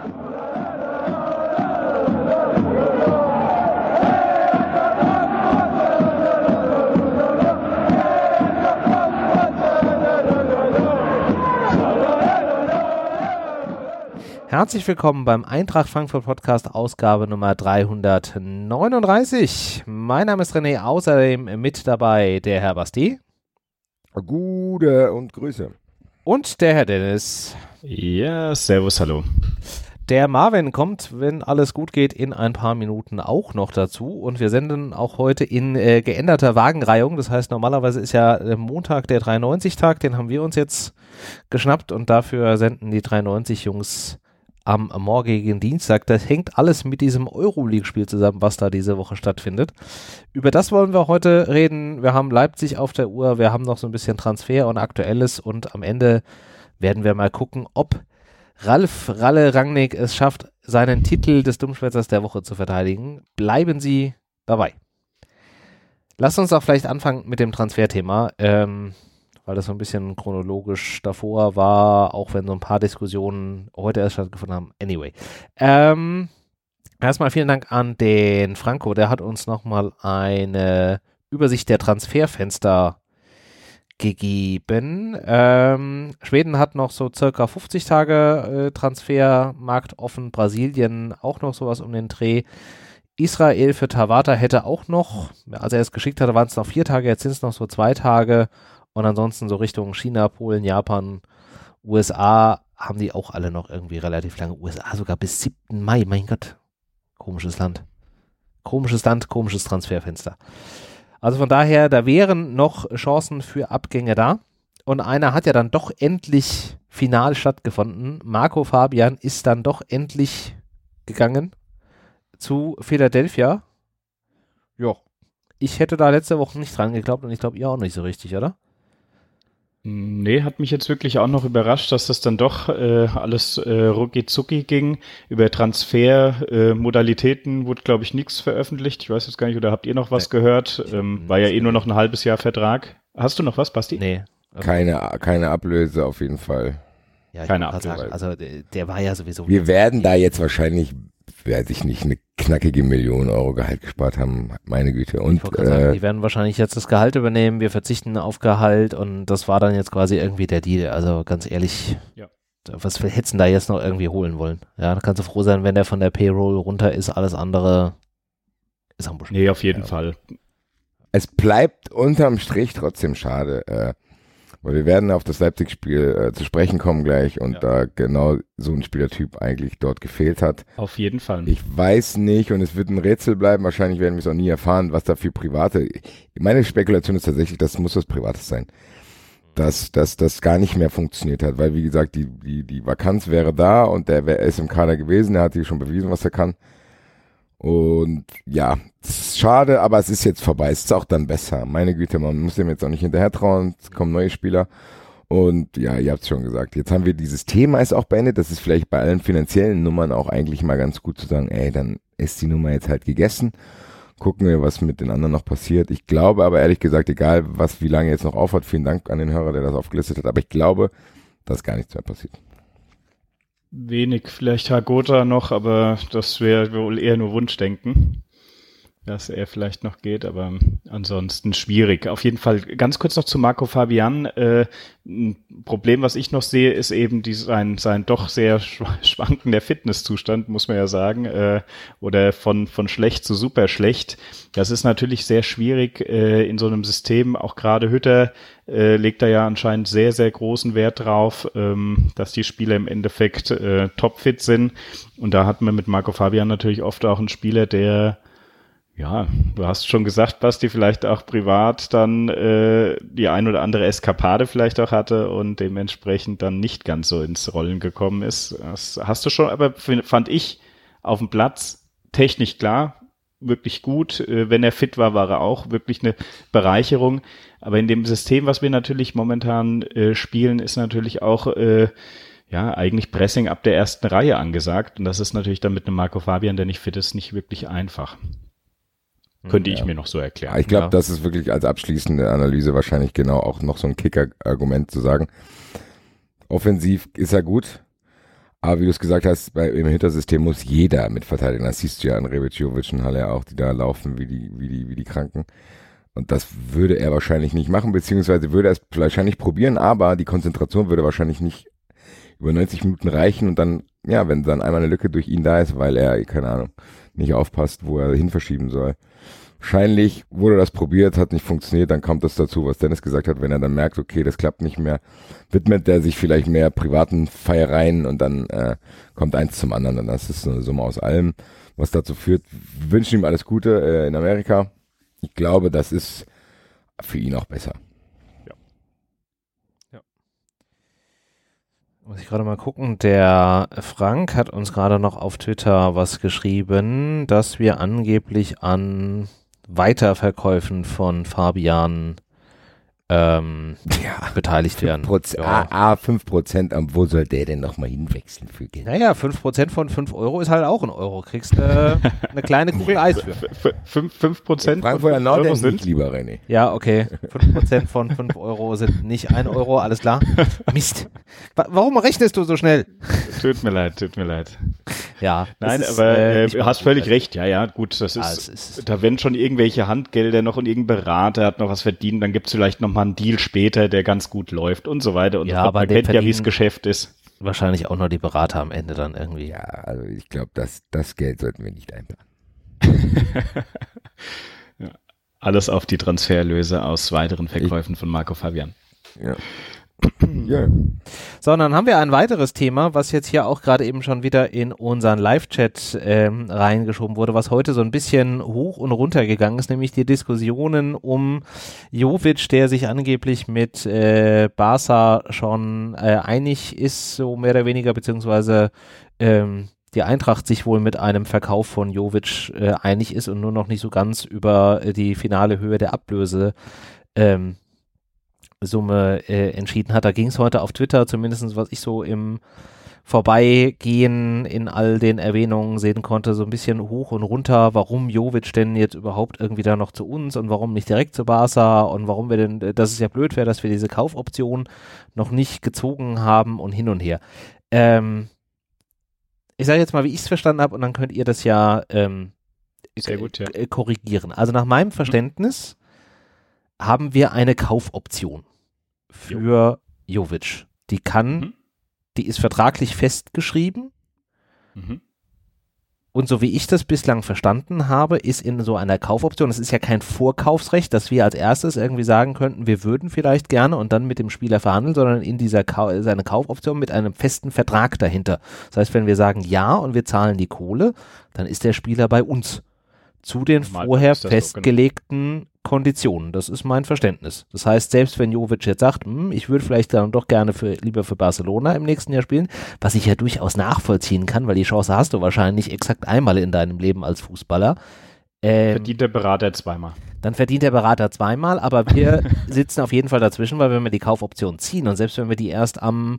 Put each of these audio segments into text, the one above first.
Herzlich willkommen beim Eintracht Frankfurt Podcast, Ausgabe Nummer 339. Mein Name ist René, außerdem mit dabei der Herr Basti. Gute und Grüße. Und der Herr Dennis. Ja, servus, hallo. Der Marvin kommt, wenn alles gut geht, in ein paar Minuten auch noch dazu. Und wir senden auch heute in geänderter Wagenreihung. Das heißt, normalerweise ist ja Montag der 93-Tag, den haben wir uns jetzt geschnappt. Und dafür senden die 93-Jungs am morgigen Dienstag. Das hängt alles mit diesem Euroleague-Spiel zusammen, was da diese Woche stattfindet. Über das wollen wir heute reden. Wir haben Leipzig auf der Uhr, wir haben noch so ein bisschen Transfer und Aktuelles und am Ende werden wir mal gucken, ob Ralle Rangnick es schafft, seinen Titel des Dummschwätzers der Woche zu verteidigen. Bleiben Sie dabei. Lasst uns auch vielleicht anfangen mit dem Transferthema, weil das so ein bisschen chronologisch davor war, auch wenn so ein paar Diskussionen heute erst stattgefunden haben. Anyway. Erstmal vielen Dank an den Franco, der hat uns nochmal eine Übersicht der Transferfenster gegeben. Schweden hat noch so circa 50 Tage Transfermarkt offen, Brasilien auch noch sowas um den Dreh. Israel für Tabata hätte auch noch, als er es geschickt hatte, waren es noch 4 Tage, jetzt sind es noch so 2 Tage. Und ansonsten so Richtung China, Polen, Japan, USA haben die auch alle noch irgendwie relativ lange. USA sogar bis 7. Mai, mein Gott. Komisches Land. Komisches Land, komisches Transferfenster. Also von daher, da wären noch Chancen für Abgänge da. Und einer hat ja dann doch endlich final stattgefunden. Marco Fabian ist dann doch endlich gegangen zu Philadelphia. Ja, ich hätte da letzte Woche nicht dran geglaubt und ich glaube ihr auch nicht so richtig, oder? Nee, hat mich jetzt wirklich auch noch überrascht, dass das dann doch alles rucki-zucki ging. Über Transfermodalitäten wurde, glaube ich, nichts veröffentlicht. Ich weiß jetzt gar nicht, oder habt ihr noch was gehört? War ja nur noch ein halbes Jahr Vertrag. Hast du noch was, Basti? Nee. Keine Ablöse auf jeden Fall. Ja, keine Ablöse. Sagen, also der war ja sowieso... Wir werden da jetzt wahrscheinlich, weiß ich nicht, eine knackige Million Euro Gehalt gespart haben, meine Güte. Und sagen, die werden wahrscheinlich jetzt das Gehalt übernehmen, wir verzichten auf Gehalt und das war dann jetzt quasi irgendwie der Deal. Also ganz ehrlich, ja. Was hättest du da jetzt noch irgendwie holen wollen? Ja, da kannst du froh sein, wenn der von der Payroll runter ist, alles andere ist am Busch. Nee, auf jeden Fall. Es bleibt unterm Strich trotzdem schade, weil wir werden auf das Leipzig-Spiel zu sprechen kommen gleich und da genau so ein Spielertyp eigentlich dort gefehlt hat. Auf jeden Fall. Ich weiß nicht und es wird ein Rätsel bleiben, wahrscheinlich werden wir es auch nie erfahren, was da für private, meine Spekulation ist tatsächlich, das muss was Privates sein. Dass das gar nicht mehr funktioniert hat, weil wie gesagt, die Vakanz wäre da und er ist im Kader gewesen, er hat hier schon bewiesen, was er kann. Und ja, es ist schade, aber es ist jetzt vorbei. Es ist auch dann besser. Meine Güte, man muss dem jetzt auch nicht hinterher trauen. Es kommen neue Spieler. Und ja, ihr habt es schon gesagt. Jetzt haben wir dieses Thema ist auch beendet. Das ist vielleicht bei allen finanziellen Nummern auch eigentlich mal ganz gut zu sagen, dann ist die Nummer jetzt halt gegessen. Gucken wir, was mit den anderen noch passiert. Ich glaube aber ehrlich gesagt, egal wie lange jetzt noch aufhört, vielen Dank an den Hörer, der das aufgelistet hat. Aber ich glaube, dass gar nichts mehr passiert. Wenig, vielleicht Hagota noch, aber das wäre wohl eher nur Wunschdenken, dass er vielleicht noch geht, aber ansonsten schwierig. Auf jeden Fall ganz kurz noch zu Marco Fabian. Ein Problem, was ich noch sehe, ist eben sein doch sehr schwankender Fitnesszustand, muss man ja sagen, oder von schlecht zu super schlecht. Das ist natürlich sehr schwierig in so einem System. Auch gerade Hütter legt da ja anscheinend sehr, sehr großen Wert drauf, dass die Spieler im Endeffekt topfit sind. Und da hat man mit Marco Fabian natürlich oft auch einen Spieler, der ja, du hast schon gesagt, Basti, vielleicht auch privat dann die ein oder andere Eskapade vielleicht auch hatte und dementsprechend dann nicht ganz so ins Rollen gekommen ist. Das hast du schon, aber fand ich auf dem Platz technisch klar, wirklich gut. Wenn er fit war, war er auch wirklich eine Bereicherung. Aber in dem System, was wir natürlich momentan spielen, ist natürlich auch eigentlich Pressing ab der ersten Reihe angesagt. Und das ist natürlich dann mit einem Marco Fabian, der nicht fit ist, nicht wirklich einfach. Könnte ich mir noch so erklären. Ich glaube, das ist wirklich als abschließende Analyse wahrscheinlich genau auch noch so ein Kicker-Argument zu sagen. Offensiv ist er gut, Aber wie du es gesagt hast, im Hintersystem muss jeder mitverteidigen. Das siehst du ja an Rebic, Jovic und Haller auch, die da laufen wie die Kranken. Und das würde er wahrscheinlich nicht machen, beziehungsweise würde er es wahrscheinlich probieren, aber die Konzentration würde wahrscheinlich nicht über 90 Minuten reichen und dann, ja, wenn dann einmal eine Lücke durch ihn da ist, weil er, keine Ahnung, nicht aufpasst, wo er hin verschieben soll. Wahrscheinlich wurde das probiert, hat nicht funktioniert, dann kommt das dazu, was Dennis gesagt hat, wenn er dann merkt, okay, das klappt nicht mehr, widmet er sich vielleicht mehr privaten Feiereien und dann kommt eins zum anderen und das ist so eine Summe aus allem, was dazu führt. Wir wünschen ihm alles Gute in Amerika. Ich glaube, das ist für ihn auch besser. Ja. Muss ich gerade mal gucken, der Frank hat uns gerade noch auf Twitter was geschrieben, dass wir angeblich an Weiterverkäufen von Fabian beteiligt werden. 5%, wo soll der denn nochmal hinwechseln für Geld? Naja, 5% von 5 Euro ist halt auch ein Euro. Kriegst eine kleine Kugel Eis für. 5% Frankfurter Nord sind lieber, René. Ja, okay. 5% von 5 Euro sind nicht 1 Euro, alles klar. Mist. Warum rechnest du so schnell? Tut mir leid. Ja. Nein, aber du hast völlig recht. Ja, gut, das ist, da wenn schon irgendwelche Handgelder noch und irgendein Berater hat noch was verdient, dann gibt es vielleicht noch mal einen Deal später, der ganz gut läuft und so weiter. Und ja, so aber man kennt ja, wie es Geschäft ist. Wahrscheinlich auch nur die Berater am Ende dann irgendwie. Ja, also ich glaube, das Geld sollten wir nicht einplanen. Ja, alles auf die Transferlöse aus weiteren Verkäufen von Marco Fabian. Ja. Ja. So, dann haben wir ein weiteres Thema, was jetzt hier auch gerade eben schon wieder in unseren Live-Chat reingeschoben wurde, was heute so ein bisschen hoch und runter gegangen ist, nämlich die Diskussionen um Jovic, der sich angeblich mit Barca schon einig ist, so mehr oder weniger, beziehungsweise die Eintracht sich wohl mit einem Verkauf von Jovic einig ist und nur noch nicht so ganz über die finale Höhe der Ablöse Summe entschieden hat. Da ging es heute auf Twitter, zumindest was ich so im Vorbeigehen in all den Erwähnungen sehen konnte, so ein bisschen hoch und runter, warum Jovic denn jetzt überhaupt irgendwie da noch zu uns und warum nicht direkt zu Barca und warum wir denn, dass es ja blöd wäre, dass wir diese Kaufoption noch nicht gezogen haben und hin und her. Ich sage jetzt mal, wie ich es verstanden habe und dann könnt ihr das ja, sehr gut, ja. Korrigieren. Also nach meinem Verständnis haben wir eine Kaufoption für Jovic. Die ist vertraglich festgeschrieben und so wie ich das bislang verstanden habe, ist in so einer Kaufoption, das ist ja kein Vorkaufsrecht, dass wir als erstes irgendwie sagen könnten, wir würden vielleicht gerne und dann mit dem Spieler verhandeln, sondern in dieser seine Kaufoption mit einem festen Vertrag dahinter. Das heißt, wenn wir sagen ja und wir zahlen die Kohle, dann ist der Spieler bei uns zu den vorher festgelegten Konditionen. Das ist mein Verständnis. Das heißt, selbst wenn Jovic jetzt sagt, ich würde vielleicht dann doch gerne lieber für Barcelona im nächsten Jahr spielen, was ich ja durchaus nachvollziehen kann, weil die Chance hast du wahrscheinlich exakt einmal in deinem Leben als Fußballer. Verdient der Berater zweimal. Dann verdient der Berater zweimal, aber wir sitzen auf jeden Fall dazwischen, weil wenn wir die Kaufoption ziehen und selbst wenn wir die erst am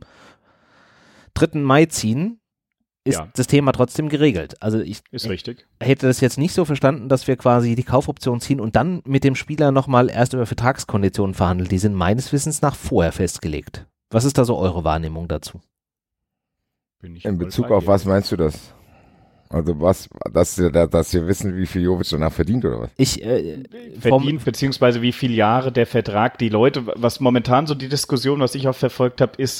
3. Mai ziehen, ist das Thema trotzdem geregelt. Also ich hätte das jetzt nicht so verstanden, dass wir quasi die Kaufoption ziehen und dann mit dem Spieler nochmal erst über Vertragskonditionen verhandeln. Die sind meines Wissens nach vorher festgelegt. Was ist da so eure Wahrnehmung dazu? In Bezug auf was meinst du das? Also was, dass wir wissen, wie viel Jovic danach verdient oder was? Verdient, beziehungsweise wie viele Jahre der Vertrag, die Leute, was momentan so die Diskussion, was ich auch verfolgt habe, ist,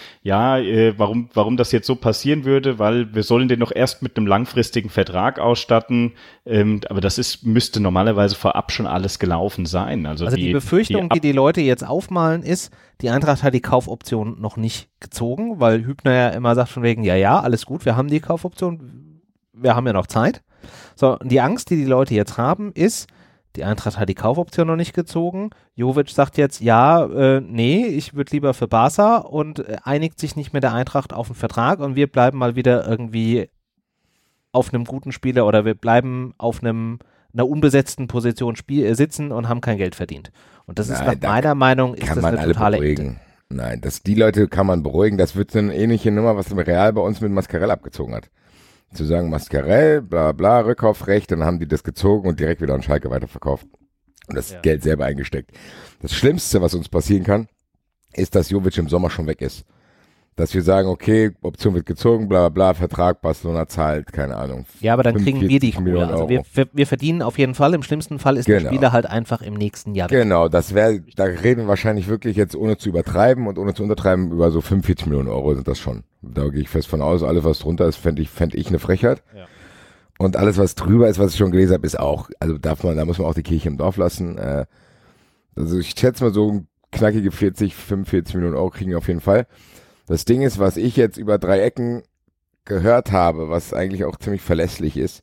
warum das jetzt so passieren würde, weil wir sollen den noch erst mit einem langfristigen Vertrag ausstatten, aber das müsste normalerweise vorab schon alles gelaufen sein. Also die Befürchtung, die Leute jetzt aufmalen, ist, die Eintracht hat die Kaufoption noch nicht gezogen, weil Hübner ja immer sagt von wegen, ja, alles gut, wir haben die Kaufoption, wir haben ja noch Zeit. So, und die Angst, die Leute jetzt haben, ist, die Eintracht hat die Kaufoption noch nicht gezogen. Jovic sagt jetzt, nee, ich würde lieber für Barca und einigt sich nicht mit der Eintracht auf einen Vertrag und wir bleiben mal wieder irgendwie auf einem guten Spieler oder wir bleiben auf einer unbesetzten Position sitzen und haben kein Geld verdient. Und das ist nach meiner Meinung ist das eine totale Ente. Nein, die Leute kann man beruhigen. Das wird so eine ähnliche Nummer, was Real bei uns mit Mascarell abgezogen hat. Zu sagen, Mascarell, bla bla, Rückkaufrecht, dann haben die das gezogen und direkt wieder an Schalke weiterverkauft und das Geld selber eingesteckt. Das Schlimmste, was uns passieren kann, ist, dass Jovic im Sommer schon weg ist. dass wir sagen, okay, Option wird gezogen, bla bla bla, Vertrag, Barcelona zahlt, keine Ahnung. Ja, aber dann kriegen wir die Kohle. Millionen Also Euro. wir verdienen auf jeden Fall. Im schlimmsten Fall ist der Spieler halt einfach im nächsten Jahr weg. Genau, da reden wir wahrscheinlich wirklich jetzt, ohne zu übertreiben und ohne zu untertreiben, über so 45 Millionen Euro sind das schon. Da gehe ich fest von aus, alles was drunter ist, fände ich eine Frechheit. Ja. Und alles was drüber ist, was ich schon gelesen habe, ist auch, also da muss man auch die Kirche im Dorf lassen. Also ich schätze mal so knackige 45 Millionen Euro kriegen wir auf jeden Fall. Das Ding ist, was ich jetzt über 3 Ecken gehört habe, was eigentlich auch ziemlich verlässlich ist,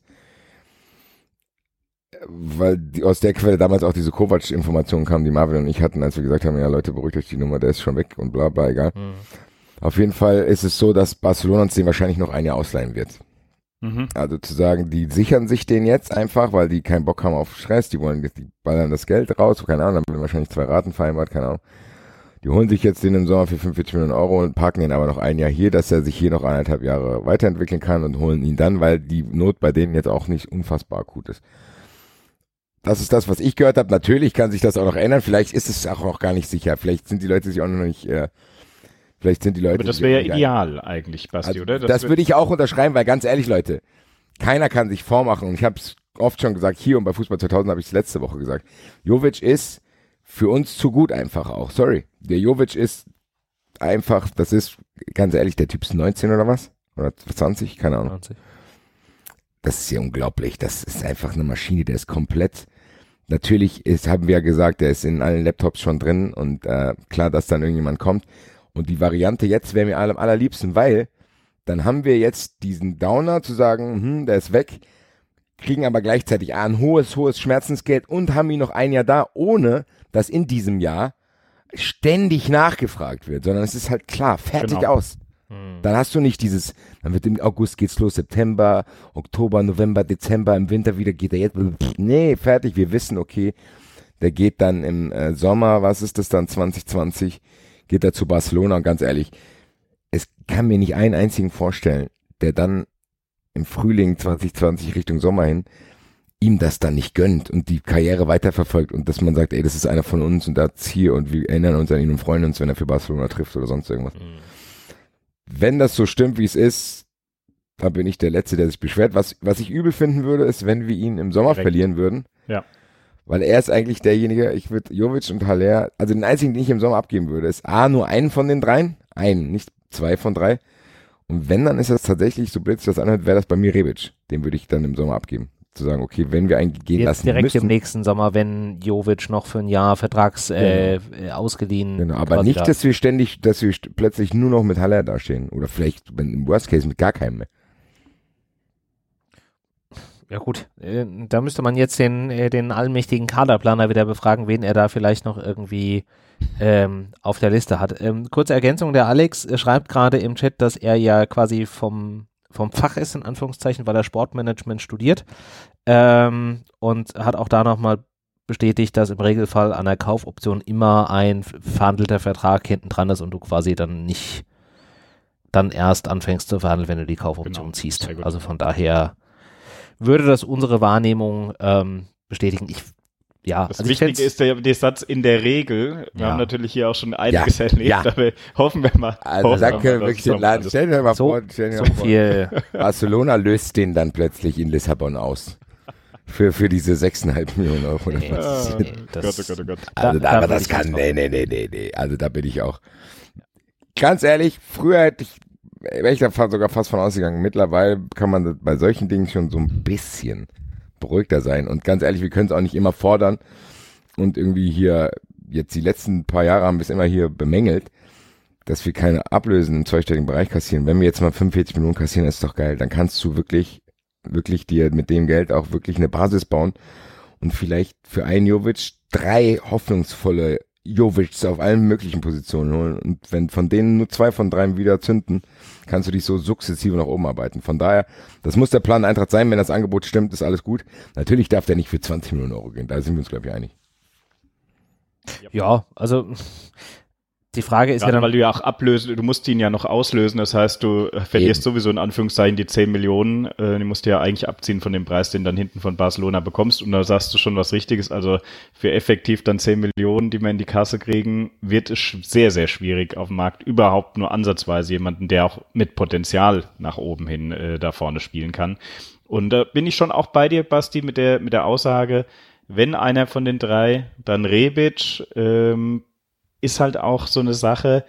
weil aus der Quelle damals auch diese Kovac-Informationen kamen, die Marvin und ich hatten, als wir gesagt haben, ja Leute, beruhigt euch die Nummer, der ist schon weg und bla bla, egal. Auf jeden Fall ist es so, dass Barcelona uns den wahrscheinlich noch ein Jahr ausleihen wird. Also zu sagen, die sichern sich den jetzt einfach, weil die keinen Bock haben auf Stress, die ballern das Geld raus, keine Ahnung, dann werden wahrscheinlich 2 Raten vereinbart, keine Ahnung. Die holen sich jetzt den im Sommer für 45 Millionen Euro und parken den aber noch ein Jahr hier, dass er sich hier noch 1,5 Jahre weiterentwickeln kann und holen ihn dann, weil die Not bei denen jetzt auch nicht unfassbar akut ist. Das ist das, was ich gehört habe. Natürlich kann sich das auch noch ändern. Vielleicht ist es auch noch gar nicht sicher. Vielleicht sind die Leute sich auch noch nicht, Aber das wäre ja ideal eigentlich, Basti, also, oder? Das würde ich auch unterschreiben, weil ganz ehrlich, Leute, keiner kann sich vormachen. Und ich habe es oft schon gesagt, hier und bei Fußball 2000 habe ich es letzte Woche gesagt. Jovic ist für uns zu gut einfach auch. Sorry. Der Jovic ist einfach, das ist, ganz ehrlich, der Typ ist 19 oder was? Oder 20? Keine Ahnung. 20. Das ist ja unglaublich. Das ist einfach eine Maschine, der ist komplett. Natürlich haben wir ja gesagt, der ist in allen Laptops schon drin und klar, dass dann irgendjemand kommt. Und die Variante jetzt wäre mir am allerliebsten, weil dann haben wir jetzt diesen Downer zu sagen, der ist weg, kriegen aber gleichzeitig ein hohes Schmerzensgeld und haben ihn noch ein Jahr da, ohne dass in diesem Jahr ständig nachgefragt wird, sondern es ist halt klar, fertig aus. Dann hast du nicht dann wird im August geht's los, September, Oktober, November, Dezember, im Winter wieder geht er jetzt. Nee, fertig, wir wissen, okay, der geht dann im Sommer, was ist das dann, 2020, geht er zu Barcelona und ganz ehrlich, es kann mir nicht einen einzigen vorstellen, der dann im Frühling 2020 Richtung Sommer hin ihm das dann nicht gönnt und die Karriere weiterverfolgt und dass man sagt, ey, das ist einer von uns und da hier und wir erinnern uns an ihn und freuen uns, wenn er für Barcelona trifft oder sonst irgendwas. Wenn das so stimmt, wie es ist, dann bin ich der Letzte, der sich beschwert. Was ich übel finden würde, ist, wenn wir ihn im Sommer verlieren würden. Ja. Weil er ist eigentlich derjenige, ich würde Jovic und Haller, also den einzigen, den ich im Sommer abgeben würde, ist nur einen von den 3, nicht 2 von 3. Und wenn, dann ist das tatsächlich, so blöd sich das anhört, wäre das bei mir Rebic. Den würde ich dann im Sommer abgeben. Zu sagen, okay, wenn wir einen gehen jetzt lassen direkt müssen. Im nächsten Sommer, wenn Jovic noch für ein Jahr ausgeliehen. Genau, aber nicht, dass wir plötzlich nur noch mit Haller dastehen. Oder vielleicht im Worst Case mit gar keinem mehr. Ja gut, da müsste man jetzt den allmächtigen Kaderplaner wieder befragen, wen er da vielleicht noch irgendwie auf der Liste hat. Kurze Ergänzung, der Alex schreibt gerade im Chat, dass er ja quasi vom Fach ist, in Anführungszeichen, weil er Sportmanagement studiert und hat auch da nochmal bestätigt, dass im Regelfall an der Kaufoption immer ein verhandelter Vertrag hinten dran ist und du quasi dann nicht dann erst anfängst zu verhandeln, wenn du die Kaufoption ziehst. Also von daher würde das unsere Wahrnehmung bestätigen. Das Wichtige ist der Satz in der Regel. Wir haben natürlich hier auch schon einiges erlebt, aber hoffen wir mal. Also danke wirklich den Laden. Stell dir mal vor, Barcelona löst den dann plötzlich in Lissabon aus. Für diese 6,5 Millionen Euro. Nee, Gott. Also aber das kann, nee. Also da bin ich auch. Ganz ehrlich, früher wäre ich da sogar fast von ausgegangen. Mittlerweile kann man bei solchen Dingen schon so ein bisschen beruhigter sein. Und ganz ehrlich, wir können es auch nicht immer fordern. Und irgendwie hier, jetzt die letzten paar Jahre haben wir es immer hier bemängelt, dass wir keine Ablösen im zweistelligen Bereich kassieren. Wenn wir jetzt mal 45 Millionen kassieren, ist doch geil. Dann kannst du wirklich dir mit dem Geld auch wirklich eine Basis bauen und vielleicht für einen Jovic 3 hoffnungsvolle Jovics auf allen möglichen Positionen holen. Und wenn von denen nur 2 von 3 wieder zünden, kannst du dich so sukzessive nach oben arbeiten. Von daher, das muss der Plan Eintracht sein. Wenn das Angebot stimmt, ist alles gut. Natürlich darf der nicht für 20 Millionen Euro gehen. Da sind wir uns, glaube ich, einig. Ja, also Die Frage ist Gerade ja dann, weil du ja auch ablösen, du musst ihn ja noch auslösen, das heißt, du verlierst sowieso in Anführungszeichen die 10 Millionen, die musst du ja eigentlich abziehen von dem Preis, den du dann hinten von Barcelona bekommst, und da sagst du schon was Richtiges, also für effektiv dann 10 Millionen, die wir in die Kasse kriegen, wird es sehr, sehr schwierig auf dem Markt überhaupt nur ansatzweise jemanden, der auch mit Potenzial nach oben hin da vorne spielen kann. Und da bin ich schon auch bei dir, Basti, mit der Aussage, wenn einer von den drei, dann Rebic, ist halt auch so eine Sache,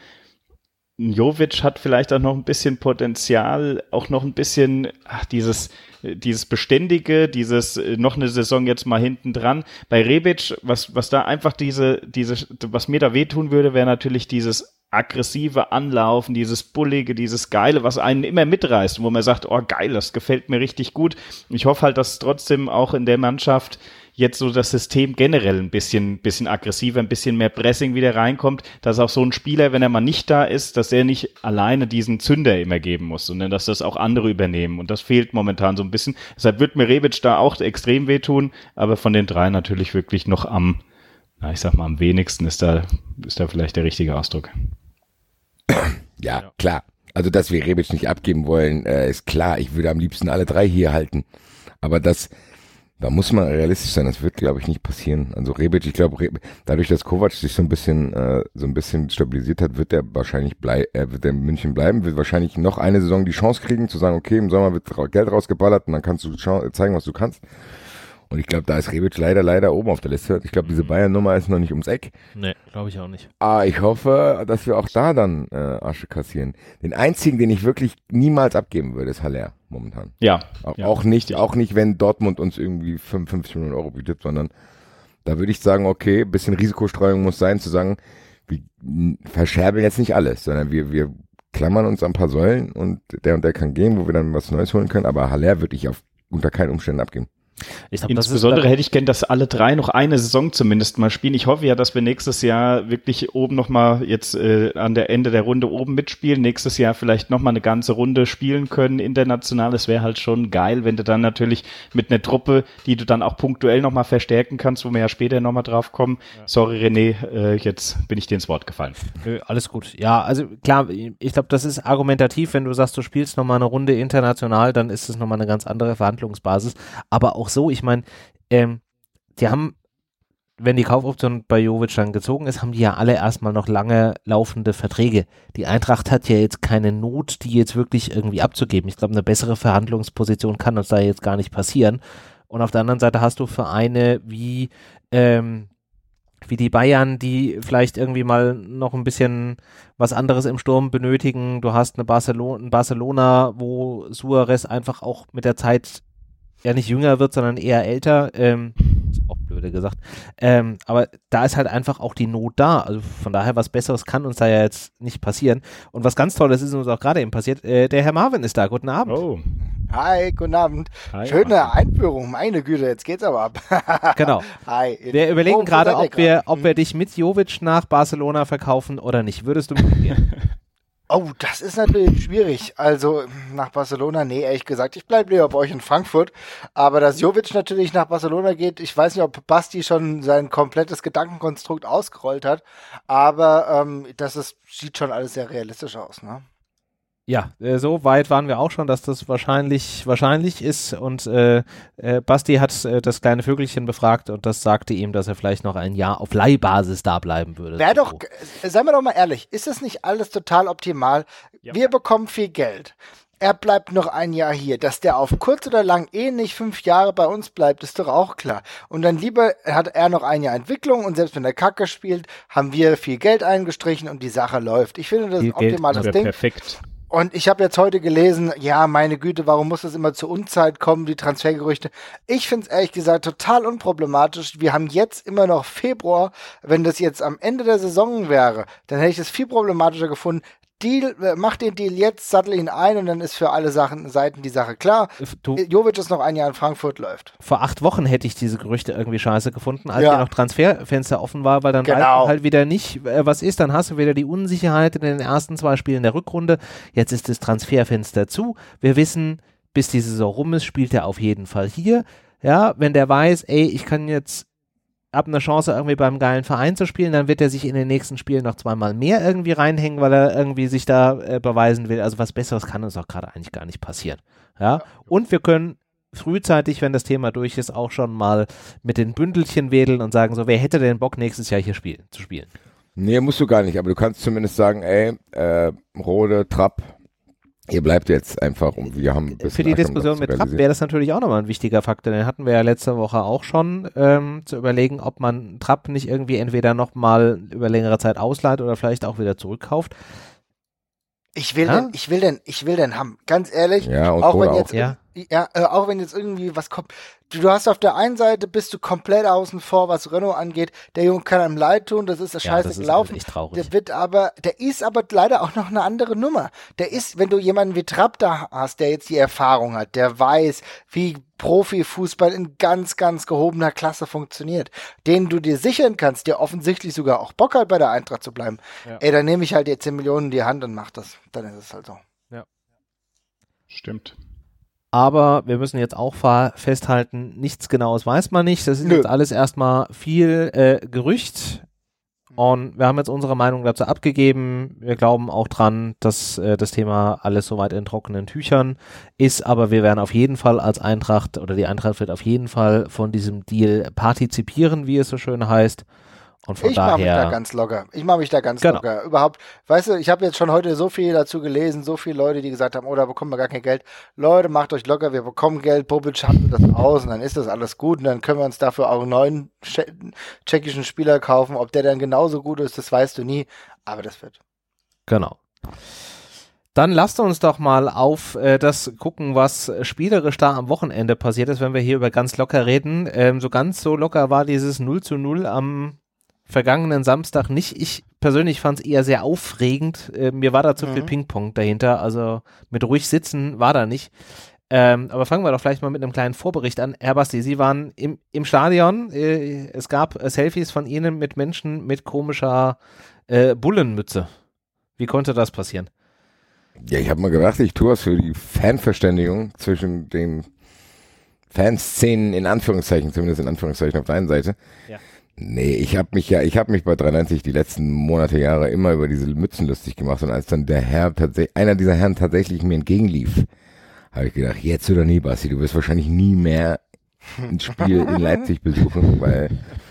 Jovic hat vielleicht auch noch ein bisschen Potenzial, auch noch ein bisschen dieses Beständige, dieses noch eine Saison jetzt mal hinten dran. Bei Rebic, was da einfach was mir da wehtun würde, wäre natürlich dieses aggressive Anlaufen, dieses Bullige, dieses Geile, was einen immer mitreißt, wo man sagt, oh geil, das gefällt mir richtig gut. Ich hoffe halt, dass trotzdem auch in der Mannschaft jetzt so das System generell ein bisschen aggressiver, ein bisschen mehr Pressing wieder reinkommt, dass auch so ein Spieler, wenn er mal nicht da ist, dass er nicht alleine diesen Zünder immer geben muss, sondern dass das auch andere übernehmen, und das fehlt momentan so ein bisschen. Deshalb wird mir Rebic da auch extrem wehtun, aber von den drei natürlich wirklich noch am wenigsten ist da vielleicht der richtige Ausdruck. Ja, klar. Also, dass wir Rebic nicht abgeben wollen, ist klar. Ich würde am liebsten alle drei hier halten. Aber da muss man realistisch sein. Das wird, glaube ich, nicht passieren. Also Rebic, ich glaube, dadurch, dass Kovac sich so ein bisschen stabilisiert hat, wird er wahrscheinlich wird er in München bleiben, wird wahrscheinlich noch eine Saison die Chance kriegen, zu sagen, okay, im Sommer wird Geld rausgeballert und dann kannst du zeigen, was du kannst. Und ich glaube, da ist Rebic leider oben auf der Liste. Ich glaube, diese Bayern-Nummer ist noch nicht ums Eck. nee, glaube ich auch nicht. Aber ich hoffe, dass wir auch da dann Asche kassieren. Den einzigen, den ich wirklich niemals abgeben würde, ist Haller momentan. Ja. Auch nicht, wenn Dortmund uns irgendwie 55 Millionen Euro bietet, sondern da würde ich sagen, okay, ein bisschen Risikostreuung muss sein, zu sagen, wir verscherbeln jetzt nicht alles, sondern wir klammern uns an ein paar Säulen und der kann gehen, wo wir dann was Neues holen können, aber Haller würde ich unter keinen Umständen abgeben. Ich glaub, Insbesondere hätte ich gern, dass alle drei noch eine Saison zumindest mal spielen. Ich hoffe ja, dass wir nächstes Jahr wirklich oben nochmal jetzt an der Ende der Runde oben mitspielen. Nächstes Jahr vielleicht nochmal eine ganze Runde spielen können international. Es wäre halt schon geil, wenn du dann natürlich mit einer Truppe, die du dann auch punktuell nochmal verstärken kannst, wo wir ja später nochmal drauf kommen. Ja. Sorry René, jetzt bin ich dir ins Wort gefallen. Nö, alles gut. Ja, also klar, ich glaube, das ist argumentativ, wenn du sagst, du spielst nochmal eine Runde international, dann ist es nochmal eine ganz andere Verhandlungsbasis. Aber auch so, ich meine, die haben, wenn die Kaufoption bei Jovic dann gezogen ist, haben die ja alle erstmal noch lange laufende Verträge. Die Eintracht hat ja jetzt keine Not, die jetzt wirklich irgendwie abzugeben. Ich glaube, eine bessere Verhandlungsposition kann uns da jetzt gar nicht passieren. Und auf der anderen Seite hast du Vereine wie die Bayern, die vielleicht irgendwie mal noch ein bisschen was anderes im Sturm benötigen. Du hast ein Barcelona, wo Suarez einfach auch mit der Zeit ja nicht jünger wird, sondern eher älter, ist auch blöde gesagt, aber da ist halt einfach auch die Not da, also von daher was Besseres kann uns da ja jetzt nicht passieren, und was ganz Tolles ist uns auch gerade eben passiert, der Herr Marvin ist da, guten Abend. Oh. Hi, guten Abend. Hi, schöne Marvin. Einführung, meine Güte, jetzt geht's aber ab. Genau. Hi. Wir überlegen gerade, ob wir dich mit Jovic nach Barcelona verkaufen oder nicht, würdest du mitgehen? Oh, das ist natürlich schwierig. Also nach Barcelona, nee, ehrlich gesagt, ich bleibe lieber bei euch in Frankfurt. Aber dass Jovic natürlich nach Barcelona geht, ich weiß nicht, ob Basti schon sein komplettes Gedankenkonstrukt ausgerollt hat, aber sieht schon alles sehr realistisch aus, ne? Ja, so weit waren wir auch schon, dass das wahrscheinlich ist, und Basti hat das kleine Vögelchen befragt und das sagte ihm, dass er vielleicht noch ein Jahr auf Leihbasis da bleiben würde. Wäre doch, seien wir doch mal ehrlich, ist das nicht alles total optimal? Ja. Wir bekommen viel Geld. Er bleibt noch ein Jahr hier. Dass der auf kurz oder lang nicht 5 Jahre bei uns bleibt, ist doch auch klar. Und dann lieber hat er noch ein Jahr Entwicklung, und selbst wenn er Kacke spielt, haben wir viel Geld eingestrichen und die Sache läuft. Ich finde, das ist ein optimales Ding. Perfekt. Und ich habe jetzt heute gelesen, ja, meine Güte, warum muss das immer zur Unzeit kommen, die Transfergerüchte? Ich finde es ehrlich gesagt total unproblematisch. Wir haben jetzt immer noch Februar. Wenn das jetzt am Ende der Saison wäre, dann hätte ich es viel problematischer gefunden. Mach den Deal jetzt, sattel ihn ein, und dann ist für alle Seiten die Sache klar. Jovic ist noch ein Jahr in Frankfurt, läuft. Vor 8 Wochen hätte ich diese Gerüchte irgendwie scheiße gefunden, als ja noch Transferfenster offen war, weil dann weißt du halt wieder nicht, was ist. Dann hast du wieder die Unsicherheit in den ersten 2 Spielen der Rückrunde. Jetzt ist das Transferfenster zu. Wir wissen, bis die Saison rum ist, spielt er auf jeden Fall hier. Ja, wenn der weiß, ich kann jetzt ab eine Chance, irgendwie beim geilen Verein zu spielen, dann wird er sich in den nächsten Spielen noch zweimal mehr irgendwie reinhängen, weil er irgendwie sich da beweisen will. Also was Besseres kann uns auch gerade eigentlich gar nicht passieren. Ja? Und wir können frühzeitig, wenn das Thema durch ist, auch schon mal mit den Bündelchen wedeln und sagen so, wer hätte denn Bock, nächstes Jahr hier zu spielen? Nee, musst du gar nicht, aber du kannst zumindest sagen, ey, Rode, Trapp, ihr bleibt jetzt einfach und wir haben ein bisschen für die Diskussion mit Trapp wäre das natürlich auch nochmal ein wichtiger Faktor. Den hatten wir ja letzte Woche auch schon zu überlegen, ob man Trapp nicht irgendwie entweder nochmal über längere Zeit ausleiht oder vielleicht auch wieder zurückkauft. Ich will den haben, ganz ehrlich. Ja, und auch wenn auch. jetzt, auch wenn jetzt irgendwie was kommt. Du hast auf der einen Seite, bist du komplett außen vor, was Renault angeht. Der Junge kann einem leid tun, das ist das Scheiße gelaufen. Echt traurig. Der ist aber leider auch noch eine andere Nummer. Der ist, wenn du jemanden wie Trapp da hast, der jetzt die Erfahrung hat, der weiß, wie Profifußball in ganz, ganz gehobener Klasse funktioniert, den du dir sichern kannst, der offensichtlich sogar auch Bock hat, bei der Eintracht zu bleiben. Ja. Ey, dann nehme ich halt die 10 Millionen in die Hand und mach das. Dann ist es halt so. Ja. Stimmt. Aber wir müssen jetzt auch festhalten, nichts Genaues weiß man nicht. Das ist jetzt alles erstmal viel Gerücht. Und wir haben jetzt unsere Meinung dazu abgegeben. Wir glauben auch dran, dass das Thema alles soweit in trockenen Tüchern ist. Aber wir werden auf jeden Fall als Eintracht, oder die Eintracht wird auf jeden Fall von diesem Deal partizipieren, wie es so schön heißt. Und von Ich mache mich daher, da ganz locker. Überhaupt, weißt du, ich habe jetzt schon heute so viel dazu gelesen, so viele Leute, die gesagt haben, oh, da bekommen wir gar kein Geld. Leute, macht euch locker, wir bekommen Geld, Bobic handelt das aus und dann ist das alles gut und dann können wir uns dafür auch einen neuen tschechischen Spieler kaufen. Ob der dann genauso gut ist, das weißt du nie, aber das wird. Genau. Dann lasst uns doch mal auf das gucken, was spielerisch da am Wochenende passiert ist, wenn wir hier über ganz locker reden. So ganz so locker war dieses 0:0 am vergangenen Samstag nicht. Ich persönlich fand es eher sehr aufregend. Mir war da zu viel Ping-Pong dahinter, also mit ruhig sitzen war da nicht. Aber fangen wir doch vielleicht mal mit einem kleinen Vorbericht an. Herr Basti, Sie waren im Stadion. Es gab Selfies von Ihnen mit Menschen mit komischer Bullenmütze. Wie konnte das passieren? Ja, ich habe mal gedacht, ich tue was für die Fanverständigung zwischen den Fanszenen in Anführungszeichen, zumindest in Anführungszeichen auf der einen Seite. Ja. Nee, ich habe mich bei 93 die letzten Monate, Jahre immer über diese Mützen lustig gemacht und als dann einer dieser Herren tatsächlich mir entgegenlief, habe ich gedacht, jetzt oder nie, Basti, du wirst wahrscheinlich nie mehr ein Spiel in Leipzig besuchen, weil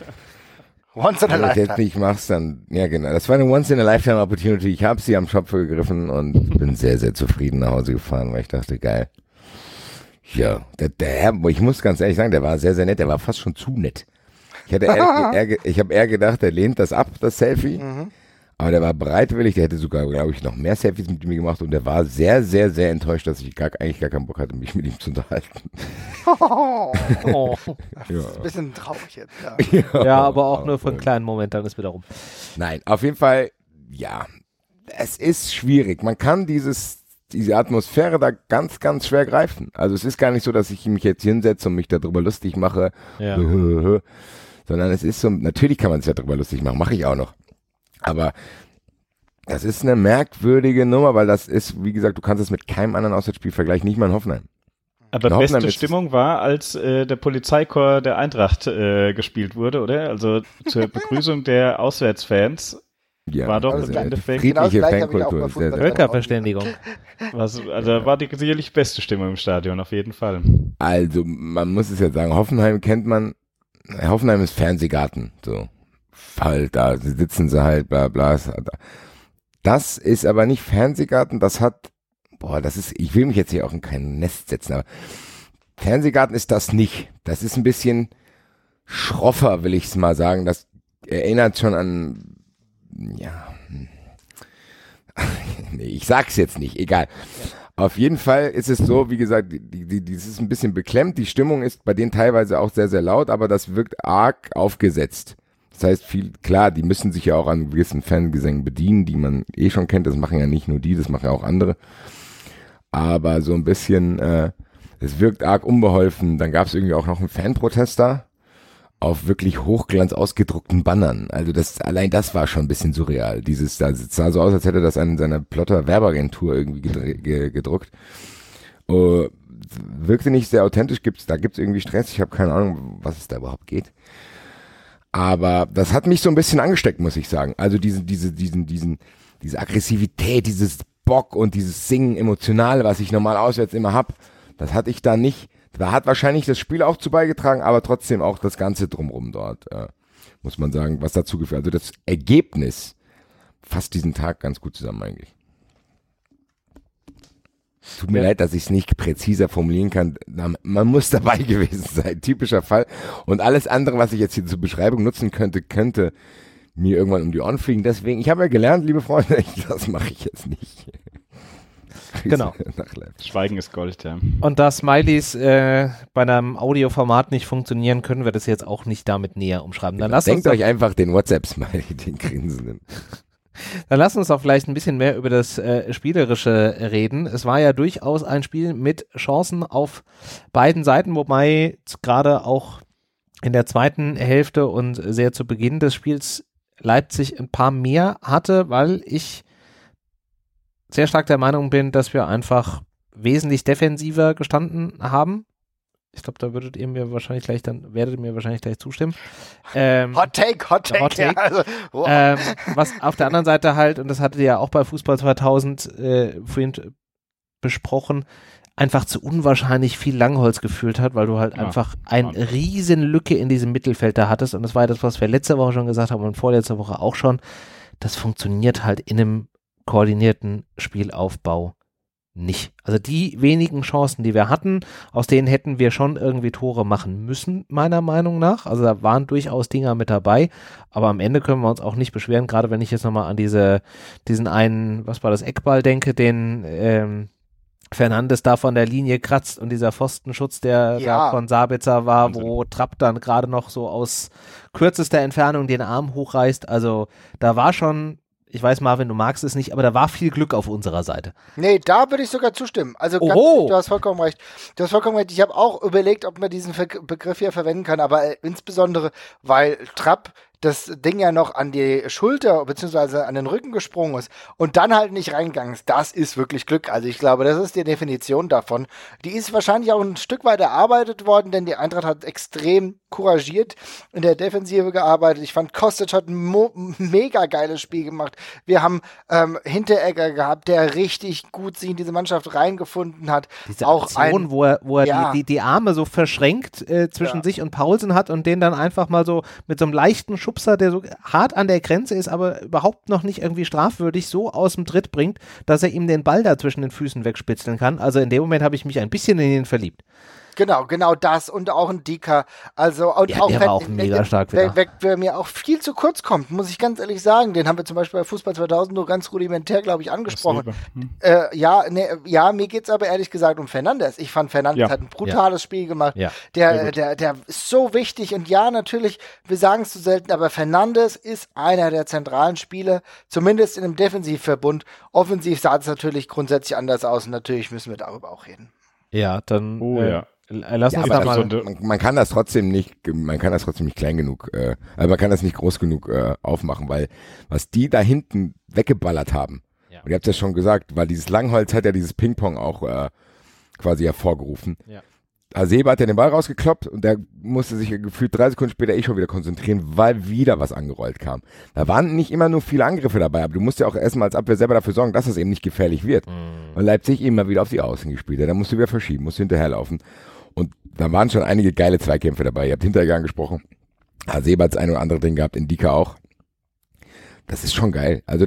Once in a wenn du das jetzt lifetime. nicht machst, dann, ja genau, das war eine Once-in-a-Lifetime-Opportunity. Ich habe sie am Schopf gegriffen und bin sehr, sehr zufrieden nach Hause gefahren, weil ich dachte, geil. Ja, der Herr, ich muss ganz ehrlich sagen, der war sehr, sehr nett, der war fast schon zu nett. Ich habe eher gedacht, der lehnt das ab, das Selfie. Aber der war bereitwillig, der hätte sogar, glaube ich, noch mehr Selfies mit mir gemacht und der war sehr, sehr, sehr enttäuscht, dass ich eigentlich gar keinen Bock hatte, mich mit ihm zu unterhalten. Oh. Das ist ein bisschen traurig jetzt, ja. Ja, aber auch nur für einen kleinen Moment, dann ist wieder rum. Nein, auf jeden Fall, ja, es ist schwierig. Man kann diese Atmosphäre da ganz, ganz schwer greifen. Also es ist gar nicht so, dass ich mich jetzt hinsetze und mich darüber lustig mache, Ja. sondern es ist so, natürlich kann man sich darüber lustig machen, mache ich auch noch. Aber das ist eine merkwürdige Nummer, weil das ist, wie gesagt, du kannst es mit keinem anderen Auswärtsspiel vergleichen, nicht mal in Hoffenheim. Aber In Hoffenheim beste ist- Stimmung war, als der Polizeichor der Eintracht gespielt wurde, oder? Also zur Begrüßung der Auswärtsfans. Ja, War doch also im Endeffekt- friedliche Genau das Gleiche habe ich auch Fankultur. bei Ist sehr, Fußball- sehr. Völkerverständigung. Also war die sicherlich beste Stimmung im Stadion, auf jeden Fall. Also, man muss es jetzt sagen, Hoffenheim kennt man, Hoffenheim ist Fernsehgarten, so. Halt, da sitzen sie halt, bla, bla. Das ist aber nicht Fernsehgarten, ich will mich jetzt hier auch in kein Nest setzen, aber Fernsehgarten ist das nicht. Das ist ein bisschen schroffer, will ich es mal sagen. Das erinnert schon an, ja, nee, ich sag's jetzt nicht, egal. Auf jeden Fall ist es so, wie gesagt, das ist ein bisschen beklemmt. Die Stimmung ist bei denen teilweise auch sehr, sehr laut, aber das wirkt arg aufgesetzt. Das heißt, klar, die müssen sich ja auch an gewissen Fangesängen bedienen, die man eh schon kennt. Das machen ja nicht nur die, das machen ja auch andere. Aber so ein bisschen, es wirkt arg unbeholfen. Dann gab es irgendwie auch noch einen Fanprotest da auf wirklich hochglanz ausgedruckten Bannern. Also allein das war schon ein bisschen surreal. Das sah so aus, als hätte das an seiner Plotter Werbeagentur irgendwie gedruckt. Wirkte nicht sehr authentisch, da gibt's irgendwie Stress. Ich habe keine Ahnung, was es da überhaupt geht. Aber das hat mich so ein bisschen angesteckt, muss ich sagen. Also diese Aggressivität, dieses Bock und dieses Singen Emotionale, was ich normal auswärts immer hab, das hatte ich da nicht. Da hat wahrscheinlich das Spiel auch zu beigetragen, aber trotzdem auch das Ganze drumrum dort, muss man sagen, was dazu geführt. Also das Ergebnis fasst diesen Tag ganz gut zusammen eigentlich. Tut mir leid, dass ich es nicht präziser formulieren kann. Man muss dabei gewesen sein. Typischer Fall. Und alles andere, was ich jetzt hier zur Beschreibung nutzen könnte mir irgendwann um die Ohren fliegen. Deswegen, ich habe ja gelernt, liebe Freunde, das mache ich jetzt nicht. Genau. Schweigen ist Gold, ja. Und da Smileys bei einem Audioformat nicht funktionieren, können wir das jetzt auch nicht damit näher umschreiben. Dann denkt euch einfach den WhatsApp-Smiley, den grinsenden. Dann lasst uns doch vielleicht ein bisschen mehr über das Spielerische reden. Es war ja durchaus ein Spiel mit Chancen auf beiden Seiten, wobei gerade auch in der zweiten Hälfte und sehr zu Beginn des Spiels Leipzig ein paar mehr hatte, weil ich sehr stark der Meinung bin, dass wir einfach wesentlich defensiver gestanden haben. Ich glaube, da werdet ihr mir wahrscheinlich gleich zustimmen. Hot Take. Ja, also, wow. Was auf der anderen Seite halt, und das hattet ihr ja auch bei Fußball 2000 vorhin besprochen, einfach zu unwahrscheinlich viel Langholz gefühlt hat, weil du halt einfach eine riesen Lücke in diesem Mittelfeld da hattest, und das war das, was wir letzte Woche schon gesagt haben und vorletzte Woche auch schon. Das funktioniert halt in einem koordinierten Spielaufbau nicht. Also die wenigen Chancen, die wir hatten, aus denen hätten wir schon irgendwie Tore machen müssen, meiner Meinung nach. Also da waren durchaus Dinger mit dabei, aber am Ende können wir uns auch nicht beschweren, gerade wenn ich jetzt nochmal an diesen einen, was war das, Eckball denke, den Fernandes da von der Linie kratzt und dieser Pfostenschutz, der da von Sabitzer war, Wahnsinn. Wo Trapp dann gerade noch so aus kürzester Entfernung den Arm hochreißt. Also da war schon, ich weiß, Marvin, du magst es nicht, aber da war viel Glück auf unserer Seite. Nee, da würde ich sogar zustimmen. Also ganz ehrlich, du hast vollkommen recht. Ich habe auch überlegt, ob man diesen Begriff hier verwenden kann, aber insbesondere, weil Trapp das Ding ja noch an die Schulter bzw. an den Rücken gesprungen ist und dann halt nicht reingegangen ist, das ist wirklich Glück. Also ich glaube, das ist die Definition davon. Die ist wahrscheinlich auch ein Stück weit erarbeitet worden, denn die Eintracht hat extrem couragiert in der Defensive gearbeitet. Ich fand, Kostic hat ein mega geiles Spiel gemacht. Wir haben Hinteregger gehabt, der richtig gut sich in diese Mannschaft reingefunden hat. Diese Aktion, wo er die Arme so verschränkt zwischen sich und Paulsen hat und den dann einfach mal so mit so einem leichten Schubser, der so hart an der Grenze ist, aber überhaupt noch nicht irgendwie strafwürdig, so aus dem Tritt bringt, dass er ihm den Ball da zwischen den Füßen wegspitzeln kann. Also in dem Moment habe ich mich ein bisschen in ihn verliebt. Genau das und auch ein Dicker. Also und auch der war auch mega stark wieder. Wer mir auch viel zu kurz kommt, muss ich ganz ehrlich sagen. Den haben wir zum Beispiel bei Fußball 2000 nur ganz rudimentär, glaube ich, angesprochen. Mir geht's aber ehrlich gesagt um Fernandes. Ich fand, Fernandes hat ein brutales Spiel gemacht. Ja. Der ist so wichtig und natürlich, wir sagen es zu selten, aber Fernandes ist einer der zentralen Spieler, zumindest in einem Defensivverbund. Offensiv sah es natürlich grundsätzlich anders aus und natürlich müssen wir darüber auch reden. Ja, dann lass uns da mal. Man kann das trotzdem nicht klein genug, also man kann das nicht groß genug aufmachen, weil was die da hinten weggeballert haben, und ihr habt es ja schon gesagt, weil dieses Langholz hat ja dieses Ping-Pong auch quasi hervorgerufen. Ja. Hasebe hat ja den Ball rausgekloppt und der musste sich gefühlt 3 Sekunden später schon wieder konzentrieren, weil wieder was angerollt kam. Da waren nicht immer nur viele Angriffe dabei, aber du musst ja auch erstmal als Abwehr selber dafür sorgen, dass es eben nicht gefährlich wird. Und Leipzig eben mal wieder auf die Außen gespielt hat. Da musst du wieder verschieben, musst du hinterherlaufen. Und da waren schon einige geile Zweikämpfe dabei. Ihr habt Hinteregger angesprochen. Hasebe hat das eine oder andere Ding gehabt, Indika auch. Das ist schon geil. Also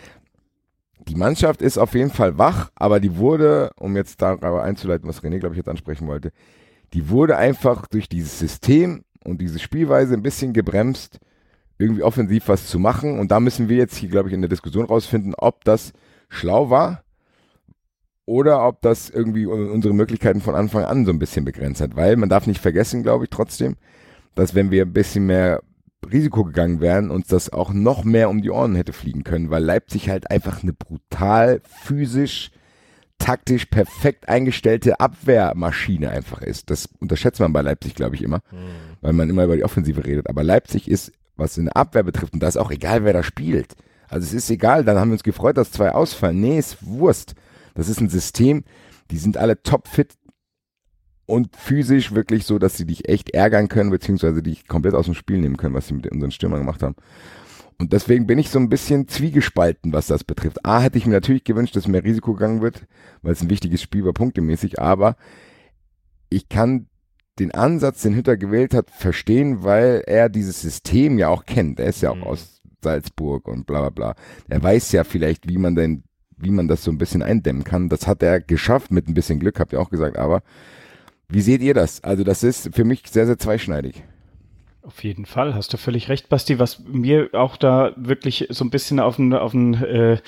die Mannschaft ist auf jeden Fall wach, aber die wurde, um jetzt da einzuleiten, was René, glaube ich, jetzt ansprechen wollte, die wurde einfach durch dieses System und diese Spielweise ein bisschen gebremst, irgendwie offensiv was zu machen. Und da müssen wir jetzt hier, glaube ich, in der Diskussion rausfinden, ob das schlau war oder ob das irgendwie unsere Möglichkeiten von Anfang an so ein bisschen begrenzt hat. Weil man darf nicht vergessen, glaube ich, trotzdem, dass wenn wir ein bisschen mehr Risiko gegangen wären, uns das auch noch mehr um die Ohren hätte fliegen können, weil Leipzig halt einfach eine brutal physisch, taktisch perfekt eingestellte Abwehrmaschine einfach ist. Das unterschätzt man bei Leipzig, glaube ich, immer, weil man immer über die Offensive redet. Aber Leipzig ist, was in der Abwehr betrifft, und da ist auch egal, wer da spielt. Also es ist egal, dann haben wir uns gefreut, dass 2 ausfallen. Nee, ist Wurst. Das ist ein System, die sind alle topfit. und physisch wirklich so, dass sie dich echt ärgern können, beziehungsweise dich komplett aus dem Spiel nehmen können, was sie mit unseren Stürmern gemacht haben. Und deswegen bin ich so ein bisschen zwiegespalten, was das betrifft. A, hätte ich mir natürlich gewünscht, dass mehr Risiko gegangen wird, weil es ein wichtiges Spiel war, punktemäßig, aber ich kann den Ansatz, den Hütter gewählt hat, verstehen, weil er dieses System ja auch kennt. Er ist ja auch aus Salzburg und bla bla bla. Er weiß ja vielleicht, wie man das so ein bisschen eindämmen kann. Das hat er geschafft, mit ein bisschen Glück, habt ihr auch gesagt, aber wie seht ihr das? Also das ist für mich sehr, sehr zweischneidig. Auf jeden Fall, hast du völlig recht, Basti. Was mir auch da wirklich so ein bisschen auf der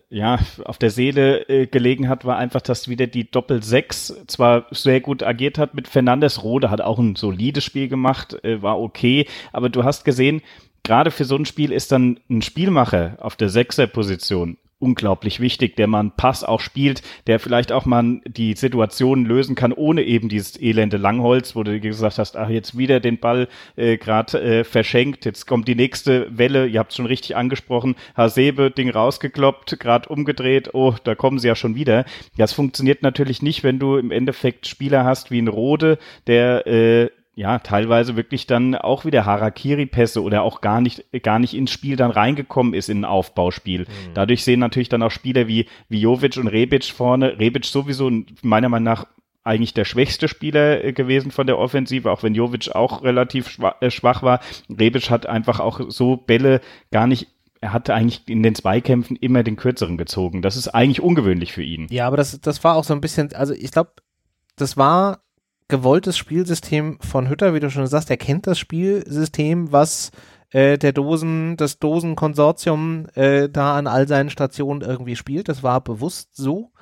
Seele gelegen hat, war einfach, dass wieder die Doppel-6 zwar sehr gut agiert hat mit Fernandes. Rode hat auch ein solides Spiel gemacht, war okay, aber du hast gesehen, gerade für so ein Spiel ist dann ein Spielmacher auf der 6er-Position unglaublich wichtig, der mal einen Pass auch spielt, der vielleicht auch mal die Situation lösen kann, ohne eben dieses elende Langholz, wo du gesagt hast, ach, jetzt wieder den Ball gerade verschenkt, jetzt kommt die nächste Welle, ihr habt es schon richtig angesprochen, Hasebe, Ding rausgekloppt, gerade umgedreht, oh, da kommen sie ja schon wieder. Das funktioniert natürlich nicht, wenn du im Endeffekt Spieler hast wie ein Rode, der teilweise wirklich dann auch wieder Harakiri-Pässe oder auch gar nicht ins Spiel dann reingekommen ist in ein Aufbauspiel. Dadurch sehen natürlich dann auch Spieler wie Jovic und Rebic vorne. Rebic sowieso meiner Meinung nach eigentlich der schwächste Spieler gewesen von der Offensive, auch wenn Jovic auch relativ schwach war. Rebic hat einfach auch so Bälle gar nicht. Er hatte eigentlich in den Zweikämpfen immer den kürzeren gezogen. Das ist eigentlich ungewöhnlich für ihn. Ja, aber das war auch so ein bisschen, also ich glaube, das war gewolltes Spielsystem von Hütter, wie du schon sagst, er kennt das Spielsystem, was das Dosenkonsortium da an all seinen Stationen irgendwie spielt. Das war bewusst so.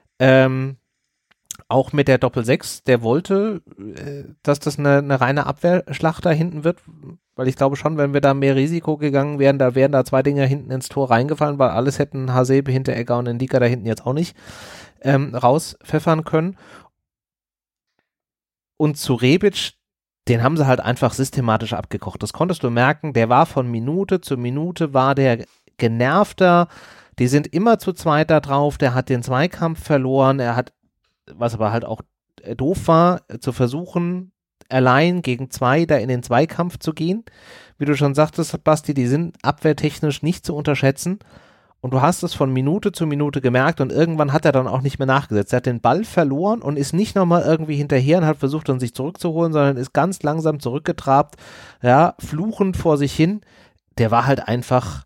Auch mit der Doppel-6, der wollte, dass das eine reine Abwehrschlacht da hinten wird, weil ich glaube schon, wenn wir da mehr Risiko gegangen wären, da wären da 2 Dinger hinten ins Tor reingefallen, weil alles hätten Hasebe, Hinteregger und Ndicka da hinten jetzt auch nicht rauspfeffern können. Und zu Rebic, den haben sie halt einfach systematisch abgekocht. Das konntest du merken, der war von Minute zu Minute, war der genervter. Die sind immer zu zweit da drauf, der hat den Zweikampf verloren, er hat, was aber halt auch doof war, zu versuchen, allein gegen 2 da in den Zweikampf zu gehen. Wie du schon sagtest, Basti, die sind abwehrtechnisch nicht zu unterschätzen. Und du hast es von Minute zu Minute gemerkt und irgendwann hat er dann auch nicht mehr nachgesetzt. Er hat den Ball verloren und ist nicht nochmal irgendwie hinterher und hat versucht, dann sich zurückzuholen, sondern ist ganz langsam zurückgetrabt, ja, fluchend vor sich hin. Der war halt einfach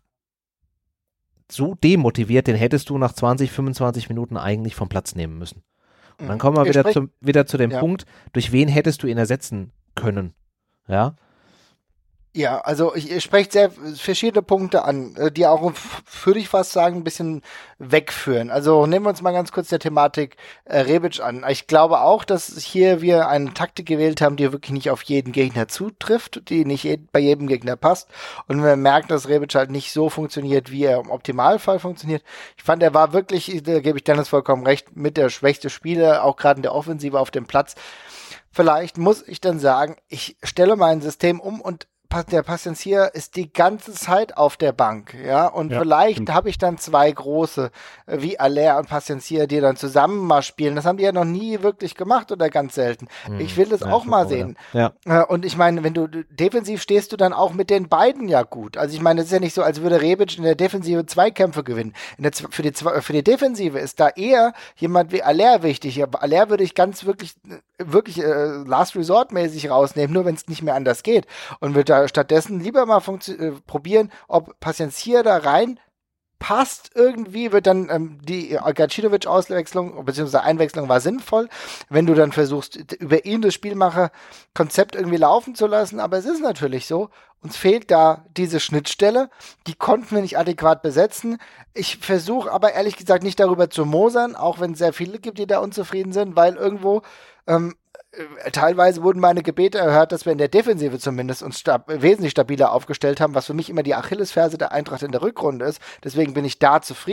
so demotiviert, den hättest du nach 20, 25 Minuten eigentlich vom Platz nehmen müssen. Und dann kommen wir wieder zu dem Punkt, durch wen hättest du ihn ersetzen können, ja? Ja, also ich spreche sehr verschiedene Punkte an, die auch, würde ich fast sagen, ein bisschen wegführen. Also nehmen wir uns mal ganz kurz der Thematik Rebic an. Ich glaube auch, dass hier wir eine Taktik gewählt haben, die wirklich nicht auf jeden Gegner zutrifft, die nicht bei jedem Gegner passt. Und wir merken, dass Rebic halt nicht so funktioniert, wie er im Optimalfall funktioniert. Ich fand, er war wirklich, da gebe ich Dennis vollkommen recht, mit der schwächste Spieler, auch gerade in der Offensive auf dem Platz. Vielleicht muss ich dann sagen, ich stelle mein System um und der Passencier ist die ganze Zeit auf der Bank, ja, und vielleicht habe ich dann 2 große, wie Aller und Passencier, die dann zusammen mal spielen. Das haben die ja noch nie wirklich gemacht oder ganz selten. Ich will das auch mal sehen. Ja. Und ich meine, wenn du defensiv stehst, du dann auch mit den beiden ja gut. Also ich meine, es ist ja nicht so, als würde Rebic in der Defensive 2 Kämpfe gewinnen. Für die Defensive ist da eher jemand wie Aller wichtig. Aber Aller würde ich ganz wirklich Last Resort mäßig rausnehmen, nur wenn es nicht mehr anders geht. Und würde da stattdessen lieber mal probieren, ob Passencier da rein passt irgendwie, wird dann die Gacinovic-Auswechslung bzw. Einwechslung war sinnvoll, wenn du dann versuchst, über ihn das Spielmacher-Konzept irgendwie laufen zu lassen, aber es ist natürlich so, uns fehlt da diese Schnittstelle, die konnten wir nicht adäquat besetzen. Ich versuche aber ehrlich gesagt nicht darüber zu mosern, auch wenn es sehr viele gibt, die da unzufrieden sind, weil irgendwo teilweise wurden meine Gebete erhört, dass wir in der Defensive zumindest uns wesentlich stabiler aufgestellt haben, was für mich immer die Achillesferse der Eintracht in der Rückrunde ist. Deswegen bin ich da zufrieden.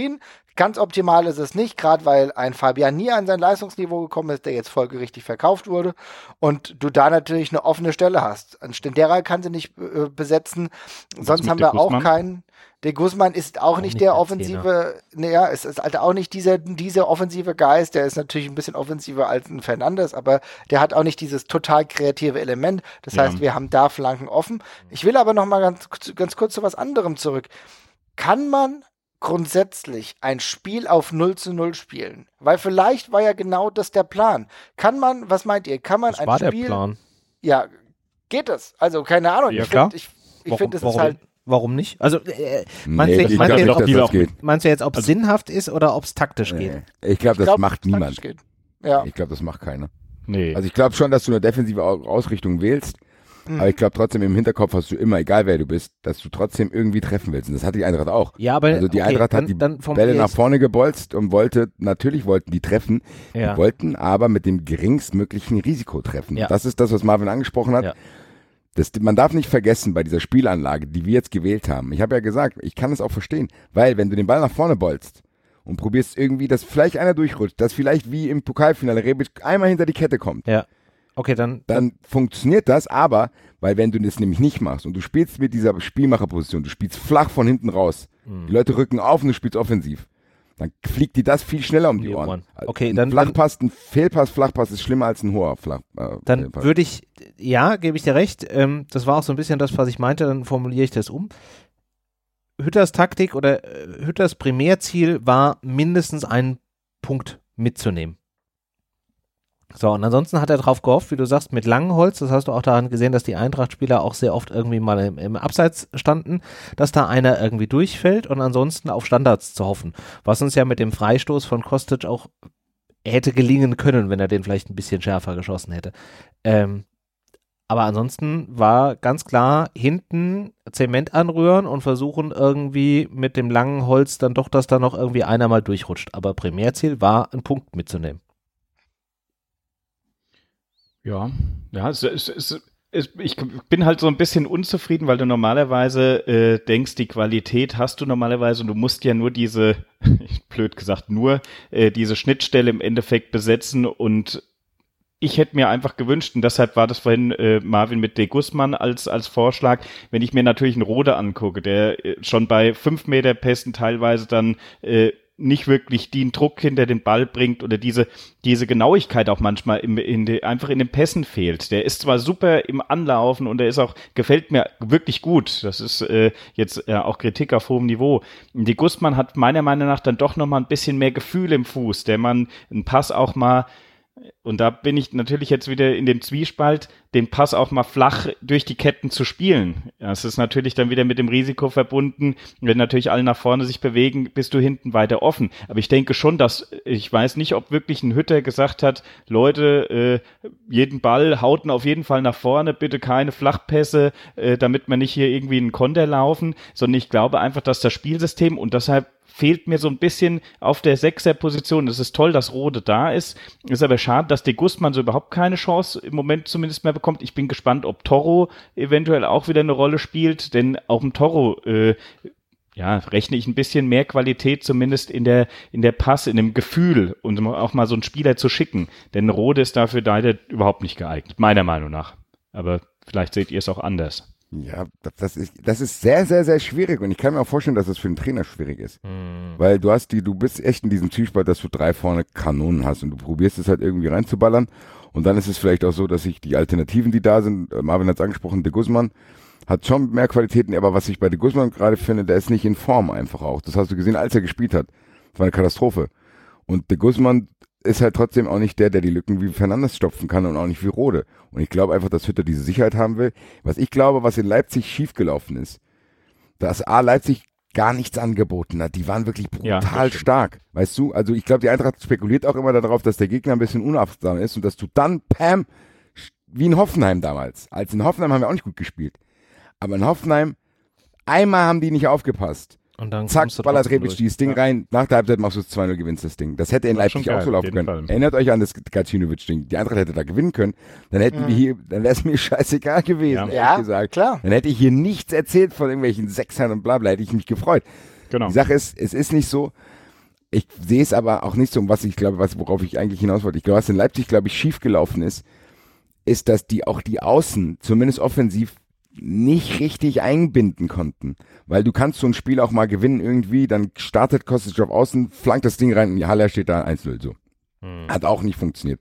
Ganz optimal ist es nicht, gerade weil ein Fabian nie an sein Leistungsniveau gekommen ist, der jetzt folgerichtig verkauft wurde und du da natürlich eine offene Stelle hast. Ein Stendera kann sie nicht besetzen, sonst haben wir auch keinen. Der Guzman ist auch nicht der offensive, naja, es ist halt auch nicht dieser offensive Geist, der ist natürlich ein bisschen offensiver als ein Fernandes, aber der hat auch nicht dieses total kreative Element. Das heißt, wir haben da Flanken offen. Ich will aber noch mal ganz kurz zu was anderem zurück. Kann man grundsätzlich ein Spiel auf 0:0 spielen? Weil vielleicht war ja genau das der Plan. Kann man, was meint ihr, kann man das ein war Spiel... der Plan. Ja, geht das? Also, keine Ahnung. Ja, ich finde, es ist halt... Warum nicht? Also, meinst du jetzt, ob es sinnhaft ist oder ob es taktisch geht? Ich glaube, das macht niemand. Ja. Ich glaube, das macht keiner. Nee. Also ich glaube schon, dass du eine defensive Ausrichtung wählst, aber ich glaube trotzdem im Hinterkopf hast du immer, egal wer du bist, dass du trotzdem irgendwie treffen willst. Und das hat die Eintracht auch. Ja, aber also die Eintracht hat die Bälle nach vorne gebolzt und natürlich wollten die treffen, die wollten aber mit dem geringstmöglichen Risiko treffen. Ja. Das ist das, was Marvin angesprochen hat. Ja. Man darf nicht vergessen bei dieser Spielanlage, die wir jetzt gewählt haben. Ich habe ja gesagt, ich kann es auch verstehen, weil wenn du den Ball nach vorne bolzt und probierst irgendwie, dass vielleicht einer durchrutscht, dass vielleicht wie im Pokalfinale Rebic einmal hinter die Kette kommt. Ja. Okay, dann funktioniert das, aber weil wenn du das nämlich nicht machst und du spielst mit dieser Spielmacherposition, du spielst flach von hinten raus, die Leute rücken auf und du spielst offensiv, dann fliegt dir das viel schneller um die Ohren. Okay, ein Flachpass ist schlimmer als ein hoher Flachpass. Dann würde ich, gebe ich dir recht, das war auch so ein bisschen das, was ich meinte, dann formuliere ich das um. Hütters Taktik oder Hütters Primärziel war, mindestens einen Punkt mitzunehmen. So, und ansonsten hat er drauf gehofft, wie du sagst, mit Langenholz, das hast du auch daran gesehen, dass die Eintracht-Spieler auch sehr oft irgendwie mal im Abseits standen, dass da einer irgendwie durchfällt und ansonsten auf Standards zu hoffen, was uns ja mit dem Freistoß von Kostic auch hätte gelingen können, wenn er den vielleicht ein bisschen schärfer geschossen hätte. Aber ansonsten war ganz klar, hinten Zement anrühren und versuchen irgendwie mit dem langen Holz dann doch, dass da noch irgendwie einer mal durchrutscht. Aber Primärziel war, einen Punkt mitzunehmen. Ja, ich bin halt so ein bisschen unzufrieden, weil du normalerweise denkst, die Qualität hast du normalerweise und du musst ja nur diese, blöd gesagt, diese Schnittstelle im Endeffekt besetzen und ich hätte mir einfach gewünscht, und deshalb war das vorhin Marvin mit De Guzman als Vorschlag, wenn ich mir natürlich einen Rode angucke, der schon bei 5 Meter Pässen teilweise dann nicht wirklich den Druck hinter den Ball bringt oder diese Genauigkeit auch manchmal einfach in den Pässen fehlt. Der ist zwar super im Anlaufen und gefällt mir wirklich gut. Das ist jetzt auch Kritik auf hohem Niveau. Die Guzman hat meiner Meinung nach dann doch nochmal ein bisschen mehr Gefühl im Fuß, der man einen Pass auch mal, und da bin ich natürlich jetzt wieder in dem Zwiespalt, den Pass auch mal flach durch die Ketten zu spielen. Das ist natürlich dann wieder mit dem Risiko verbunden, wenn natürlich alle nach vorne sich bewegen, bist du hinten weiter offen. Aber ich denke schon, ich weiß nicht, ob wirklich ein Hütter gesagt hat, Leute, jeden Ball hauten auf jeden Fall nach vorne, bitte keine Flachpässe, damit wir nicht hier irgendwie einen Konter laufen, sondern ich glaube einfach, dass das Spielsystem und deshalb fehlt mir so ein bisschen auf der Sechser-Position. Es ist toll, dass Rode da ist. Ist aber schade, dass De Guzman so überhaupt keine Chance im Moment zumindest mehr bekommt. Ich bin gespannt, ob Toro eventuell auch wieder eine Rolle spielt, denn auch im Toro rechne ich ein bisschen mehr Qualität zumindest in der Pass, in dem Gefühl und auch mal so einen Spieler zu schicken. Denn Rode ist dafür leider überhaupt nicht geeignet, meiner Meinung nach. Aber vielleicht seht ihr es auch anders. Ja, das ist sehr, sehr, sehr schwierig und ich kann mir auch vorstellen, dass das für einen Trainer schwierig ist. Weil du bist echt in diesem Zwiespalt, dass du 3 vorne Kanonen hast und du probierst es halt irgendwie reinzuballern und dann ist es vielleicht auch so, dass sich die Alternativen, die da sind, Marvin hat es angesprochen, De Guzman hat schon mehr Qualitäten, aber was ich bei De Guzman gerade finde, der ist nicht in Form einfach auch. Das hast du gesehen, als er gespielt hat. Das war eine Katastrophe. Und De Guzman ist halt trotzdem auch nicht der die Lücken wie Fernandes stopfen kann und auch nicht wie Rode. Und ich glaube einfach, dass Hütter diese Sicherheit haben will. Was ich glaube, was in Leipzig schiefgelaufen ist, dass Leipzig gar nichts angeboten hat. Die waren wirklich brutal stark. Weißt du? Also ich glaube, die Eintracht spekuliert auch immer darauf, dass der Gegner ein bisschen unachtsam ist und dass du dann, wie in Hoffenheim damals. Als in Hoffenheim haben wir auch nicht gut gespielt. Aber in Hoffenheim, einmal haben die nicht aufgepasst. Und dann zack, ballert Rebic dieses Ding rein. Nach der Halbzeit machst du es 2-0, gewinnst das Ding. Das hätte in Leipzig auch so laufen können. Fall. Erinnert euch an das Gacinovic-Ding. Die Eintracht hätte da gewinnen können. Dann hätten wir hier, dann wäre es mir scheißegal gewesen, ehrlich gesagt. Klar. Dann hätte ich hier nichts erzählt von irgendwelchen Sechsern und bla bla, hätte ich mich gefreut. Genau. Die Sache ist, es ist nicht so. Ich sehe es aber auch nicht so, worauf ich eigentlich hinaus wollte. Ich glaube, was in Leipzig, schiefgelaufen ist, dass die Außen, zumindest offensiv, nicht richtig einbinden konnten. Weil du kannst so ein Spiel auch mal gewinnen irgendwie, dann startet Kostic auf Außen, flankt das Ding rein und Haller steht da 1-0 so. Hat auch nicht funktioniert.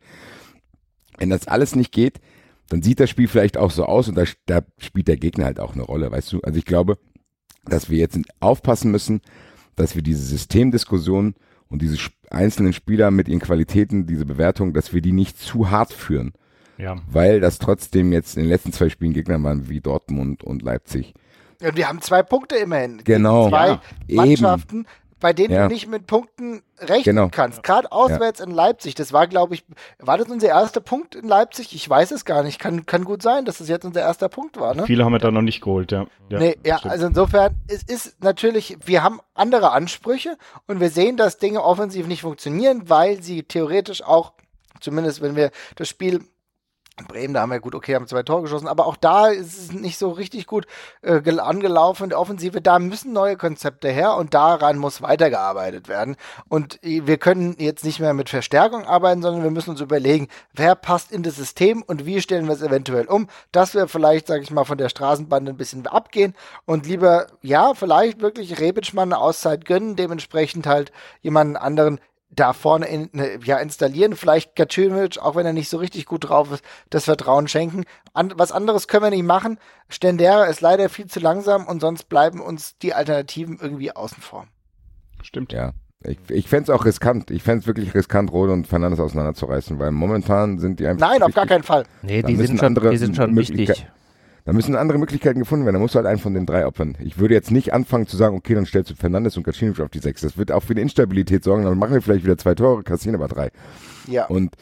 Wenn das alles nicht geht, dann sieht das Spiel vielleicht auch so aus und da spielt der Gegner halt auch eine Rolle, weißt du? Also ich glaube, dass wir jetzt aufpassen müssen, dass wir diese Systemdiskussion und diese einzelnen Spieler mit ihren Qualitäten, diese Bewertung, dass wir die nicht zu hart führen. Ja. Weil das trotzdem jetzt in den letzten 2 Spielen Gegner waren wie Dortmund und Leipzig. Und wir haben 2 Punkte immerhin. Genau. Zwei Mannschaften, Eben. bei denen du nicht mit Punkten rechnen kannst. Gerade auswärts in Leipzig. Das war, glaube ich, war das unser erster Punkt in Leipzig? Ich weiß es gar nicht. Kann gut sein, dass das jetzt unser erster Punkt war. Ne? Viele haben wir da noch nicht geholt, ja. Also insofern, es ist natürlich, wir haben andere Ansprüche und wir sehen, dass Dinge offensiv nicht funktionieren, weil sie theoretisch auch, zumindest wenn wir das Spiel in Bremen, da haben wir haben 2 Tore geschossen, aber auch da ist es nicht so richtig gut angelaufen. Der Offensive, da müssen neue Konzepte her und daran muss weitergearbeitet werden. Und wir können jetzt nicht mehr mit Verstärkung arbeiten, sondern wir müssen uns überlegen, wer passt in das System und wie stellen wir es eventuell um, dass wir vielleicht, sage ich mal, von der Straßenbande ein bisschen abgehen und lieber, vielleicht wirklich Rebic mal eine Auszeit gönnen, dementsprechend halt jemanden anderen da vorne installieren, vielleicht Gacinovic, auch wenn er nicht so richtig gut drauf ist, das Vertrauen schenken. Was anderes können wir nicht machen. Stendera ist leider viel zu langsam und sonst bleiben uns die Alternativen irgendwie außen vor. Stimmt. Ja, ich fände es auch riskant. Ich fände es wirklich riskant, Rode und Fernandes auseinanderzureißen, weil momentan sind die einfach... Nein, auf gar keinen Fall. Nee, die sind schon wichtig. Da müssen andere Möglichkeiten gefunden werden. Da musst du halt einen von den 3 opfern. Ich würde jetzt nicht anfangen zu sagen, okay, dann stellst du Fernandes und Gacinovic auf die 6. Das wird auch für die Instabilität sorgen. Dann machen wir vielleicht wieder 2 Tore, kassieren aber 3. Ja. Und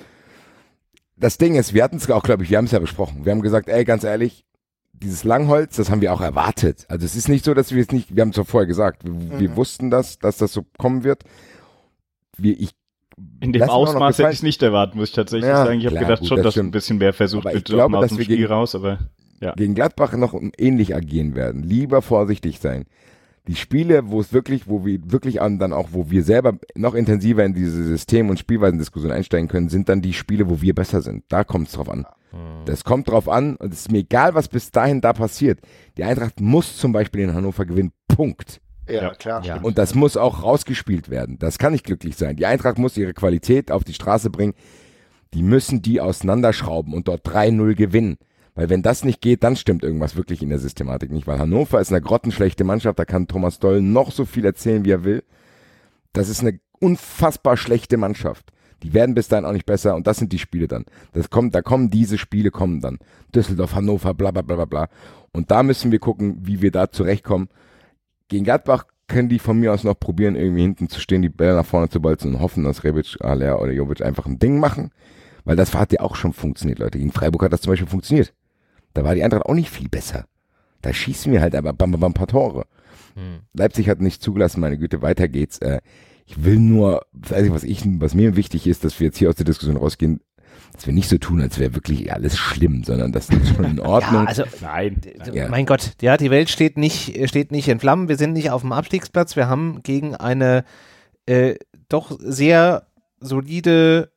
das Ding ist, wir hatten es auch, glaube ich, wir haben es ja besprochen. Wir haben gesagt, ganz ehrlich, dieses Langholz, das haben wir auch erwartet. Also es ist nicht so, dass wir es nicht, wir haben es doch vorher gesagt. Wir wussten dass das so kommen wird. In dem Ausmaß hätte ich es nicht erwartet, muss ich tatsächlich sagen. Ich habe gedacht schon, dass ein bisschen mehr versucht wird, ich glaube, aus dem Spiel raus, aber gegen Gladbach noch ähnlich agieren werden. Lieber vorsichtig sein. Die Spiele, wo wir selber noch intensiver in diese System- und Spielweisendiskussion einsteigen können, sind dann die Spiele, wo wir besser sind. Da kommt es drauf an. Das kommt drauf an und es ist mir egal, was bis dahin da passiert. Die Eintracht muss zum Beispiel in Hannover gewinnen. Punkt. Ja, klar. Ja. Und das muss auch rausgespielt werden. Das kann nicht glücklich sein. Die Eintracht muss ihre Qualität auf die Straße bringen. Die müssen die auseinanderschrauben und dort 3-0 gewinnen. Weil wenn das nicht geht, dann stimmt irgendwas wirklich in der Systematik nicht. Weil Hannover ist eine grottenschlechte Mannschaft, da kann Thomas Doll noch so viel erzählen, wie er will. Das ist eine unfassbar schlechte Mannschaft. Die werden bis dahin auch nicht besser und das sind die Spiele dann. Diese Spiele kommen dann. Düsseldorf, Hannover, bla bla bla bla bla. Und da müssen wir gucken, wie wir da zurechtkommen. Gegen Gladbach können die von mir aus noch probieren, irgendwie hinten zu stehen, die Bälle nach vorne zu bolzen und hoffen, dass Rebic, Haller oder Jovic einfach ein Ding machen. Weil das hat ja auch schon funktioniert, Leute. Gegen Freiburg hat das zum Beispiel funktioniert. Da war die Eintracht auch nicht viel besser. Da schießen wir halt aber ein paar Tore. Leipzig hat nicht zugelassen, meine Güte, weiter geht's. Ich will nur, was mir wichtig ist, dass wir jetzt hier aus der Diskussion rausgehen, dass wir nicht so tun, als wäre wirklich alles schlimm, sondern das ist schon in Ordnung. Nein. Mein Gott, die Welt steht nicht in Flammen, wir sind nicht auf dem Abstiegsplatz, wir haben gegen eine doch sehr solide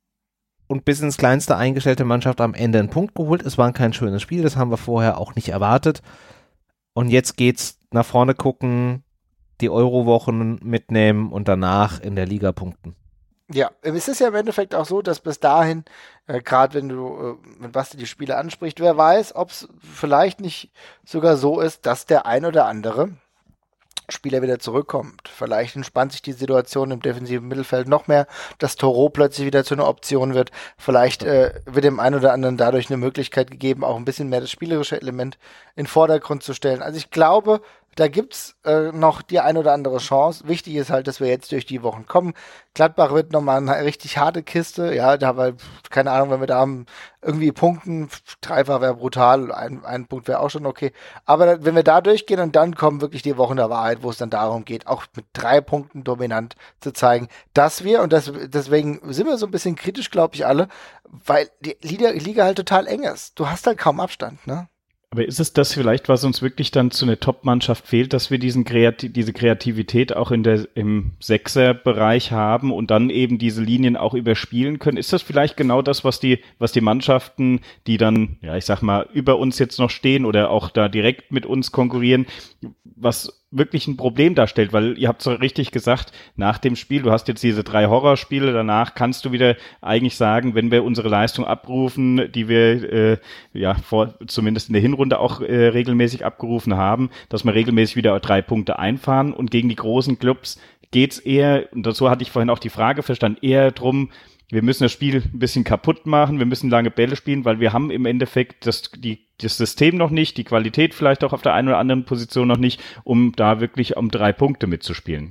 und bis ins Kleinste eingestellte Mannschaft am Ende einen Punkt geholt. Es war kein schönes Spiel, das haben wir vorher auch nicht erwartet. Und jetzt geht's nach vorne gucken, die Eurowochen mitnehmen und danach in der Liga punkten. Ja, es ist ja im Endeffekt auch so, dass bis dahin, gerade wenn Basti die Spiele anspricht, wer weiß, ob es vielleicht nicht sogar so ist, dass der ein oder andere Spieler wieder zurückkommt. Vielleicht entspannt sich die Situation im defensiven Mittelfeld noch mehr, dass Toro plötzlich wieder zu einer Option wird. Vielleicht wird dem einen oder anderen dadurch eine Möglichkeit gegeben, auch ein bisschen mehr das spielerische Element in den Vordergrund zu stellen. Also ich glaube, da gibt's noch die ein oder andere Chance. Wichtig ist halt, dass wir jetzt durch die Wochen kommen. Gladbach wird nochmal eine richtig harte Kiste. Ja, keine Ahnung, wenn wir da irgendwie punkten, Dreifach wäre brutal, ein Punkt wäre auch schon okay. Aber wenn wir da durchgehen und dann kommen wirklich die Wochen der Wahrheit, wo es dann darum geht, auch mit 3 Punkten dominant zu zeigen, dass wir, und deswegen sind wir so ein bisschen kritisch, glaube ich, alle, weil die Liga halt total eng ist. Du hast halt kaum Abstand, ne? Aber ist es das vielleicht, was uns wirklich dann zu einer Top-Mannschaft fehlt, dass wir diese Kreativität auch im Sechser-Bereich haben und dann eben diese Linien auch überspielen können? Ist das vielleicht genau das, was die Mannschaften, die dann, ja, ich sag mal, über uns jetzt noch stehen oder auch da direkt mit uns konkurrieren, was wirklich ein Problem darstellt, weil ihr habt so richtig gesagt, nach dem Spiel, du hast jetzt diese 3 Horrorspiele, danach kannst du wieder eigentlich sagen, wenn wir unsere Leistung abrufen, die wir zumindest in der Hinrunde auch regelmäßig abgerufen haben, dass wir regelmäßig wieder 3 Punkte einfahren und gegen die großen Clubs geht's eher, und so hatte ich vorhin auch die Frage verstanden, eher drum, wir müssen das Spiel ein bisschen kaputt machen, wir müssen lange Bälle spielen, weil wir haben im Endeffekt das System noch nicht, die Qualität vielleicht auch auf der einen oder anderen Position noch nicht, um da wirklich um 3 Punkte mitzuspielen.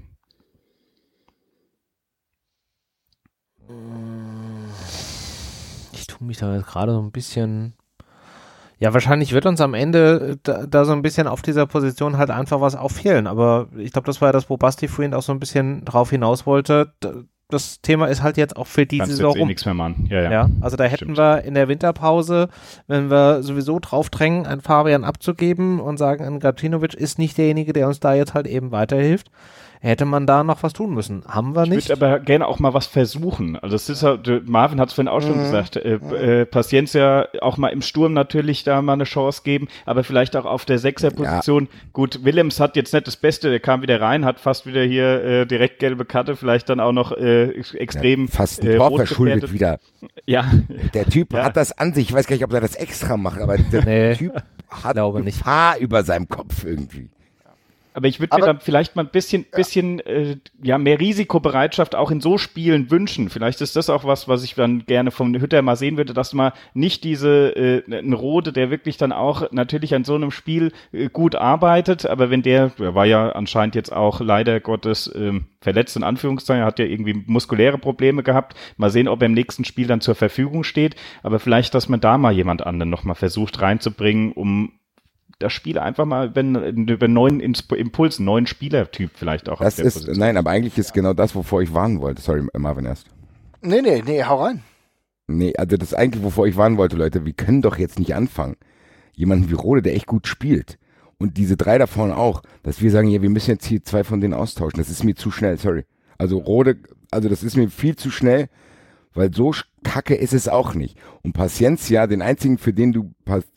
Ich tue mich da jetzt gerade so ein bisschen... Ja, wahrscheinlich wird uns am Ende da so ein bisschen auf dieser Position halt einfach was auffehlen, aber ich glaube, das war ja das, wo Basti vorhin auch so ein bisschen drauf hinaus wollte. Das Thema ist halt jetzt auch für die Saison rum. Nichts mehr machen. Ja, also da hätten wir in der Winterpause, wenn wir sowieso drauf drängen, einen Fabian abzugeben und sagen, ein Gacinovic ist nicht derjenige, der uns da jetzt halt eben weiterhilft, hätte man da noch was tun müssen. Haben wir nicht. Ich würde aber gerne auch mal was versuchen. Also es ist ja, Marvin hat es vorhin auch schon gesagt, Paciencia auch mal im Sturm natürlich da mal eine Chance geben, aber vielleicht auch auf der Sechserposition. Ja. Gut, Willems hat jetzt nicht das Beste, der kam wieder rein, hat fast wieder hier direkt gelbe Karte, vielleicht dann auch noch extrem ja, fast ein Tor verschuldet wieder. Ja. Der Typ hat das an sich, ich weiß gar nicht, ob er das extra macht, aber der Typ hat ein Haar über seinem Kopf irgendwie. Aber ich würde mir dann vielleicht mal ein bisschen mehr Risikobereitschaft auch in so Spielen wünschen. Vielleicht ist das auch was ich dann gerne vom Hütter mal sehen würde, dass man nicht ein Rode, der wirklich dann auch natürlich an so einem Spiel gut arbeitet, aber wenn der war ja anscheinend jetzt auch leider Gottes verletzt in Anführungszeichen, hat ja irgendwie muskuläre Probleme gehabt. Mal sehen, ob er im nächsten Spiel dann zur Verfügung steht. Aber vielleicht, dass man da mal jemand anderen noch mal versucht reinzubringen, um das Spiel einfach mal über neuen Impulsen, neuen Spielertyp vielleicht auch. Das ist, nein, aber eigentlich ist genau das, wovor ich warnen wollte. Sorry, Marvin erst. Nee, hau rein. Nee, also das ist eigentlich, wovor ich warnen wollte, Leute. Wir können doch jetzt nicht anfangen. Jemanden wie Rode, der echt gut spielt. Und diese 3 davon auch, dass wir sagen, ja, wir müssen jetzt hier 2 von denen austauschen. Das ist mir zu schnell, sorry. Also Rode, das ist mir viel zu schnell, weil so kacke ist es auch nicht. Und Paciencia, den einzigen, den du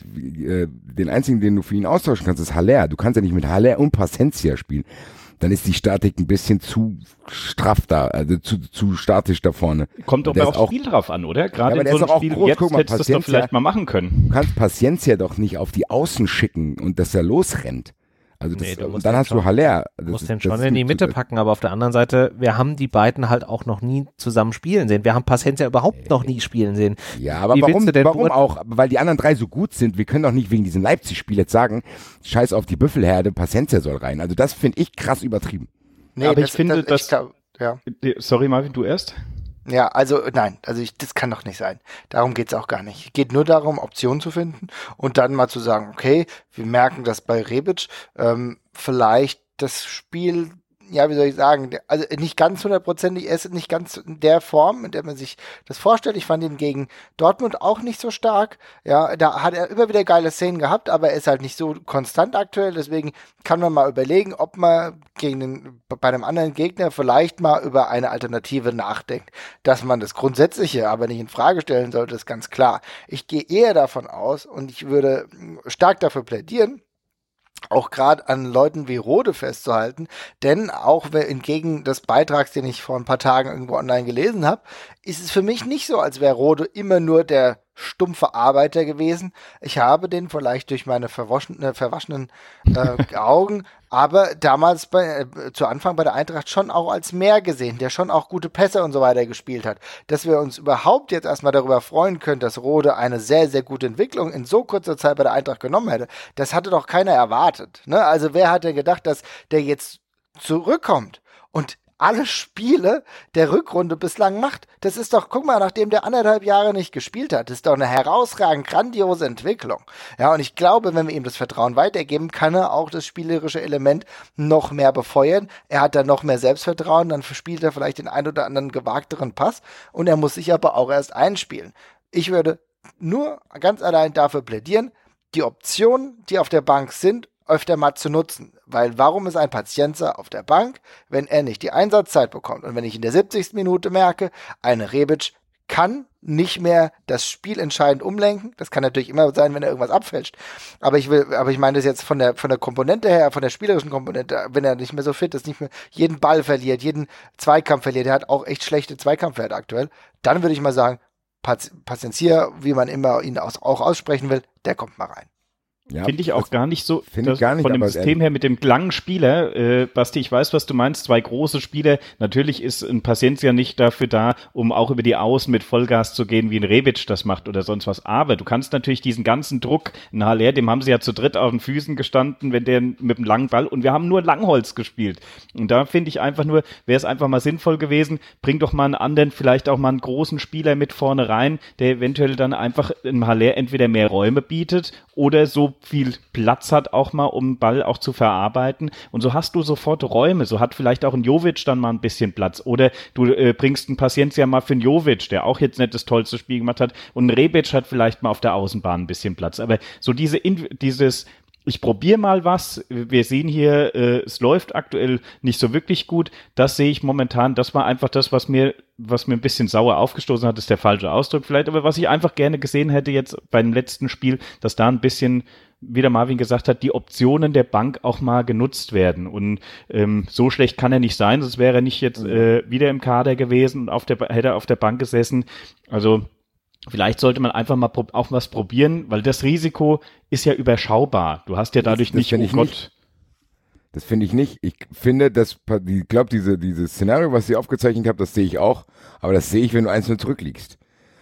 für ihn austauschen kannst, ist Haller. Du kannst ja nicht mit Haller und Paciencia spielen. Dann ist die Statik ein bisschen zu straff da, also zu statisch da vorne. Kommt doch aufs Spiel drauf an, oder? Gerade in so einem Spiel jetzt hättest du das doch vielleicht mal machen können. Du kannst Paciencia doch nicht auf die Außen schicken und dass er losrennt. Also und dann hast du Haller. Du musst den schon in die Mitte packen, aber auf der anderen Seite, wir haben die beiden halt auch noch nie zusammen spielen sehen. Wir haben Paciencia überhaupt noch nie spielen sehen. Ja, aber warum auch? Weil die anderen 3 so gut sind. Wir können doch nicht wegen diesem Leipzig-Spiel jetzt sagen, scheiß auf die Büffelherde, Paciencia soll rein. Also das finde ich krass übertrieben. Nee, aber ich finde, sorry Marvin, du erst? Ja, also nein, das kann doch nicht sein. Darum geht's auch gar nicht. Es geht nur darum, Optionen zu finden und dann mal zu sagen, okay, wir merken, dass bei Rebic vielleicht das Spiel, ja, wie soll ich sagen, also nicht ganz 100%ig, er ist nicht ganz in der Form, in der man sich das vorstellt. Ich fand ihn gegen Dortmund auch nicht so stark. Ja, da hat er immer wieder geile Szenen gehabt, aber er ist halt nicht so konstant aktuell. Deswegen kann man mal überlegen, ob man bei einem anderen Gegner vielleicht mal über eine Alternative nachdenkt. Dass man das Grundsätzliche aber nicht in Frage stellen sollte, ist ganz klar. Ich gehe eher davon aus und ich würde stark dafür plädieren, auch gerade an Leuten wie Rode festzuhalten, denn auch entgegen des Beitrags, den ich vor ein paar Tagen irgendwo online gelesen habe, ist es für mich nicht so, als wäre Rode immer nur der stumpfe Arbeiter gewesen. Ich habe den vielleicht durch meine verwaschenen Augen, aber damals zu Anfang bei der Eintracht schon auch als mehr gesehen, der schon auch gute Pässe und so weiter gespielt hat. Dass wir uns überhaupt jetzt erstmal darüber freuen können, dass Rode eine sehr, sehr gute Entwicklung in so kurzer Zeit bei der Eintracht genommen hätte, das hatte doch keiner erwartet. Ne? Also wer hat denn gedacht, dass der jetzt zurückkommt und alle Spiele der Rückrunde bislang macht? Das ist doch, guck mal, nachdem der 1,5 Jahre nicht gespielt hat, das ist doch eine herausragend grandiose Entwicklung. Ja, und ich glaube, wenn wir ihm das Vertrauen weitergeben, kann er auch das spielerische Element noch mehr befeuern. Er hat dann noch mehr Selbstvertrauen, dann spielt er vielleicht den ein oder anderen gewagteren Pass und er muss sich aber auch erst einspielen. Ich würde nur ganz allein dafür plädieren, die Optionen, die auf der Bank sind, öfter mal zu nutzen. Weil warum ist ein Pazienza auf der Bank, wenn er nicht die Einsatzzeit bekommt? Und wenn ich in der 70. Minute merke, ein Rebic kann nicht mehr das Spiel entscheidend umlenken. Das kann natürlich immer sein, wenn er irgendwas abfälscht. Aber ich meine das jetzt von der Komponente her, von der spielerischen Komponente, wenn er nicht mehr so fit ist, nicht mehr jeden Ball verliert, jeden Zweikampf verliert, der hat auch echt schlechte Zweikampfwerte aktuell, dann würde ich mal sagen, Paciencia, wie man immer ihn auch aussprechen will, der kommt mal rein. Ja, finde ich auch gar nicht so, gar nicht, von dem System her mit dem langen Spieler, Basti, ich weiß, was du meinst, 2 große Spieler, natürlich ist ein Paciencia nicht dafür da, um auch über die Außen mit Vollgas zu gehen, wie ein Rebic das macht oder sonst was, aber du kannst natürlich diesen ganzen Druck, ein Haller, dem haben sie ja zu dritt auf den Füßen gestanden, wenn der mit dem langen Ball, und wir haben nur Langholz gespielt, und da finde ich einfach nur, wäre es einfach mal sinnvoll gewesen, bring doch mal einen anderen, vielleicht auch mal einen großen Spieler mit vorne rein, der eventuell dann einfach im Haller entweder mehr Räume bietet oder so viel Platz hat auch mal, um den Ball auch zu verarbeiten, und so hast du sofort Räume, so hat vielleicht auch ein Jovic dann mal ein bisschen Platz, oder du bringst einen Paciencia mal für einen Jovic, der auch jetzt nicht das tollste Spiel gemacht hat, und ein Rebic hat vielleicht mal auf der Außenbahn ein bisschen Platz, aber so dieses ich probiere mal was, wir sehen hier, es läuft aktuell nicht so wirklich gut, das sehe ich momentan, das war einfach das, was mir ein bisschen sauer aufgestoßen hat, ist der falsche Ausdruck vielleicht, aber was ich einfach gerne gesehen hätte jetzt beim letzten Spiel, dass da ein bisschen, wie der Marvin gesagt hat, die Optionen der Bank auch mal genutzt werden, und so schlecht kann er nicht sein, sonst wäre er nicht jetzt wieder im Kader gewesen und hätte er auf der Bank gesessen, also vielleicht sollte man einfach mal auch was probieren, weil das Risiko ist ja überschaubar. Du hast ja dadurch nicht, oh Gott. Das finde ich nicht. Ich finde, ich glaube, dieses Szenario, was ihr aufgezeichnet habt, das sehe ich auch. Aber das sehe ich, wenn du 1-0 zurückliegst.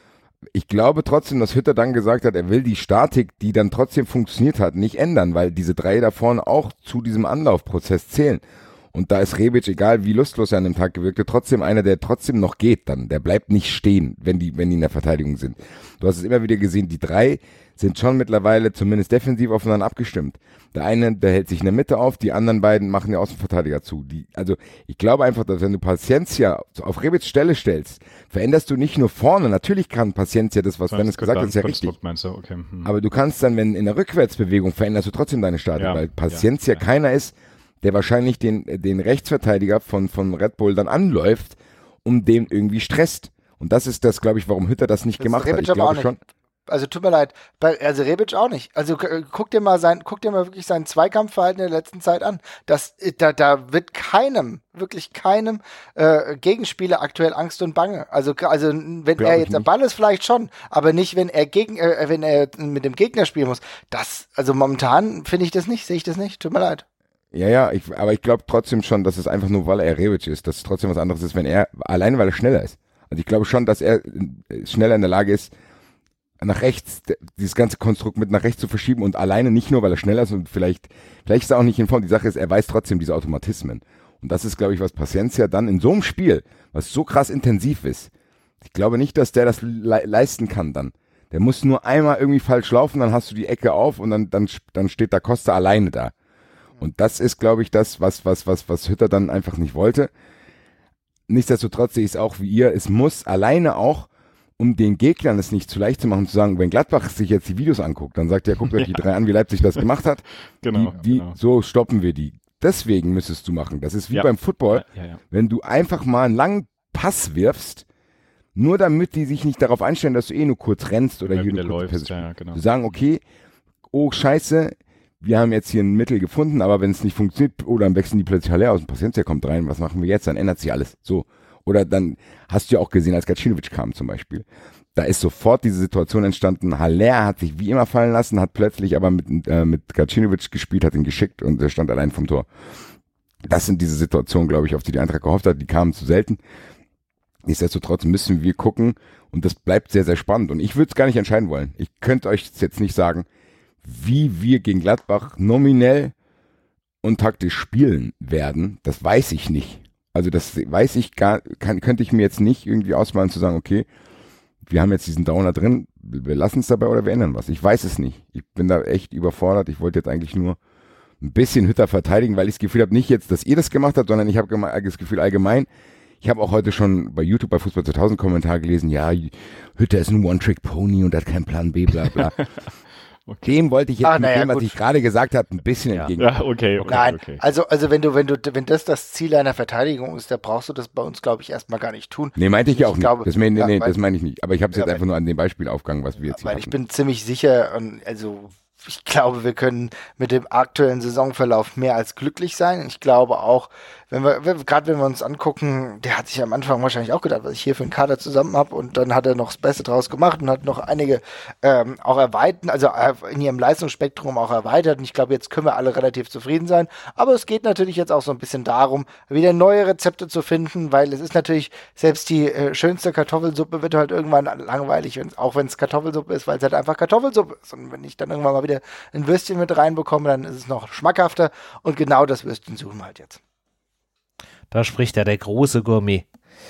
Ich glaube trotzdem, dass Hütter dann gesagt hat, er will die Statik, die dann trotzdem funktioniert hat, nicht ändern, weil diese 3 da vorne auch zu diesem Anlaufprozess zählen. Und da ist Rebic, egal wie lustlos er an dem Tag gewirkt hat, trotzdem einer, der trotzdem noch geht dann. Der bleibt nicht stehen, wenn die in der Verteidigung sind. Du hast es immer wieder gesehen, die 3 sind schon mittlerweile zumindest defensiv aufeinander abgestimmt. Der eine, der hält sich in der Mitte auf, die anderen beiden machen den Außenverteidiger zu. Also ich glaube einfach, dass wenn du Paciencia auf Rebic Stelle stellst, veränderst du nicht nur vorne. Natürlich kann Paciencia das, was Dennis gesagt hat, ist ja richtig. Meinst du? Okay. Aber du kannst dann, wenn in der Rückwärtsbewegung, veränderst du trotzdem deine Statik, weil Paciencia keiner ist, der wahrscheinlich den Rechtsverteidiger von Red Bull dann anläuft, um den irgendwie stresst. Und das ist das, glaube ich, warum Hütter das nicht gemacht hat. Ich glaube schon. Also tut mir leid, also Rebic auch nicht. Also guck dir mal wirklich sein Zweikampfverhalten in der letzten Zeit an. Da wird wirklich keinem Gegenspieler aktuell Angst und Bange. Also wenn er jetzt am Ball ist, vielleicht schon, aber nicht, wenn er mit dem Gegner spielen muss. Also momentan finde ich das nicht, sehe ich das nicht. Tut mir leid. Ja, aber ich glaube trotzdem schon, dass es einfach nur, weil er Rebic ist, dass es trotzdem was anderes ist, weil er schneller ist. Also ich glaube schon, dass er schneller in der Lage ist, nach rechts, dieses ganze Konstrukt mit nach rechts zu verschieben, und alleine nicht nur, weil er schneller ist und vielleicht ist er auch nicht in Form. Die Sache ist, er weiß trotzdem diese Automatismen. Und das ist, glaube ich, was Paciencia dann in so einem Spiel, was so krass intensiv ist, ich glaube nicht, dass der das leisten kann dann. Der muss nur einmal irgendwie falsch laufen, dann hast du die Ecke auf und dann steht da Costa alleine da. Und das ist, glaube ich, das, was Hütter dann einfach nicht wollte. Nichtsdestotrotz sehe ich es auch wie ihr. Es muss alleine auch, um den Gegnern es nicht zu leicht zu machen, zu sagen, wenn Gladbach sich jetzt die Videos anguckt, dann sagt er, guckt euch die 3 an, wie Leipzig das gemacht hat. Genau. So stoppen wir die. Deswegen müsstest du machen. Das ist wie beim Football. Ja. Wenn du einfach mal einen langen Pass wirfst, nur damit die sich nicht darauf einstellen, dass du nur kurz rennst oder hier nur kurz läufst. Genau. Zu sagen, okay, oh scheiße, wir haben jetzt hier ein Mittel gefunden, aber wenn es nicht funktioniert, oder dann wechseln die plötzlich Haller aus, ein Paciencia kommt rein, was machen wir jetzt? Dann ändert sich alles. So. Oder dann hast du ja auch gesehen, als Gacinovic kam zum Beispiel. Da ist sofort diese Situation entstanden. Haller hat sich wie immer fallen lassen, hat plötzlich aber mit Gacinovic gespielt, hat ihn geschickt und er stand allein vom Tor. Das sind diese Situationen, glaube ich, auf die Eintracht gehofft hat. Die kamen zu selten. Nichtsdestotrotz müssen wir gucken und das bleibt sehr, sehr spannend. Und ich würde es gar nicht entscheiden wollen. Ich könnte euch jetzt nicht sagen, wie wir gegen Gladbach nominell und taktisch spielen werden. Das weiß ich nicht. Also das weiß ich könnte ich mir jetzt nicht irgendwie ausmalen zu sagen, okay, wir haben jetzt diesen Downer drin, wir lassen es dabei oder wir ändern was. Ich weiß es nicht. Ich bin da echt überfordert. Ich wollte jetzt eigentlich nur ein bisschen Hütter verteidigen, weil ich das Gefühl habe, nicht jetzt, dass ihr das gemacht habt, sondern ich habe das Gefühl allgemein, ich habe auch heute schon bei YouTube bei Fußball 2000 Kommentar gelesen, ja, Hütter ist ein One-Trick-Pony und hat keinen Plan B, bla bla. Okay. Dem wollte ich jetzt mit dem, was gut. ich gerade gesagt habe, ein bisschen entgegenkommen. Ja, okay. Nein, also wenn das Ziel einer Verteidigung ist, dann brauchst du das bei uns, glaube ich, erstmal gar nicht tun. Nee, meinte ich ja auch Ich nicht. glaube- Das meine Ja, das meine ich nicht. Aber ich habe es Ja, jetzt einfach nur an dem Beispiel aufgegangen, was wir jetzt hier Weil ich hatten. bin ziemlich sicher, also ich glaube, wir können mit dem aktuellen Saisonverlauf mehr als glücklich sein. Ich glaube auch, gerade wenn wir uns angucken, der hat sich am Anfang wahrscheinlich auch gedacht, was ich hier für einen Kader zusammen habe, und dann hat er noch das Beste draus gemacht und hat noch einige auch erweitert, also in ihrem Leistungsspektrum auch erweitert, und ich glaube, jetzt können wir alle relativ zufrieden sein, aber es geht natürlich jetzt auch so ein bisschen darum, wieder neue Rezepte zu finden, weil es ist natürlich, selbst die schönste Kartoffelsuppe wird halt irgendwann langweilig, auch wenn es Kartoffelsuppe ist, weil es halt einfach Kartoffelsuppe ist, und wenn ich dann irgendwann mal wieder ein Würstchen mit reinbekomme, dann ist es noch schmackhafter, und genau das Würstchen suchen wir halt jetzt. Da spricht ja der große Gourmet.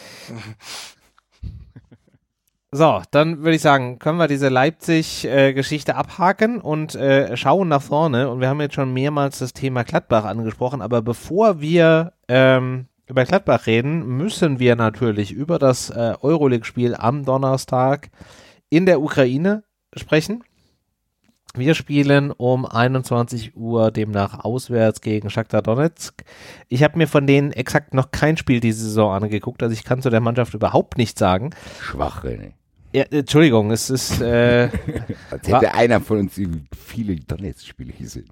So, dann würde ich sagen, können wir diese Leipzig-Geschichte abhaken und schauen nach vorne. Und wir haben jetzt schon mehrmals das Thema Gladbach angesprochen, aber bevor wir über Gladbach reden, müssen wir natürlich über das Euroleague-Spiel am Donnerstag in der Ukraine sprechen. Wir spielen um 21 Uhr demnach auswärts gegen Shakhtar Donetsk. Ich habe mir von denen exakt noch kein Spiel diese Saison angeguckt, also ich kann zu der Mannschaft überhaupt nichts sagen. Schwach, René. Ja, Entschuldigung, es ist Als hätte einer von uns viele Donetsk-Spiele gesehen.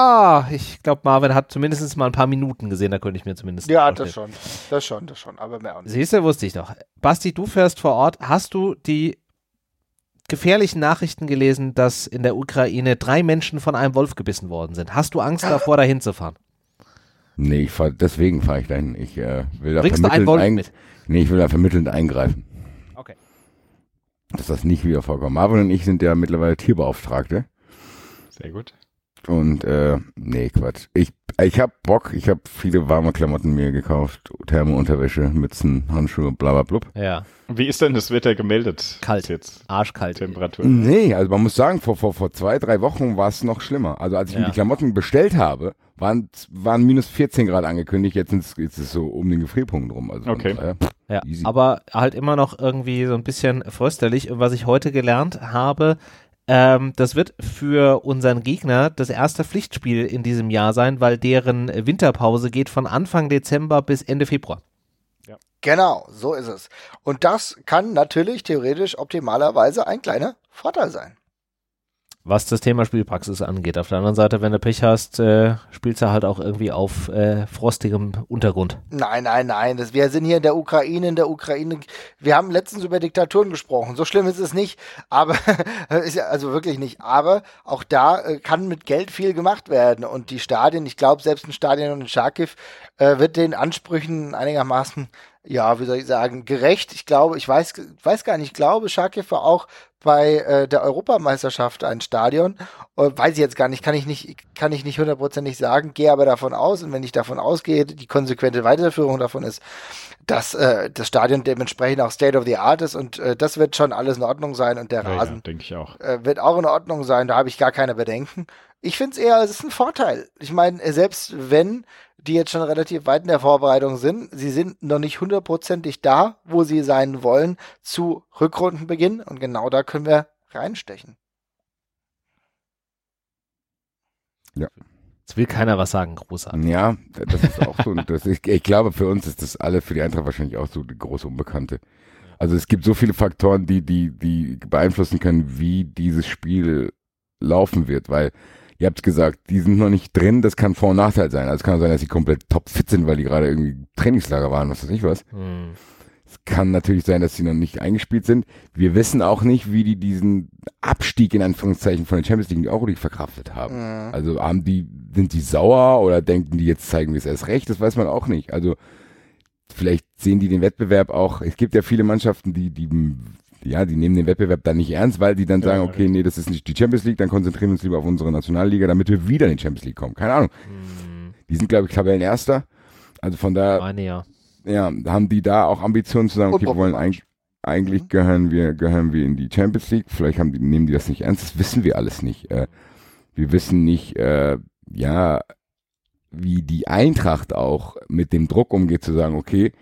ich glaube, Marvin hat zumindest mal ein paar Minuten gesehen, da könnte ich mir zumindest Ja, vorstellen. das schon, aber mehr auch nicht. Siehst du, wusste ich doch. Basti, du fährst vor Ort. Hast du die gefährlichen Nachrichten gelesen, dass in der Ukraine 3 Menschen von einem Wolf gebissen worden sind? Hast du Angst davor, da hinzufahren? Nee, deswegen fahre ich dahin. Ich will da Bringst du einen Wolf mit? Nee, ich will da vermittelnd eingreifen. Okay. Dass das nicht wieder vorkommt. Marvin und ich sind ja mittlerweile Tierbeauftragte. Sehr gut. Und nee, Quatsch. Ich hab Bock, ich habe viele warme Klamotten mir gekauft. Thermounterwäsche, Mützen, Handschuhe, bla bla blub. Ja, Wie ist denn das Wetter gemeldet? Kalt. Jetzt arschkalt. Temperatur. Nee, also man muss sagen, vor 2-3 Wochen war es noch schlimmer. Also als ich mir die Klamotten bestellt habe, waren minus 14 Grad angekündigt, jetzt ist es so um den Gefrierpunkt rum. Also Okay. Ja, easy. aber halt immer noch irgendwie so ein bisschen frösterlich. Und was ich heute gelernt habe, das wird für unseren Gegner das erste Pflichtspiel in diesem Jahr sein, weil deren Winterpause geht von Anfang Dezember bis Ende Februar. Genau, so ist es. Und das kann natürlich theoretisch optimalerweise ein kleiner Vorteil sein. Was das Thema Spielpraxis angeht. Auf der anderen Seite, wenn du Pech hast, spielst du halt auch irgendwie auf frostigem Untergrund. Nein. Wir sind hier in der Ukraine. Wir haben letztens über Diktaturen gesprochen. So schlimm ist es nicht, aber ist ja also wirklich nicht. Aber auch da kann mit Geld viel gemacht werden. Und die Stadien, ich glaube, selbst ein Stadion in Charkiw wird den Ansprüchen einigermaßen, ja, wie soll ich sagen, gerecht. Ich weiß gar nicht, ich glaube, Charkiw war auch bei der Europameisterschaft ein Stadion. Weiß ich jetzt gar nicht, kann ich nicht hundertprozentig sagen, gehe aber davon aus, und wenn ich davon ausgehe, die konsequente Weiterführung davon ist, dass das Stadion dementsprechend auch State of the Art ist, und das wird schon alles in Ordnung sein, und der Rasen Ja, denke ich auch. wird auch in Ordnung sein, da habe ich gar keine Bedenken. Ich finde es eher, es ist ein Vorteil. Ich meine, selbst wenn die jetzt schon relativ weit in der Vorbereitung sind, sie sind noch nicht hundertprozentig da, wo sie sein wollen, zu Rückrundenbeginn, und genau da können wir reinstechen. Ja. Jetzt will keiner was sagen, großartig. Ja, das ist auch so. Ich glaube, für uns ist das alle, für die Eintracht wahrscheinlich auch so die große Unbekannte. Also es gibt so viele Faktoren, die beeinflussen können, wie dieses Spiel laufen wird, weil ihr habt gesagt, die sind noch nicht drin, das kann Vor- und Nachteil sein. Also es kann sein, dass sie komplett topfit sind, weil die gerade irgendwie Trainingslager waren, was weiß ich was. Es kann natürlich sein, dass sie noch nicht eingespielt sind. Wir wissen auch nicht, wie die diesen Abstieg in Anführungszeichen von der Champions League in die Euroleague verkraftet haben. Also sind die sauer oder denken die, jetzt zeigen wir es erst recht? Das weiß man auch nicht. Also vielleicht sehen die den Wettbewerb auch, es gibt ja viele Mannschaften, die nehmen den Wettbewerb dann nicht ernst, weil die dann sagen, okay, nee, das ist nicht die Champions League, dann konzentrieren wir uns lieber auf unsere Nationalliga, damit wir wieder in die Champions League kommen. Keine Ahnung. Die sind, glaube ich, Tabellenerster. Also von daher, ja, haben die da auch Ambitionen zu sagen, okay, wir wollen eigentlich gehören wir in die Champions League. Vielleicht nehmen die das nicht ernst. Das wissen wir alles nicht. Wir wissen nicht, wie die Eintracht auch mit dem Druck umgeht, zu sagen, okay,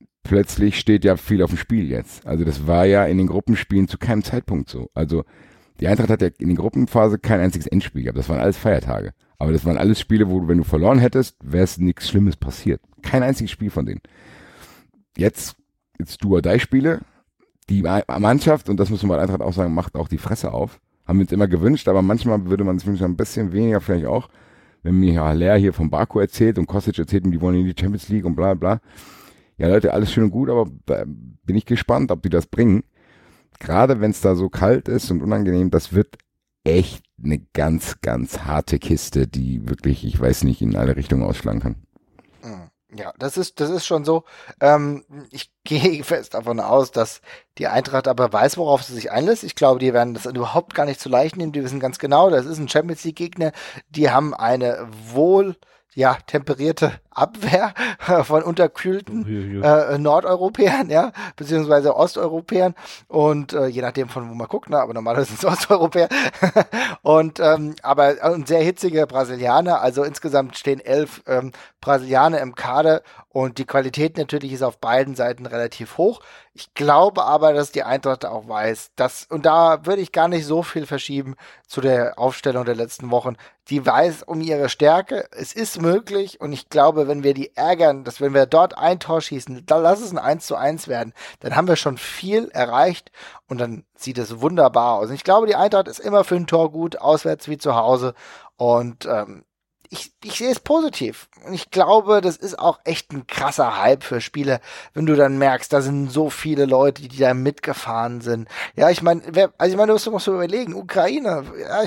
plötzlich steht ja viel auf dem Spiel jetzt. Also das war ja in den Gruppenspielen zu keinem Zeitpunkt so. Also Die Eintracht hat ja in der Gruppenphase kein einziges Endspiel gehabt. Das waren alles Feiertage. Aber das waren alles Spiele, wo, wenn du verloren hättest, wäre es nichts Schlimmes passiert. Kein einziges Spiel von denen. Jetzt Do-or-Die-Spiele. Die Mannschaft, und das muss man bei Eintracht auch sagen, macht auch die Fresse auf. Haben wir uns immer gewünscht, aber manchmal würde man es wünschen, ein bisschen weniger vielleicht auch. Wenn mir Haller hier von Baku erzählt und Kostic erzählt, die wollen in die Champions League und bla bla. Ja Leute, alles schön und gut, aber bin ich gespannt, ob die das bringen. Gerade wenn es da so kalt ist und unangenehm, das wird echt eine ganz, ganz harte Kiste, die wirklich, ich weiß nicht, in alle Richtungen ausschlagen kann. Ja, das ist schon so. Ich gehe fest davon aus, dass die Eintracht aber weiß, worauf sie sich einlässt. Ich glaube, die werden das überhaupt gar nicht zu leicht nehmen. Die wissen ganz genau, das ist ein Champions League Gegner. Die haben eine temperierte Abwehr von unterkühlten Nordeuropäern, ja, beziehungsweise Osteuropäern und je nachdem von wo man guckt, ne, aber normalerweise sind es Osteuropäer und sehr hitzige Brasilianer, also insgesamt stehen 11 Brasilianer im Kader und die Qualität natürlich ist auf beiden Seiten relativ hoch. Ich glaube aber, dass die Eintracht auch weiß, und da würde ich gar nicht so viel verschieben zu der Aufstellung der letzten Wochen. Die weiß um ihre Stärke, es ist möglich und ich glaube, wenn wir die ärgern, dass wenn wir dort ein Tor schießen, dann lass es ein 1:1 werden, dann haben wir schon viel erreicht und dann sieht es wunderbar aus. Und ich glaube, die Eintracht ist immer für ein Tor gut, auswärts wie zu Hause und ich sehe es positiv. Und ich glaube, das ist auch echt ein krasser Hype für Spieler, wenn du dann merkst, da sind so viele Leute, die da mitgefahren sind. Ja, ich meine, du musst so überlegen, Ukraine, ja,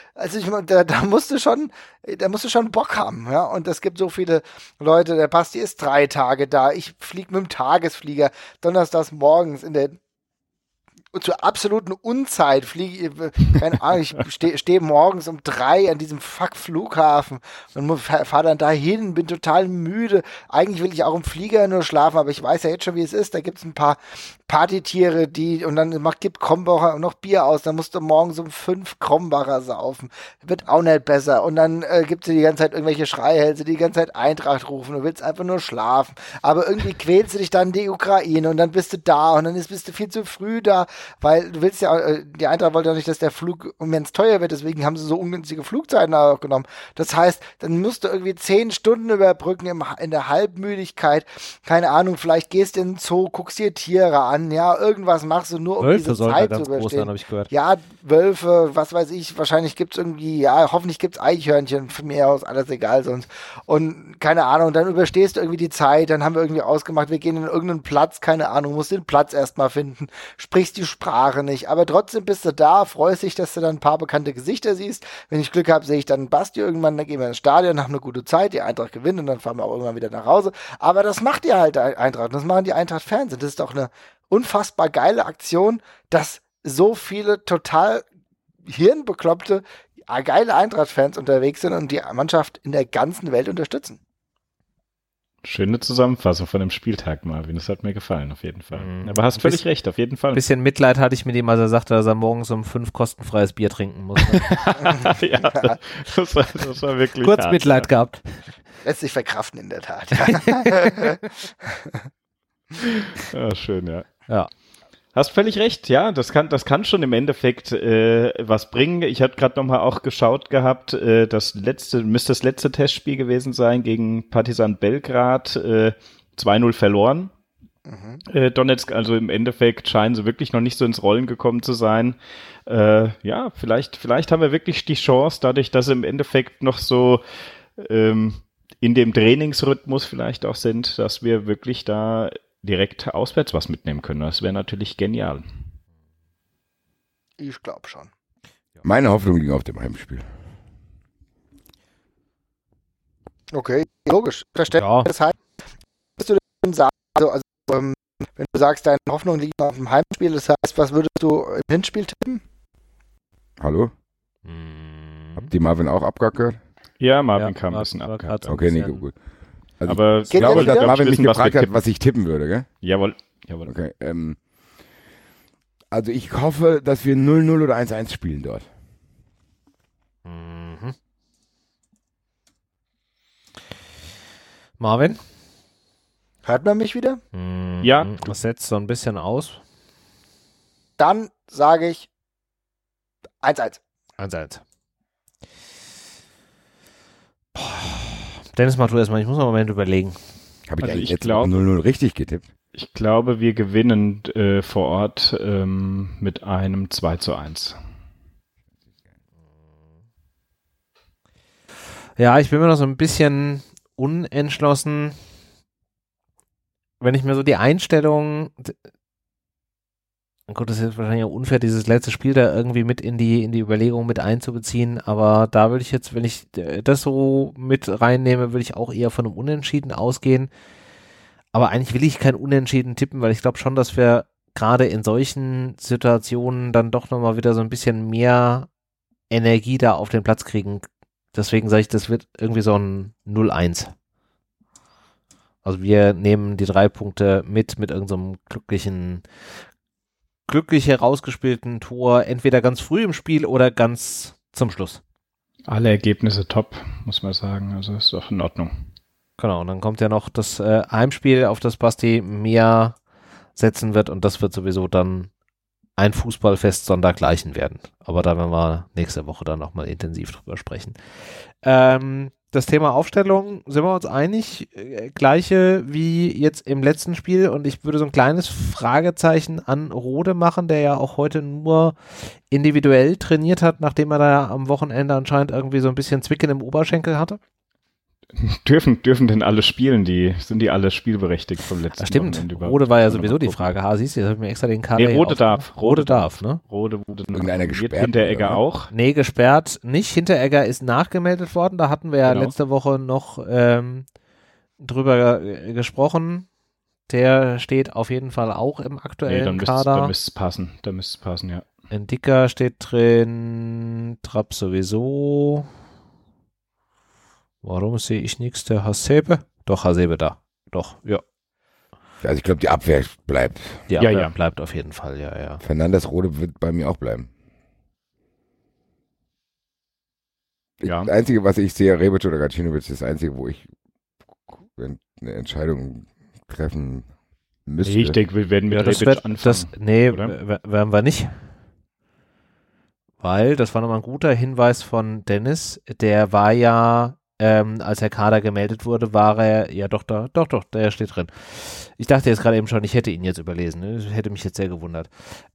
da musst du schon Bock haben, ja. Und es gibt so viele Leute, der Basti ist 3 Tage da, ich fliege mit dem Tagesflieger, donnerstags morgens zur absoluten Unzeit keine Ahnung, ich stehe morgens um 3 an diesem Flughafen und fahre dann dahin, bin total müde. Eigentlich will ich auch im Flieger nur schlafen, aber ich weiß ja jetzt schon, wie es ist. Da gibt es ein paar Partytiere, und dann gibt Krombacher noch Bier aus, dann musst du morgens um 5 Krombacher saufen. Wird auch nicht besser. Und dann gibt es die ganze Zeit irgendwelche Schreihälse, die ganze Zeit Eintracht rufen. Du willst einfach nur schlafen. Aber irgendwie quälst du dich dann in die Ukraine und dann bist du da und dann bist du viel zu früh da, weil du willst ja, die Eintracht wollte ja nicht, dass der Flug immens teuer wird, deswegen haben sie so ungünstige Flugzeiten auch genommen. Das heißt, dann musst du irgendwie 10 Stunden überbrücken in der Halbmüdigkeit. Keine Ahnung, vielleicht gehst du in den Zoo, guckst dir Tiere an, ja, irgendwas machst du nur, um Wölfe diese Zeit zu überstehen. Habe ich gehört. Ja, Wölfe, was weiß ich, wahrscheinlich gibt's irgendwie, ja, hoffentlich gibt's Eichhörnchen, von mir aus alles egal sonst. Und keine Ahnung, dann überstehst du irgendwie die Zeit, dann haben wir irgendwie ausgemacht, wir gehen in irgendeinen Platz, keine Ahnung, musst den Platz erstmal finden, sprichst die Sprache nicht, aber trotzdem bist du da, freust dich, dass du dann ein paar bekannte Gesichter siehst. Wenn ich Glück habe, sehe ich dann Basti irgendwann, dann gehen wir ins Stadion, haben eine gute Zeit, die Eintracht gewinnt und dann fahren wir auch irgendwann wieder nach Hause. Aber das macht die halt Eintracht, das machen die Eintracht-Fans. Das ist doch eine unfassbar geile Aktion, dass so viele total hirnbekloppte, geile Eintracht-Fans unterwegs sind und die Mannschaft in der ganzen Welt unterstützen. Schöne Zusammenfassung von dem Spieltag, Marvin. Das hat mir gefallen, auf jeden Fall. Aber hast völlig recht, auf jeden Fall. Ein bisschen Mitleid hatte ich mit ihm, als er sagte, dass er morgens um 5 kostenfreies Bier trinken muss. Ja, das war wirklich kurz hart, Mitleid gehabt. Lässt sich verkraften, in der Tat. Ja, schön, ja. Ja. Hast völlig recht, ja, das kann schon im Endeffekt was bringen. Ich hatte gerade nochmal auch geschaut gehabt, müsste das letzte Testspiel gewesen sein gegen Partizan Belgrad, 2:0 verloren. Donetsk, also im Endeffekt scheinen sie wirklich noch nicht so ins Rollen gekommen zu sein. Ja, vielleicht haben wir wirklich die Chance, dadurch, dass sie im Endeffekt noch so in dem Trainingsrhythmus vielleicht auch sind, dass wir wirklich da direkt auswärts was mitnehmen können. Das wäre natürlich genial. Ich glaube schon. Meine Hoffnung liegt auf dem Heimspiel. Okay, logisch. Verständlich. Ja. Das heißt, was du denn sagen, wenn du sagst, deine Hoffnung liegt auf dem Heimspiel, das heißt, was würdest du im Hinspiel tippen? Hallo? Habt ihr Marvin auch abgehört? Ja, Marvin kam ein bisschen ab. Okay, nee, gut. Also aber ich glaube, dass Marvin mich gefragt hat, tippen. was ich tippen würde, gell? Jawohl. Okay, also ich hoffe, dass wir 0:0 oder 1:1 spielen dort. Marvin? Hört man mich wieder? Ja. Das setzt so ein bisschen aus. Dann sage ich 1-1. 1-1. Dennis, mach du erstmal, ich muss noch einen Moment überlegen. Habe ich Also eigentlich ich jetzt glaub- 0-0 richtig getippt? Ich glaube, wir gewinnen vor Ort mit einem 2-1. Ja, ich bin mir noch so ein bisschen unentschlossen. Wenn ich mir so die Einstellung, gut, das ist wahrscheinlich auch unfair, dieses letzte Spiel da irgendwie mit in die Überlegung mit einzubeziehen, aber da würde ich jetzt, wenn ich das so mit reinnehme, würde ich auch eher von einem Unentschieden ausgehen. Aber eigentlich will ich kein Unentschieden tippen, weil ich glaube schon, dass wir gerade in solchen Situationen dann doch nochmal wieder so ein bisschen mehr Energie da auf den Platz kriegen. Deswegen sage ich, das wird irgendwie so ein 0-1. Also wir nehmen die 3 Punkte mit irgendeinem glücklich herausgespielten Tor, entweder ganz früh im Spiel oder ganz zum Schluss. Alle Ergebnisse top, muss man sagen. Also ist doch in Ordnung. Genau, und dann kommt ja noch das Heimspiel, auf das Basti mehr setzen wird und das wird sowieso dann ein Fußballfest sondergleichen werden. Aber da werden wir nächste Woche dann nochmal intensiv drüber sprechen. Das Thema Aufstellung, sind wir uns einig, gleiche wie jetzt im letzten Spiel und ich würde so ein kleines Fragezeichen an Rode machen, der ja auch heute nur individuell trainiert hat, nachdem er da am Wochenende anscheinend irgendwie so ein bisschen Zwicken im Oberschenkel hatte. Dürfen denn alle spielen? Sind die alle spielberechtigt vom letzten Stimmt, Wochenende überhaupt? Rode war ja Müssen wir sowieso mal die gucken. Frage. Siehst du, jetzt habe ich mir extra den Kader Nee, hier Rode aufgemacht. darf. Rode darf, ne? Rode wurde noch Irgendeiner aktiviert. gesperrt Hinteregger wurde, auch. Nee, gesperrt nicht. Hinteregger ist nachgemeldet worden. Da hatten wir ja Genau. letzte Woche noch drüber gesprochen. Der steht auf jeden Fall auch im Nee, aktuellen dann Kader. müsste es passen. Da müsste es passen, ja. Ndicka steht drin. Trapp sowieso. Warum sehe ich nichts? Der Hasebe? Doch, Hasebe da. Doch, ja. Also ich glaube, die Abwehr bleibt. Die Ja, Abwehr ja. bleibt auf jeden Fall, ja, ja. Fernandes Rode wird bei mir auch bleiben. Ja. Das Einzige, was ich sehe, Rebic oder Gacinovic, ist das Einzige, wo ich eine Entscheidung treffen müsste. Nee, ich denke, wir werden mit Das Rebic wird, anfangen. nee, oder? werden wir nicht. Weil, das war nochmal ein guter Hinweis von Dennis, der war ja, als der Kader gemeldet wurde, war er, ja doch, der steht drin. Ich dachte jetzt gerade eben schon, ich hätte ihn jetzt überlesen, ne? Das hätte mich jetzt sehr gewundert.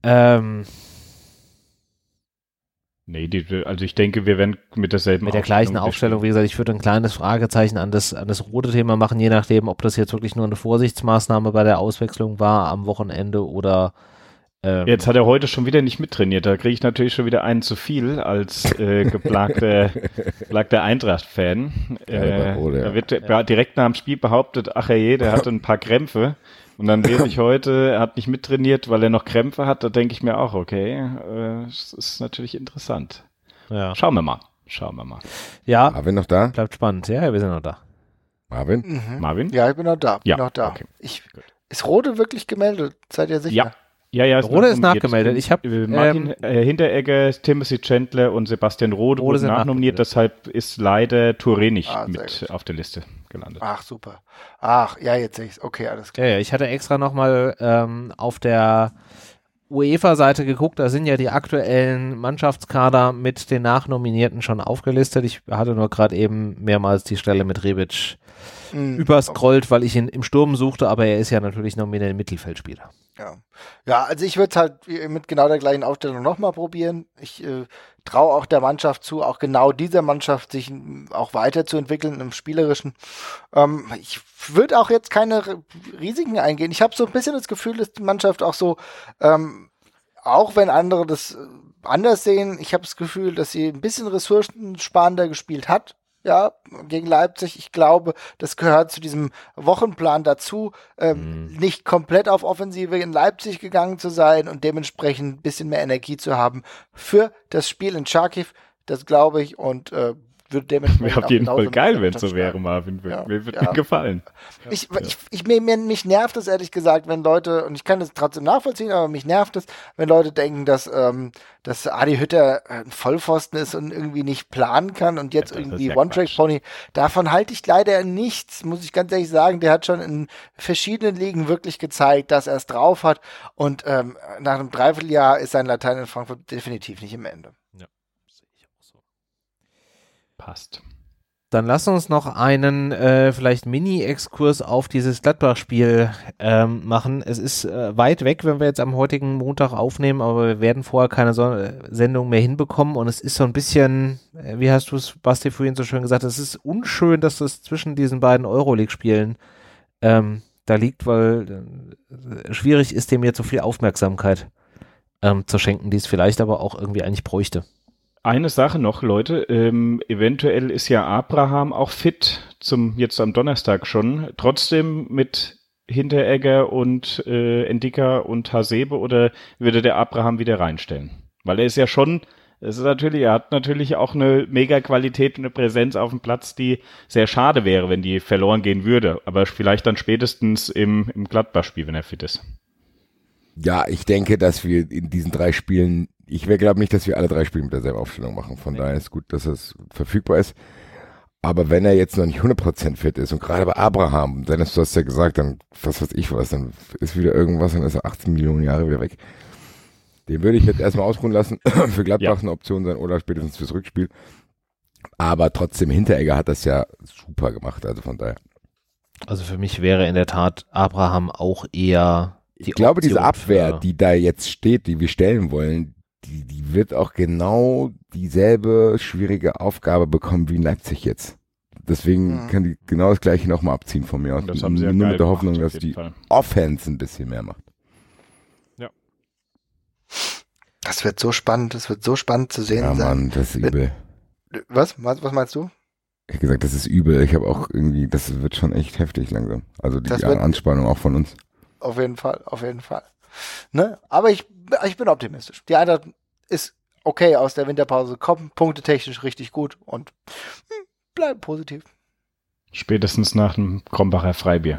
Nee, also ich denke, wir werden mit derselben Mit der gleichen Aufstellung Aufstellung, wie gesagt, ich würde ein kleines Fragezeichen an das rote Thema machen, je nachdem, ob das jetzt wirklich nur eine Vorsichtsmaßnahme bei der Auswechslung war am Wochenende oder Jetzt hat er heute schon wieder nicht mittrainiert. Da kriege ich natürlich schon wieder einen zu viel als geplagter Eintracht-Fan. Da wird direkt nach dem Spiel behauptet, ach je, der hatte ein paar Krämpfe. Und dann lese ich heute, er hat nicht mittrainiert, weil er noch Krämpfe hat. Da denke ich mir auch, okay, das ist natürlich interessant. ja. Schauen wir mal. Ja, Marvin noch da? bleibt spannend. Ja, wir sind noch da. Marvin? Mhm. Marvin? Ja, ich bin noch da. Ja, Noch da. okay. Ist Rode wirklich gemeldet? Seid ihr sicher? Ja, Rode ist nachgemeldet. Ich hab, Martin Hinteregger, Timothy Chandler und Sebastian Rode wurden sind nachnominiert, nachgemeldet. deshalb ist leider Touré nicht Sehr mit gut. auf der Liste gelandet. Ach, super. Ach, ja, jetzt sehe ich's. Okay, alles klar. Ja, ich hatte extra nochmal auf der UEFA-Seite geguckt, da sind ja die aktuellen Mannschaftskader mit den Nachnominierten schon aufgelistet. Ich hatte nur gerade eben mehrmals die Stelle mit Rebic überscrollt, weil ich ihn im Sturm suchte, aber er ist ja natürlich nominell Mittelfeldspieler. Ja, also ich würde es halt mit genau der gleichen Aufstellung nochmal probieren. Ich traue auch der Mannschaft zu, auch genau dieser Mannschaft sich auch weiterzuentwickeln im Spielerischen. Ich würde auch jetzt keine Risiken eingehen. Ich habe so ein bisschen das Gefühl, dass die Mannschaft auch so, auch wenn andere das anders sehen, ich habe das Gefühl, dass sie ein bisschen ressourcensparender gespielt hat. Ja, gegen Leipzig. Ich glaube, das gehört zu diesem Wochenplan dazu, nicht komplett auf Offensive in Leipzig gegangen zu sein und dementsprechend ein bisschen mehr Energie zu haben für das Spiel in Charkiw. Das glaube ich und würde dementsprechend Wäre auf jeden auch Fall genauso geil, mit wenn es so Mannschaft wäre, schlagen. Marvin. Ja, Mir würde ja. mir gefallen. Mich nervt es ehrlich gesagt, wenn Leute, und ich kann das trotzdem nachvollziehen, aber mich nervt es, wenn Leute denken, dass Adi Hütter ein Vollpfosten ist und irgendwie nicht planen kann und jetzt Ja, das ist irgendwie ja One-Track-Pony. Davon halte ich leider nichts, muss ich ganz ehrlich sagen. Der hat schon in verschiedenen Ligen wirklich gezeigt, dass er es drauf hat und nach einem Dreivierteljahr ist sein Latein in Frankfurt definitiv nicht im Ende. Passt. Dann lass uns noch einen vielleicht Mini-Exkurs auf dieses Gladbach-Spiel machen. Es ist weit weg, wenn wir jetzt am heutigen Montag aufnehmen, aber wir werden vorher keine Sendung mehr hinbekommen und es ist so ein bisschen, wie hast du es, Basti, vorhin so schön gesagt, es ist unschön, dass das zwischen diesen beiden Euroleague-Spielen da liegt, weil schwierig ist, dem jetzt so viel Aufmerksamkeit zu schenken, die es vielleicht aber auch irgendwie eigentlich bräuchte. Eine Sache noch, Leute, eventuell ist ja Abraham auch fit jetzt am Donnerstag schon, trotzdem mit Hinteregger und Ndicka und Hasebe, oder würde der Abraham wieder reinstellen? Weil er hat natürlich auch eine Mega-Qualität und eine Präsenz auf dem Platz, die sehr schade wäre, wenn die verloren gehen würde, aber vielleicht dann spätestens im Gladbach-Spiel, wenn er fit ist. Ja, ich denke, dass wir in diesen 3 Spielen, glaube nicht, dass wir alle 3 Spiele mit derselben Aufstellung machen. Von daher ist gut, dass es verfügbar ist. Aber wenn er jetzt noch nicht 100% fit ist und gerade bei Abraham, Dennis, du hast ja gesagt, dann, was weiß ich was, dann ist wieder irgendwas, dann ist er 18 Millionen Jahre wieder weg. Den würde ich jetzt erstmal ausruhen lassen. Für Gladbach eine Option sein oder spätestens fürs Rückspiel. Aber trotzdem, Hinteregger hat das ja super gemacht, also von daher. Also für mich wäre in der Tat Abraham auch eher ich glaube, diese Abwehr, die da jetzt steht, die wir stellen wollen, die wird auch genau dieselbe schwierige Aufgabe bekommen wie in Leipzig jetzt. Deswegen kann die genau das Gleiche nochmal abziehen von mir aus. Das haben sie ja nur geil mit der Hoffnung, gemacht, dass die Offense ein bisschen mehr macht. Ja. Das wird so spannend zu sehen Ja, sein. Mann, das ist übel. Was meinst du? Ich habe gesagt, das ist übel. Ich habe auch irgendwie, das wird schon echt heftig langsam. Also die Anspannung auch von uns. Auf jeden Fall. Ne? Aber ich bin optimistisch. Die Eintracht ist okay aus der Winterpause gekommen, punktetechnisch richtig gut und bleiben positiv. Spätestens nach dem Krombacher Freibier.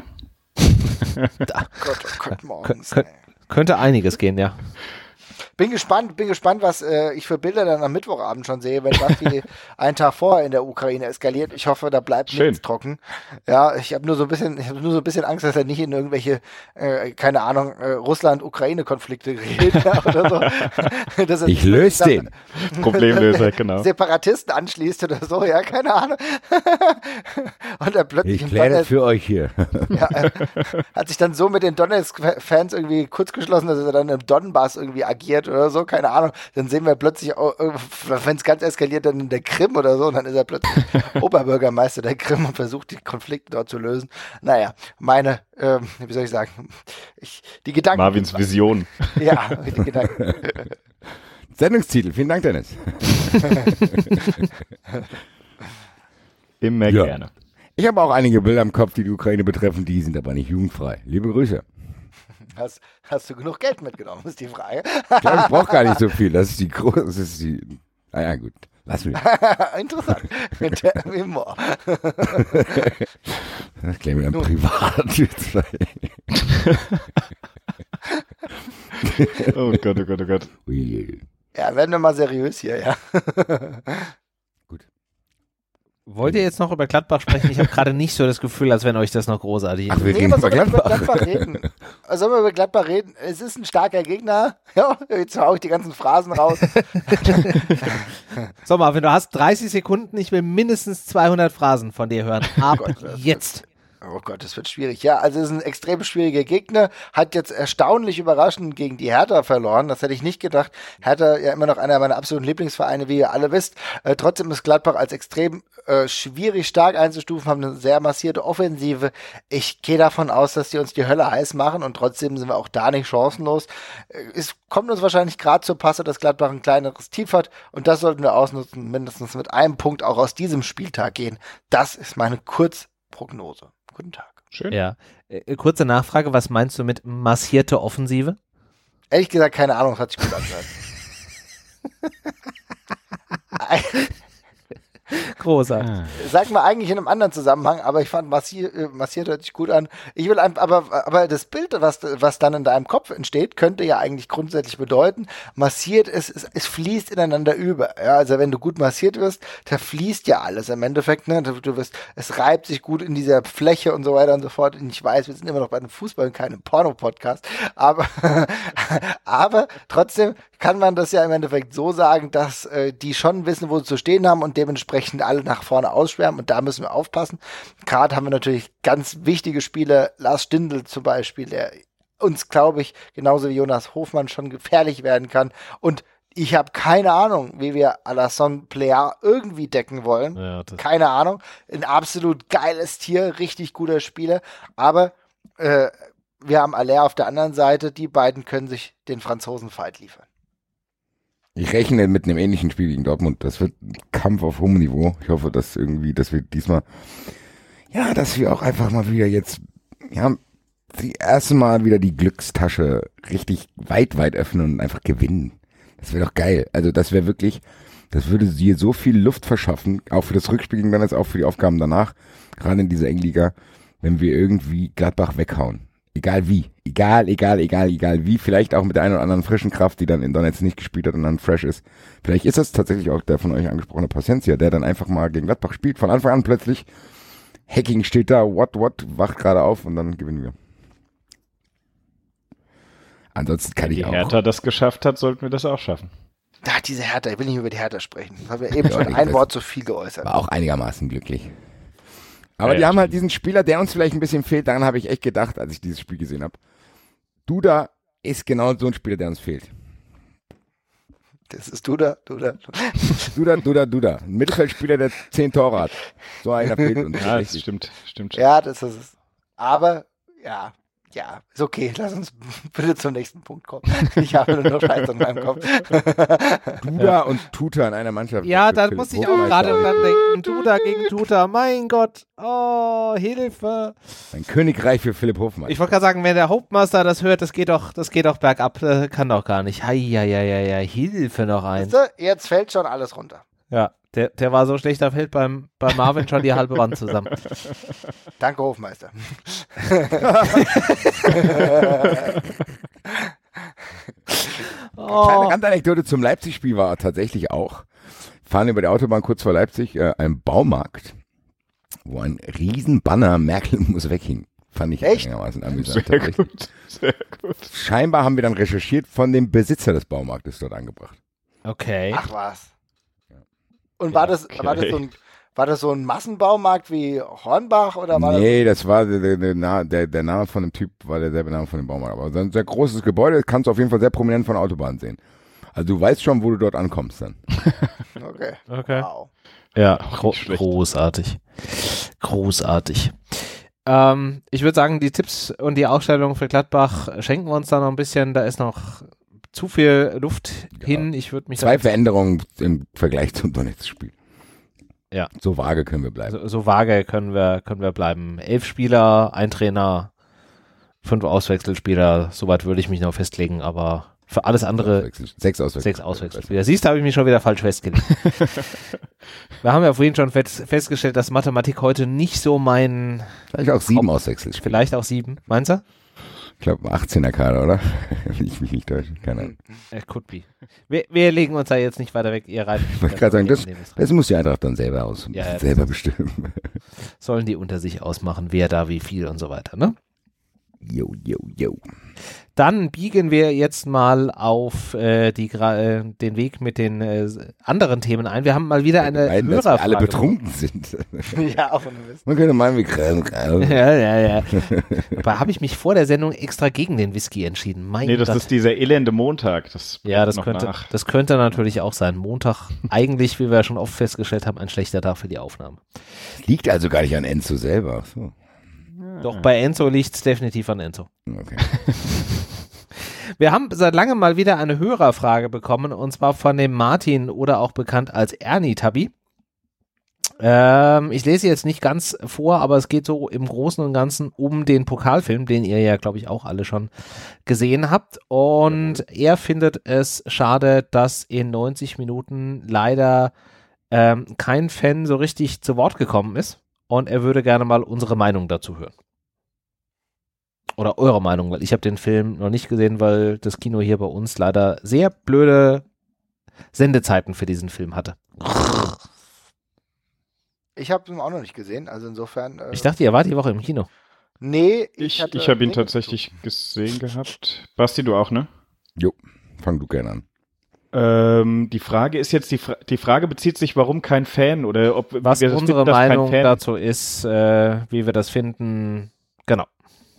Gott, morgens. Könnte einiges gehen, ja. Bin gespannt, was ich für Bilder dann am Mittwochabend schon sehe, wenn Basti einen Tag vorher in der Ukraine eskaliert. Ich hoffe, da bleibt nichts trocken. Ja, ich habe nur so ein bisschen Angst, dass er nicht in irgendwelche, keine Ahnung, Russland-Ukraine-Konflikte gerät oder so. Ich löse den. Problemlöser, genau. Separatisten anschließt oder so, ja, keine Ahnung. Und er plötzlich ich kläre das für euch hier. Ja, hat sich dann so mit den Donetsk-Fans irgendwie kurzgeschlossen, dass er dann im Donbass irgendwie agiert oder so, keine Ahnung. Dann sehen wir plötzlich, wenn es ganz eskaliert, dann in der Krim oder so, und dann ist er plötzlich Oberbürgermeister der Krim und versucht, die Konflikte dort zu lösen. Naja, meine, wie soll ich sagen, die Gedanken. Marvins Vision. Ja, die Gedanken. Sendungstitel, vielen Dank, Dennis. Immer gerne. Ich habe auch einige Bilder im Kopf, die die Ukraine betreffen, die sind aber nicht jugendfrei. Liebe Grüße. Hast du genug Geld mitgenommen, ist die Frage. Ich glaube, ich brauche gar nicht so viel. Das ist die naja, gut. Lass mich. Interessant. Tell me more. Das klären wir dann privat. Oh Gott, oh Gott, oh Gott. Ja, werden wir mal seriös hier, ja. Wollt ihr jetzt noch über Gladbach sprechen? Ich habe gerade nicht so das Gefühl, als wenn euch das noch großartig Ach, wir Nee, reden was über soll man über Gladbach. Gladbach reden? Was soll man über Gladbach reden? Es ist ein starker Gegner. Ja, jetzt hau ich die ganzen Phrasen raus. So, Marvin, du hast 30 Sekunden. Ich will mindestens 200 Phrasen von dir hören. Ab jetzt. Oh Gott, das wird schwierig. Ja, also es ist ein extrem schwieriger Gegner. Hat jetzt erstaunlich überraschend gegen die Hertha verloren. Das hätte ich nicht gedacht. Hertha ja immer noch einer meiner absoluten Lieblingsvereine, wie ihr alle wisst. Trotzdem ist Gladbach als extrem schwierig stark einzustufen, haben eine sehr massierte Offensive. Ich gehe davon aus, dass die uns die Hölle heiß machen und trotzdem sind wir auch da nicht chancenlos. Es kommt uns wahrscheinlich gerade zur Passe, dass Gladbach ein kleineres Tief hat und das sollten wir ausnutzen, mindestens mit einem Punkt auch aus diesem Spieltag gehen. Das ist meine Kurzprognose. Guten Tag. Schön. Ja. Kurze Nachfrage, was meinst du mit massierte Offensive? Ehrlich gesagt, keine Ahnung, das hat sich gut angehört. Großartig. Sag mal eigentlich in einem anderen Zusammenhang, aber ich fand massiert hört sich gut an. Ich will aber das Bild, was dann in deinem Kopf entsteht, könnte ja eigentlich grundsätzlich bedeuten, massiert es fließt ineinander über. Ja, also wenn du gut massiert wirst, da fließt ja alles im Endeffekt, ne? Es reibt sich gut in dieser Fläche und so weiter und so fort. Und ich weiß, wir sind immer noch bei einem Fußball und keinem Porno-Podcast, aber trotzdem kann man das ja im Endeffekt so sagen, dass die schon wissen, wo sie zu stehen haben und dementsprechend alle alle nach vorne ausschwärmen und da müssen wir aufpassen. Gerade haben wir natürlich ganz wichtige Spieler, Lars Stindl zum Beispiel, der uns, glaube ich, genauso wie Jonas Hofmann schon gefährlich werden kann. Und ich habe keine Ahnung, wie wir Alassane Plea irgendwie decken wollen. Ja, keine Ahnung. Ein absolut geiles Tier, richtig guter Spieler. Aber wir haben Aller auf der anderen Seite. Die beiden können sich den Franzosen-Fight liefern. Ich rechne mit einem ähnlichen Spiel gegen Dortmund. Das wird ein Kampf auf hohem Niveau. Ich hoffe, dass wir diesmal, ja, dass wir auch einfach mal wieder jetzt, ja, das erste Mal wieder die Glückstasche richtig weit öffnen und einfach gewinnen. Das wäre doch geil. Also das wäre wirklich, das würde dir so viel Luft verschaffen, auch für das Rückspiel gegen dann jetzt auch für die Aufgaben danach, gerade in dieser Engliga, wenn wir irgendwie Gladbach weghauen. Egal wie. Egal wie. Vielleicht auch mit der einen oder anderen frischen Kraft, die dann in Donetsk nicht gespielt hat und dann fresh ist. Vielleicht ist das tatsächlich auch der von euch angesprochene Paciencia, der dann einfach mal gegen Gladbach spielt. Von Anfang an plötzlich. Hacking steht da, what, wacht gerade auf und dann gewinnen wir. Ansonsten kann ich auch. Wenn Hertha das geschafft hat, sollten wir das auch schaffen. Ja, diese Hertha, ich will nicht über die Hertha sprechen. Das haben wir eben schon ein Wort zu viel geäußert. War auch einigermaßen glücklich. Aber die haben halt diesen Spieler, der uns vielleicht ein bisschen fehlt. Daran habe ich echt gedacht, als ich dieses Spiel gesehen habe. Duda ist genau so ein Spieler, der uns fehlt. Das ist Duda. Duda. Ein Mittelfeldspieler, der 10 Tore hat. So einer fehlt uns. Ja, das stimmt. Ja, das ist es. Aber, ja, ist okay. Lass uns bitte zum nächsten Punkt kommen. Ich habe nur noch Scheiß in meinem Kopf. Duda und Tuta in einer Mannschaft. Ja, da muss ich auch gerade dran denken. Duda gegen Tuta, mein Gott. Oh, Hilfe. Ein Königreich für Philipp Hofmann. Ich wollte gerade sagen, wenn der Hauptmeister das hört, das geht doch bergab. Kann doch gar nicht. Hei, Hilfe noch ein. Jetzt fällt schon alles runter. Ja, der war so schlecht, da fällt beim Marvin schon die halbe Wand zusammen. Danke, Hofmeister. Kleine Randanekdote zum Leipzig-Spiel war tatsächlich auch, fahren über die Autobahn kurz vor Leipzig, ein Baumarkt, wo ein riesen Banner Merkel muss weghing. Fand ich einigermaßen amüsant. Sehr gut. Scheinbar haben wir dann recherchiert, von dem Besitzer des Baumarktes dort angebracht. Okay. Ach was. Und war das so ein Massenbaumarkt wie Hornbach oder war Nee, das war der Name von dem Typ, war derselbe Name von dem Baumarkt. Aber so ein sehr großes Gebäude, kannst du auf jeden Fall sehr prominent von der Autobahn sehen. Also du weißt schon, wo du dort ankommst dann. Okay. Wow. Ja, großartig. Ich würde sagen, die Tipps und die Ausstellung für Gladbach schenken wir uns da noch ein bisschen. Da ist noch zu viel Luft hin. Ich würde mich 2 Veränderungen im Vergleich zum Donetsk-Spiel. Ja. So vage können wir bleiben. So vage können wir bleiben. 11 Spieler, ein Trainer, 5 Auswechselspieler. Soweit würde ich mich noch festlegen, aber für alles andere 6 Auswechselspieler. Siehst du, habe ich mich schon wieder falsch festgelegt. Wir haben ja vorhin schon festgestellt, dass Mathematik heute nicht so mein... Vielleicht auch 7 Auswechselspieler. Vielleicht auch 7. Meinst du? Ich glaube 18er Kader, oder? Wenn ich mich nicht täusche. Keine Ahnung. Could be. Wir legen uns da jetzt nicht weiter weg. Ihr reitet. Ich wollte gerade sagen, das muss die Eintracht dann selber selber bestimmen. Sollen die unter sich ausmachen, wer da wie viel und so weiter, ne? Jo. Dann biegen wir jetzt mal auf den Weg mit den anderen Themen ein. Wir haben mal wieder eine Hörerfrage. Dass wir alle betrunken sind. Ja, auch von Man könnte meinen, wir kriegen. Ja. Aber habe ich mich vor der Sendung extra gegen den Whisky entschieden. Das ist dieser elende Montag. Das könnte natürlich auch sein. Montag, eigentlich, wie wir schon oft festgestellt haben, ein schlechter Tag für die Aufnahme. Liegt also gar nicht an Enzo selber. So. Doch, bei Enzo liegt es definitiv an Enzo. Okay. Wir haben seit langem mal wieder eine Hörerfrage bekommen, und zwar von dem Martin oder auch bekannt als Ernie Tabi. Ich lese jetzt nicht ganz vor, aber es geht so im Großen und Ganzen um den Pokalfilm, den ihr ja, glaube ich, auch alle schon gesehen habt. Und er findet es schade, dass in 90 Minuten leider kein Fan so richtig zu Wort gekommen ist. Und er würde gerne mal unsere Meinung dazu hören. Oder eure Meinung, weil ich habe den Film noch nicht gesehen, weil das Kino hier bei uns leider sehr blöde Sendezeiten für diesen Film hatte. Ich habe ihn auch noch nicht gesehen, also insofern... Ich dachte, ihr wart die Woche im Kino. Nee, ich habe ihn tatsächlich gesehen gehabt. Basti, du auch, ne? Jo, fang du gerne an. Die Frage ist jetzt, die Frage bezieht sich, warum kein Fan oder ob was wir unsere finden, Meinung dazu ist, wie wir das finden. Genau.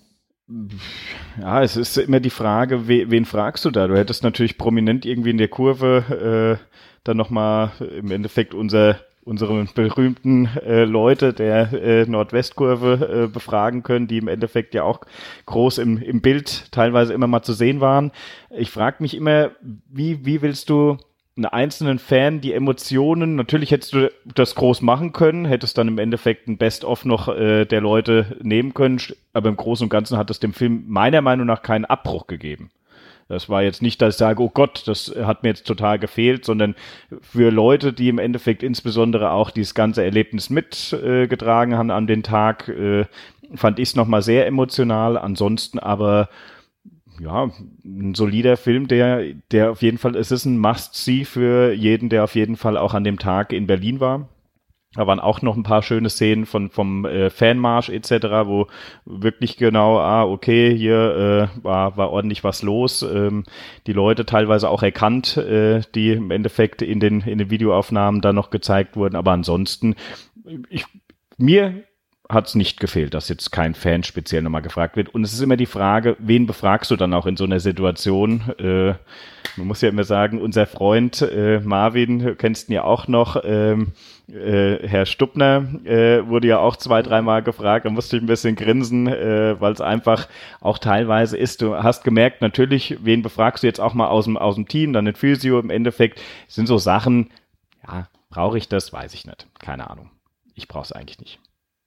Ja, es ist immer die Frage, wen fragst du da? Du hättest natürlich prominent irgendwie in der Kurve dann nochmal im Endeffekt unsere berühmten Leute der Nordwestkurve befragen können, die im Endeffekt ja auch groß im Bild teilweise immer mal zu sehen waren. Ich frage mich immer, wie willst du einen einzelnen Fan die Emotionen, natürlich hättest du das groß machen können, hättest dann im Endeffekt ein Best-of noch der Leute nehmen können, aber im Großen und Ganzen hat es dem Film meiner Meinung nach keinen Abbruch gegeben. Das war jetzt nicht, dass ich sage, oh Gott, das hat mir jetzt total gefehlt, sondern für Leute, die im Endeffekt insbesondere auch dieses ganze Erlebnis mitgetragen haben an den Tag, fand ich es nochmal sehr emotional. Ansonsten aber, ja, ein solider Film, der auf jeden Fall, es ist ein Must-See für jeden, der auf jeden Fall auch an dem Tag in Berlin war. Da waren auch noch ein paar schöne Szenen vom Fanmarsch etc., wo wirklich genau, okay, hier war ordentlich was los. Die Leute teilweise auch erkannt, die im Endeffekt in den Videoaufnahmen dann noch gezeigt wurden. Aber ansonsten, mir hat es nicht gefehlt, dass jetzt kein Fan speziell nochmal gefragt wird. Und es ist immer die Frage, wen befragst du dann auch in so einer Situation? Man muss ja immer sagen, unser Freund Marvin, du kennst ihn ja auch noch, Herr Stuppner wurde ja auch 2-3 Mal gefragt, da musste ich ein bisschen grinsen, weil es einfach auch teilweise ist, du hast gemerkt, natürlich, wen befragst du jetzt auch mal aus dem Team, dann den Physio, im Endeffekt sind so Sachen, ja, brauche ich das? Weiß ich nicht, keine Ahnung. Ich brauche es eigentlich nicht.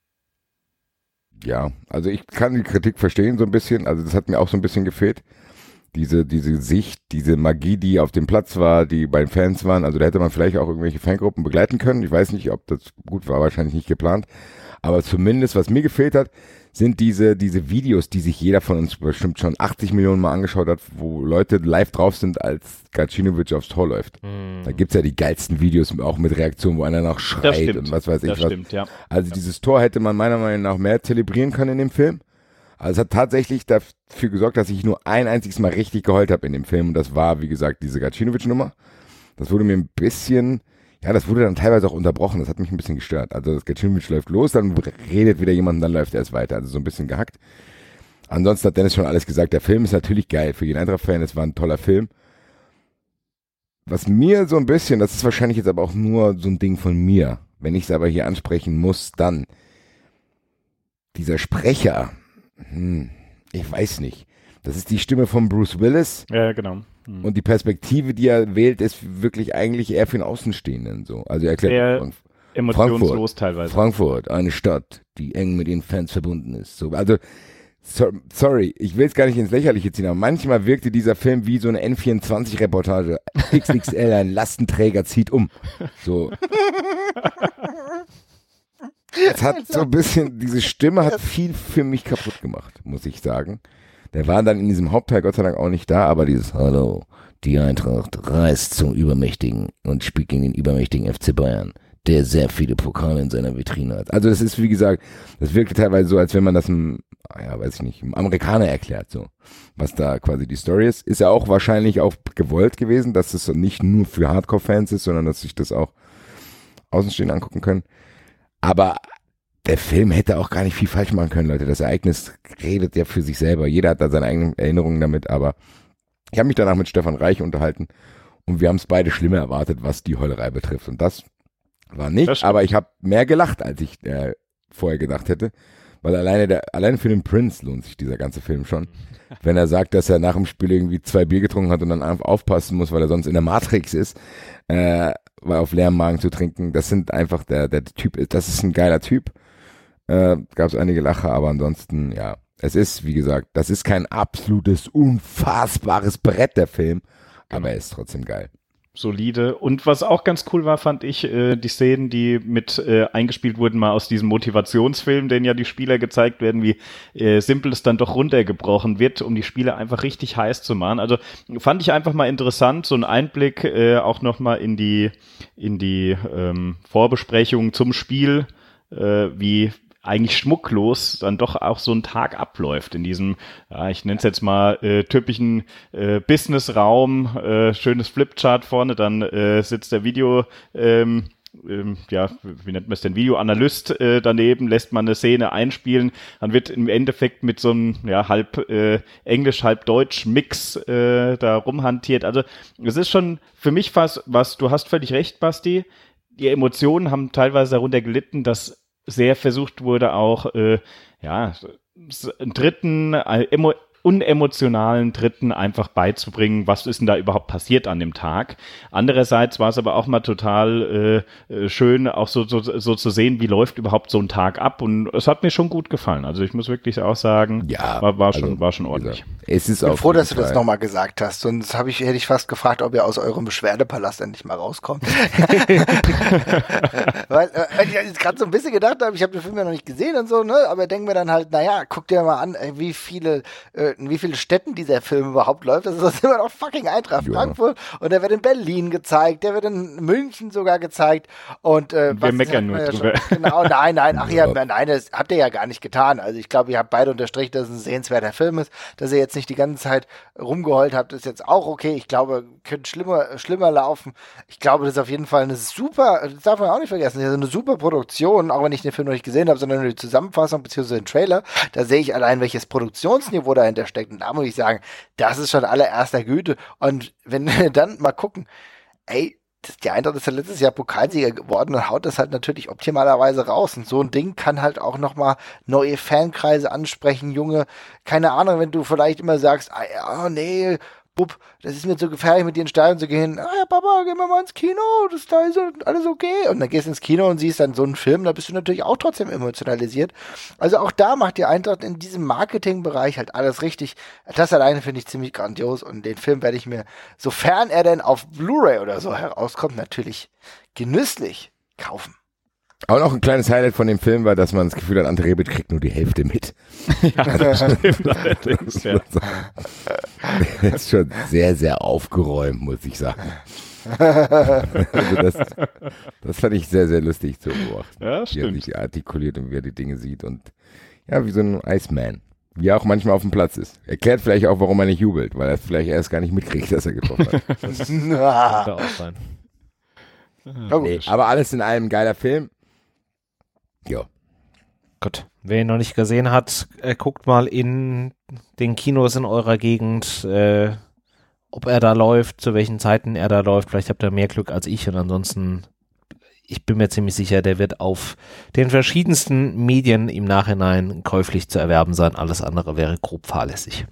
Ja, also ich kann die Kritik verstehen so ein bisschen, also das hat mir auch so ein bisschen gefehlt. Diese Sicht, diese Magie, die auf dem Platz war, die bei den Fans waren, also da hätte man vielleicht auch irgendwelche Fangruppen begleiten können. Ich weiß nicht, ob das gut war, wahrscheinlich nicht geplant. Aber zumindest, was mir gefehlt hat, sind diese Videos, die sich jeder von uns bestimmt schon 80 Millionen Mal angeschaut hat, wo Leute live drauf sind, als Gacinovic aufs Tor läuft. Da gibt's ja die geilsten Videos, auch mit Reaktionen, wo einer noch schreit und was weiß ich was. Stimmt, ja. Also dieses Tor hätte man meiner Meinung nach mehr zelebrieren können in dem Film. Also es hat tatsächlich dafür gesorgt, dass ich nur ein einziges Mal richtig geheult habe in dem Film. Und das war, wie gesagt, diese Gacinovic-Nummer. Das wurde mir ein bisschen, ja, das wurde dann teilweise auch unterbrochen. Das hat mich ein bisschen gestört. Also das Gacinovic läuft los, dann redet wieder jemand und dann läuft er erst weiter. Also so ein bisschen gehackt. Ansonsten hat Dennis schon alles gesagt. Der Film ist natürlich geil. Für jeden Eintracht-Fan, es war ein toller Film. Was mir so ein bisschen, das ist wahrscheinlich jetzt aber auch nur so ein Ding von mir. Wenn ich es aber hier ansprechen muss, dann dieser Sprecher, ich weiß nicht. Das ist die Stimme von Bruce Willis. Ja, genau. Und die Perspektive, die er wählt, ist wirklich eigentlich eher für den Außenstehenden so. Also er erklärt emotionslos teilweise. Frankfurt, eine Stadt, die eng mit den Fans verbunden ist. So, also sorry, ich will es gar nicht ins Lächerliche ziehen, aber manchmal wirkte dieser Film wie so eine N24-Reportage. XXL, ein Lastenträger zieht um. So. Es hat so ein bisschen, diese Stimme hat viel für mich kaputt gemacht, muss ich sagen. Der war dann in diesem Hauptteil Gott sei Dank auch nicht da, aber dieses Hallo, die Eintracht reist zum Übermächtigen und spielt gegen den übermächtigen FC Bayern, der sehr viele Pokale in seiner Vitrine hat. Also das ist, wie gesagt, das wirkte teilweise so, als wenn man das einem Amerikaner erklärt, so, was da quasi die Story ist. Ist ja auch wahrscheinlich auch gewollt gewesen, dass es nicht nur für Hardcore-Fans ist, sondern dass sich das auch Außenstehende angucken können. Aber der Film hätte auch gar nicht viel falsch machen können, Leute. Das Ereignis redet ja für sich selber. Jeder hat da seine eigenen Erinnerungen damit, aber ich habe mich danach mit Stefan Reich unterhalten und wir haben es beide schlimmer erwartet, was die Heulerei betrifft. Und das war nicht, aber ich habe mehr gelacht, als ich vorher gedacht hätte, weil alleine für den Prince lohnt sich dieser ganze Film schon. Wenn er sagt, dass er nach dem Spiel irgendwie 2 Bier getrunken hat und dann einfach aufpassen muss, weil er sonst in der Matrix ist, weil auf leerem Magen zu trinken, das sind einfach der Typ, das ist ein geiler Typ. Gab es einige Lacher, aber ansonsten, ja, es ist, wie gesagt, das ist kein absolutes, unfassbares Brett, der Film, aber er ist trotzdem geil. Solide. Und was auch ganz cool war, fand ich, die Szenen, die mit eingespielt wurden, mal aus diesem Motivationsfilm, den ja die Spieler gezeigt werden, wie simpel es dann doch runtergebrochen wird, um die Spieler einfach richtig heiß zu machen. Also fand ich einfach mal interessant, so ein Einblick auch nochmal in die Vorbesprechung zum Spiel, wie eigentlich schmucklos dann doch auch so ein Tag abläuft in diesem, ich nenne es jetzt mal typischen Business-Raum, schönes Flipchart vorne, dann sitzt der Video, wie nennt man es denn, Videoanalyst daneben, lässt man eine Szene einspielen, dann wird im Endeffekt mit so einem halb Englisch, halb Deutsch Mix da rumhantiert. Also es ist schon für mich fast was, du hast völlig recht, Basti, die Emotionen haben teilweise darunter gelitten, dass sehr versucht wurde, auch einen dritten, unemotionalen Dritten einfach beizubringen, was ist denn da überhaupt passiert an dem Tag. Andererseits war es aber auch mal total schön, auch so zu sehen, wie läuft überhaupt so ein Tag ab, und es hat mir schon gut gefallen. Also ich muss wirklich auch sagen, war schon ordentlich. Es ist ich bin froh, dass du das nochmal gesagt hast, sonst hätte ich fast gefragt, ob ihr aus eurem Beschwerdepalast endlich mal rauskommt. Weil ich gerade so ein bisschen gedacht habe, ich habe den Film ja noch nicht gesehen und so, ne? Aber denke mir dann halt, guck dir mal an, in wie vielen Städten dieser Film überhaupt läuft. Das ist immer noch fucking Eintracht Frankfurt, und der wird in Berlin gezeigt, der wird in München sogar gezeigt, und wir meckern nur drüber. Genau, nein, das habt ihr ja gar nicht getan. Also ich glaube, ihr habt beide unterstrichen, dass es ein sehenswerter Film ist, dass ihr jetzt nicht die ganze Zeit rumgeheult habt, ist jetzt auch okay. Ich glaube, könnte schlimmer laufen. Ich glaube, das ist auf jeden Fall eine super, das darf man auch nicht vergessen, das ist eine super Produktion, auch wenn ich den Film noch nicht gesehen habe, sondern nur die Zusammenfassung bzw. den Trailer. Da sehe ich allein, welches Produktionsniveau dahinter steckt, und da muss ich sagen, das ist schon allererster Güte. Und wenn wir dann mal gucken, die Eintracht ist ja letztes Jahr Pokalsieger geworden und haut das halt natürlich optimalerweise raus. Und so ein Ding kann halt auch nochmal neue Fankreise ansprechen, Junge. Keine Ahnung, wenn du vielleicht immer sagst, nee, Bub, das ist mir zu gefährlich, mit dir ins Stadion zu gehen. Ja, Papa, gehen wir mal ins Kino, da ist alles okay. Und dann gehst du ins Kino und siehst dann so einen Film, da bist du natürlich auch trotzdem emotionalisiert. Also auch da macht die Eintracht in diesem Marketingbereich halt alles richtig. Das alleine finde ich ziemlich grandios, und den Film werde ich mir, sofern er denn auf Blu-ray oder so herauskommt, natürlich genüsslich kaufen. Auch noch ein kleines Highlight von dem Film war, dass man das Gefühl hat, Ante Rebic kriegt nur die Hälfte mit. Das stimmt allerdings, ja. Das ist schon sehr, sehr aufgeräumt, muss ich sagen. Also das fand ich sehr, sehr lustig zu beobachten. Ja, stimmt. Wie er sich artikuliert und wie er die Dinge sieht, und wie so ein Iceman. Wie er auch manchmal auf dem Platz ist. Erklärt vielleicht auch, warum er nicht jubelt, weil er es vielleicht erst gar nicht mitkriegt, dass er getroffen hat. Das könnte auch sein. Nee, aber alles in allem geiler Film. Ja. Gut. Wer ihn noch nicht gesehen hat, guckt mal in den Kinos in eurer Gegend, ob er da läuft, zu welchen Zeiten er da läuft. Vielleicht habt ihr mehr Glück als ich, und ansonsten, ich bin mir ziemlich sicher, der wird auf den verschiedensten Medien im Nachhinein käuflich zu erwerben sein. Alles andere wäre grob fahrlässig.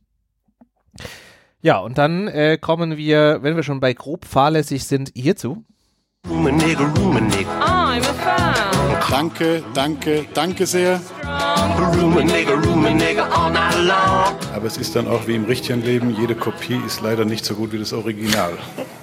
Ja, und dann kommen wir, wenn wir schon bei grob fahrlässig sind, hierzu. Rummenigge. I'm a fan. Danke sehr. Rummenigge all night long. Aber es ist dann auch wie im richtigen Leben, jede Kopie ist leider nicht so gut wie das Original.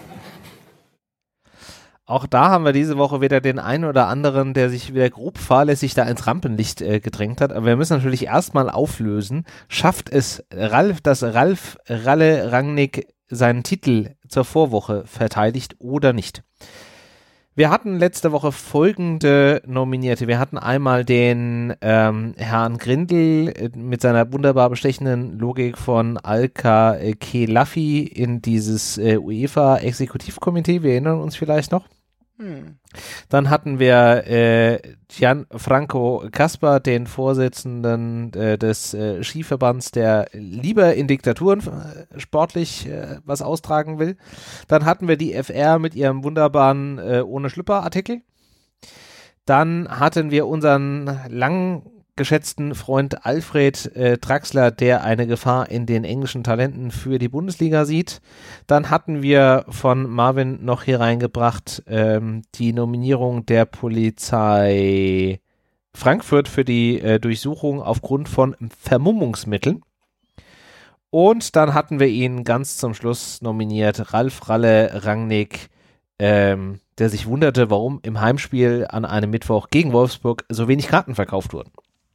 Auch da haben wir diese Woche wieder den einen oder anderen, der sich wieder grob fahrlässig da ins Rampenlicht gedrängt hat. Aber wir müssen natürlich erstmal auflösen, schafft es Ralf Ralle Rangnick seinen Titel zur Vorwoche verteidigt oder nicht? Wir hatten letzte Woche folgende Nominierte. Wir hatten einmal den Herrn Grindel mit seiner wunderbar bestechenden Logik von Alka Khelaifi in dieses UEFA-Exekutivkomitee. Wir erinnern uns vielleicht noch. Dann hatten wir Gianfranco Kasper, den Vorsitzenden des Skiverbands, der lieber in Diktaturen sportlich was austragen will. Dann hatten wir die FR mit ihrem wunderbaren Ohne Schlüpper-Artikel. Dann hatten wir unseren lang geschätzten Freund Alfred Draxler, der eine Gefahr in den englischen Talenten für die Bundesliga sieht. Dann hatten wir von Marvin noch hier reingebracht die Nominierung der Polizei Frankfurt für die Durchsuchung aufgrund von Vermummungsmitteln. Und dann hatten wir ihn ganz zum Schluss nominiert, Ralf Ralle Rangnick, der sich wunderte, warum im Heimspiel an einem Mittwoch gegen Wolfsburg so wenig Karten verkauft wurden.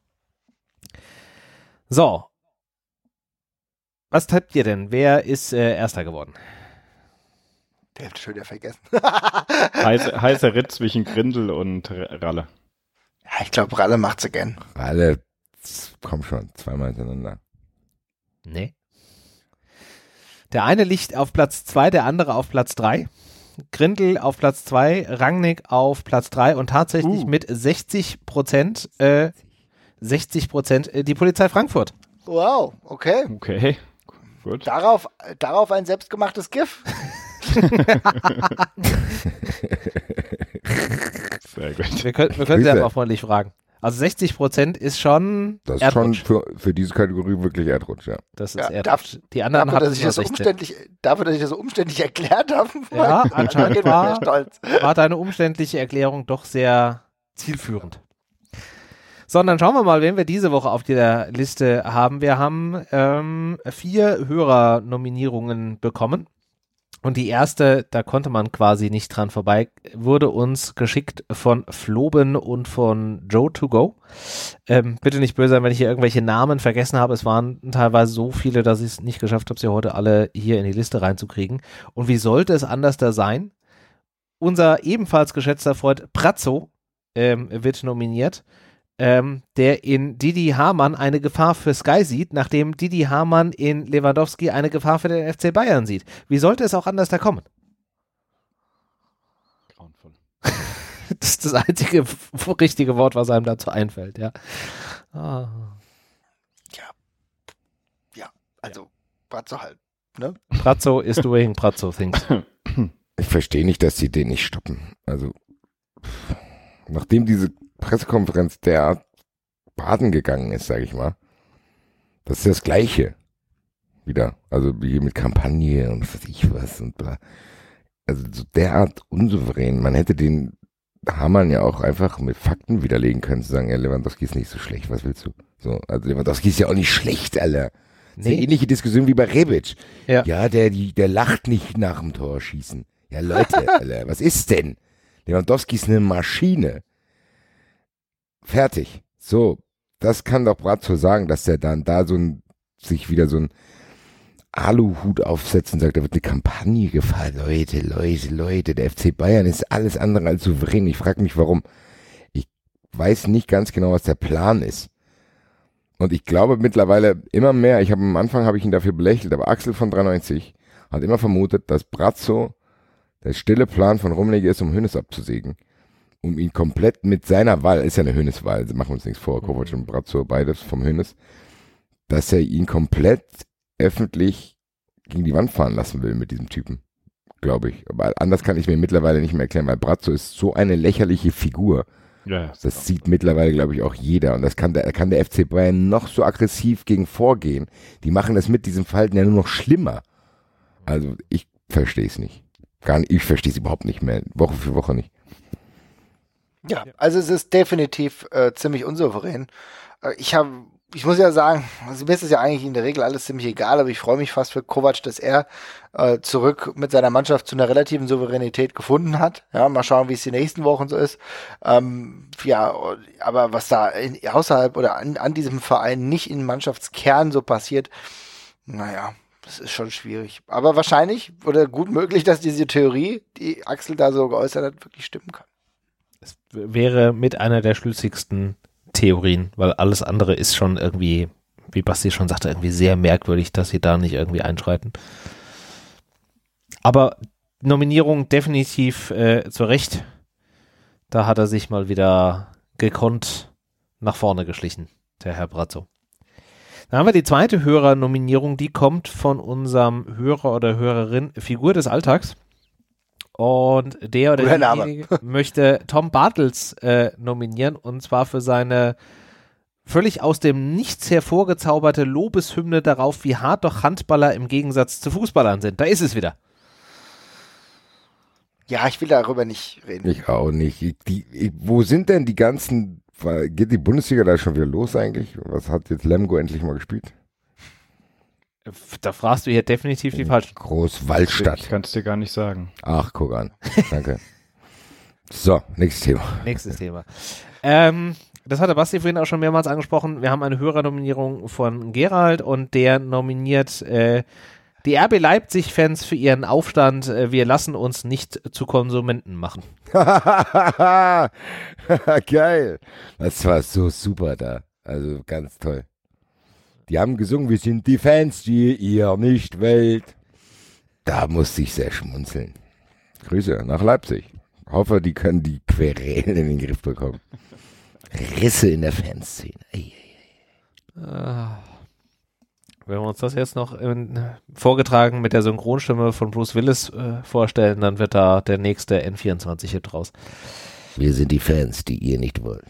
So, was tippt ihr denn? Wer ist Erster geworden? Der hat schon wieder vergessen. Heißer Ritt zwischen Grindel und Ralle. Ja, ich glaube, Ralle macht's again. Ralle, komm schon, zweimal hintereinander. Nee. Der eine liegt auf Platz 2, der andere auf Platz 3. Grindel auf Platz 2, Rangnick auf Platz 3 und tatsächlich mit 60% die Polizei Frankfurt. Wow, okay. Okay, gut. Darauf ein selbstgemachtes GIF. Sehr gut. Wir können sie einfach freundlich fragen. Also 60% ist schon Das ist Erdrutsch. schon für diese Kategorie wirklich Erdrutsch, ja. Das ist Ja, Erdrutsch. Die anderen Dafür, hatten dass ich das so 16. umständlich erklärt habe. Ja, anscheinend bin ich stolz. war deine umständliche Erklärung doch sehr zielführend. So, und dann schauen wir mal, wen wir diese Woche auf der Liste haben. Wir haben 4 Hörernominierungen bekommen. Und die erste, da konnte man quasi nicht dran vorbei, wurde uns geschickt von Floben und von Joe2Go. Bitte nicht böse sein, wenn ich hier irgendwelche Namen vergessen habe. Es waren teilweise so viele, dass ich es nicht geschafft habe, sie heute alle hier in die Liste reinzukriegen. Und wie sollte es anders da sein? Unser ebenfalls geschätzter Freund Pratzo wird nominiert, der in Didi Hamann eine Gefahr für Sky sieht, nachdem Didi Hamann in Lewandowski eine Gefahr für den FC Bayern sieht. Wie sollte es auch anders da kommen? Grauenvoll. Das ist das einzige richtige Wort, was einem dazu einfällt, ja. Ah. Ja, also Pratzo halt, ne? Pratzo is doing Pratzo things. Ich verstehe nicht, dass sie den nicht stoppen. Also, nachdem diese Pressekonferenz derart baden gegangen ist, sage ich mal, das ist das Gleiche wieder. Also wie mit Kampagne und was weiß ich was und bla. Also so derart unsouverän. Man hätte den Hamann ja auch einfach mit Fakten widerlegen können, zu sagen, ja, Lewandowski ist nicht so schlecht, was willst du? So, also Lewandowski ist ja auch nicht schlecht, Alter. Das ist eine ähnliche Diskussion wie bei Rebic. Ja, der lacht nicht nach dem Tor schießen. Ja, Leute, Alter, was ist denn? Lewandowski ist eine Maschine. Fertig. So, das kann doch Pratzo sagen, dass der dann da sich wieder so ein Aluhut aufsetzt und sagt, da wird eine Kampagne gefahren. Leute, der FC Bayern ist alles andere als souverän. Ich frage mich, warum. Ich weiß nicht ganz genau, was der Plan ist. Und ich glaube mittlerweile immer mehr, am Anfang habe ich ihn dafür belächelt, aber Axel von 93 hat immer vermutet, dass Pratzo der stille Plan von Rummenigge ist, um Hoeneß abzusägen. Um ihn komplett mit seiner Wahl, ist ja eine Hoeneß-Wahl, also machen wir uns nichts vor, Kovac und Pratzo, beides vom Hoeneß, dass er ihn komplett öffentlich gegen die Wand fahren lassen will mit diesem Typen, glaube ich. Aber anders kann ich mir mittlerweile nicht mehr erklären, weil Pratzo ist so eine lächerliche Figur. Ja, das sieht mittlerweile, glaube ich, auch jeder. Und das kann der FC Bayern noch so aggressiv gegen vorgehen. Die machen das mit diesem Verhalten ja nur noch schlimmer. Also ich verstehe es nicht. Ich verstehe es überhaupt nicht mehr. Woche für Woche nicht. Ja, also es ist definitiv ziemlich unsouverän. Ich muss ja sagen, also mir ist es ja eigentlich in der Regel alles ziemlich egal, aber ich freue mich fast für Kovac, dass er zurück mit seiner Mannschaft zu einer relativen Souveränität gefunden hat. Ja, mal schauen, wie es die nächsten Wochen so ist. Ja, aber was da außerhalb oder an diesem Verein nicht im Mannschaftskern so passiert, naja, das ist schon schwierig. Aber wahrscheinlich oder gut möglich, dass diese Theorie, die Axel da so geäußert hat, wirklich stimmen kann. Es wäre mit einer der schlüssigsten Theorien, weil alles andere ist schon irgendwie, wie Basti schon sagte, irgendwie sehr merkwürdig, dass sie da nicht irgendwie einschreiten. Aber Nominierung definitiv zu Recht. Da hat er sich mal wieder gekonnt nach vorne geschlichen, der Herr Pratzo. Dann haben wir die zweite Hörernominierung, die kommt von unserem Hörer oder Hörerin Figur des Alltags. Und der oder diejenige möchte Tom Bartels nominieren, und zwar für seine völlig aus dem Nichts hervorgezauberte Lobeshymne darauf, wie hart doch Handballer im Gegensatz zu Fußballern sind. Da ist es wieder. Ja, ich will darüber nicht reden. Ich auch nicht. Wo sind denn die ganzen, geht die Bundesliga da schon wieder los eigentlich? Was hat jetzt Lemgo endlich mal gespielt? Da fragst du hier definitiv die falschen. Großwaldstadt. Ich kann es dir gar nicht sagen. Ach, guck an. Danke. So, nächstes Thema. Nächstes Thema. Das hat der Basti vorhin auch schon mehrmals angesprochen. Wir haben eine Hörernominierung von Gerald und der nominiert Die RB Leipzig-Fans für ihren Aufstand. Wir lassen uns nicht zu Konsumenten machen. Geil. Das war so super da. Also ganz toll. Die haben gesungen, wir sind die Fans, die ihr nicht wählt. Da musste ich sehr schmunzeln. Grüße nach Leipzig. Hoffe, die können die Querelen in den Griff bekommen. Risse in der Fanszene. Wenn wir uns das jetzt noch vorgetragen mit der Synchronstimme von Bruce Willis vorstellen, dann wird da der nächste N24-Hit draus. Wir sind die Fans, die ihr nicht wollt.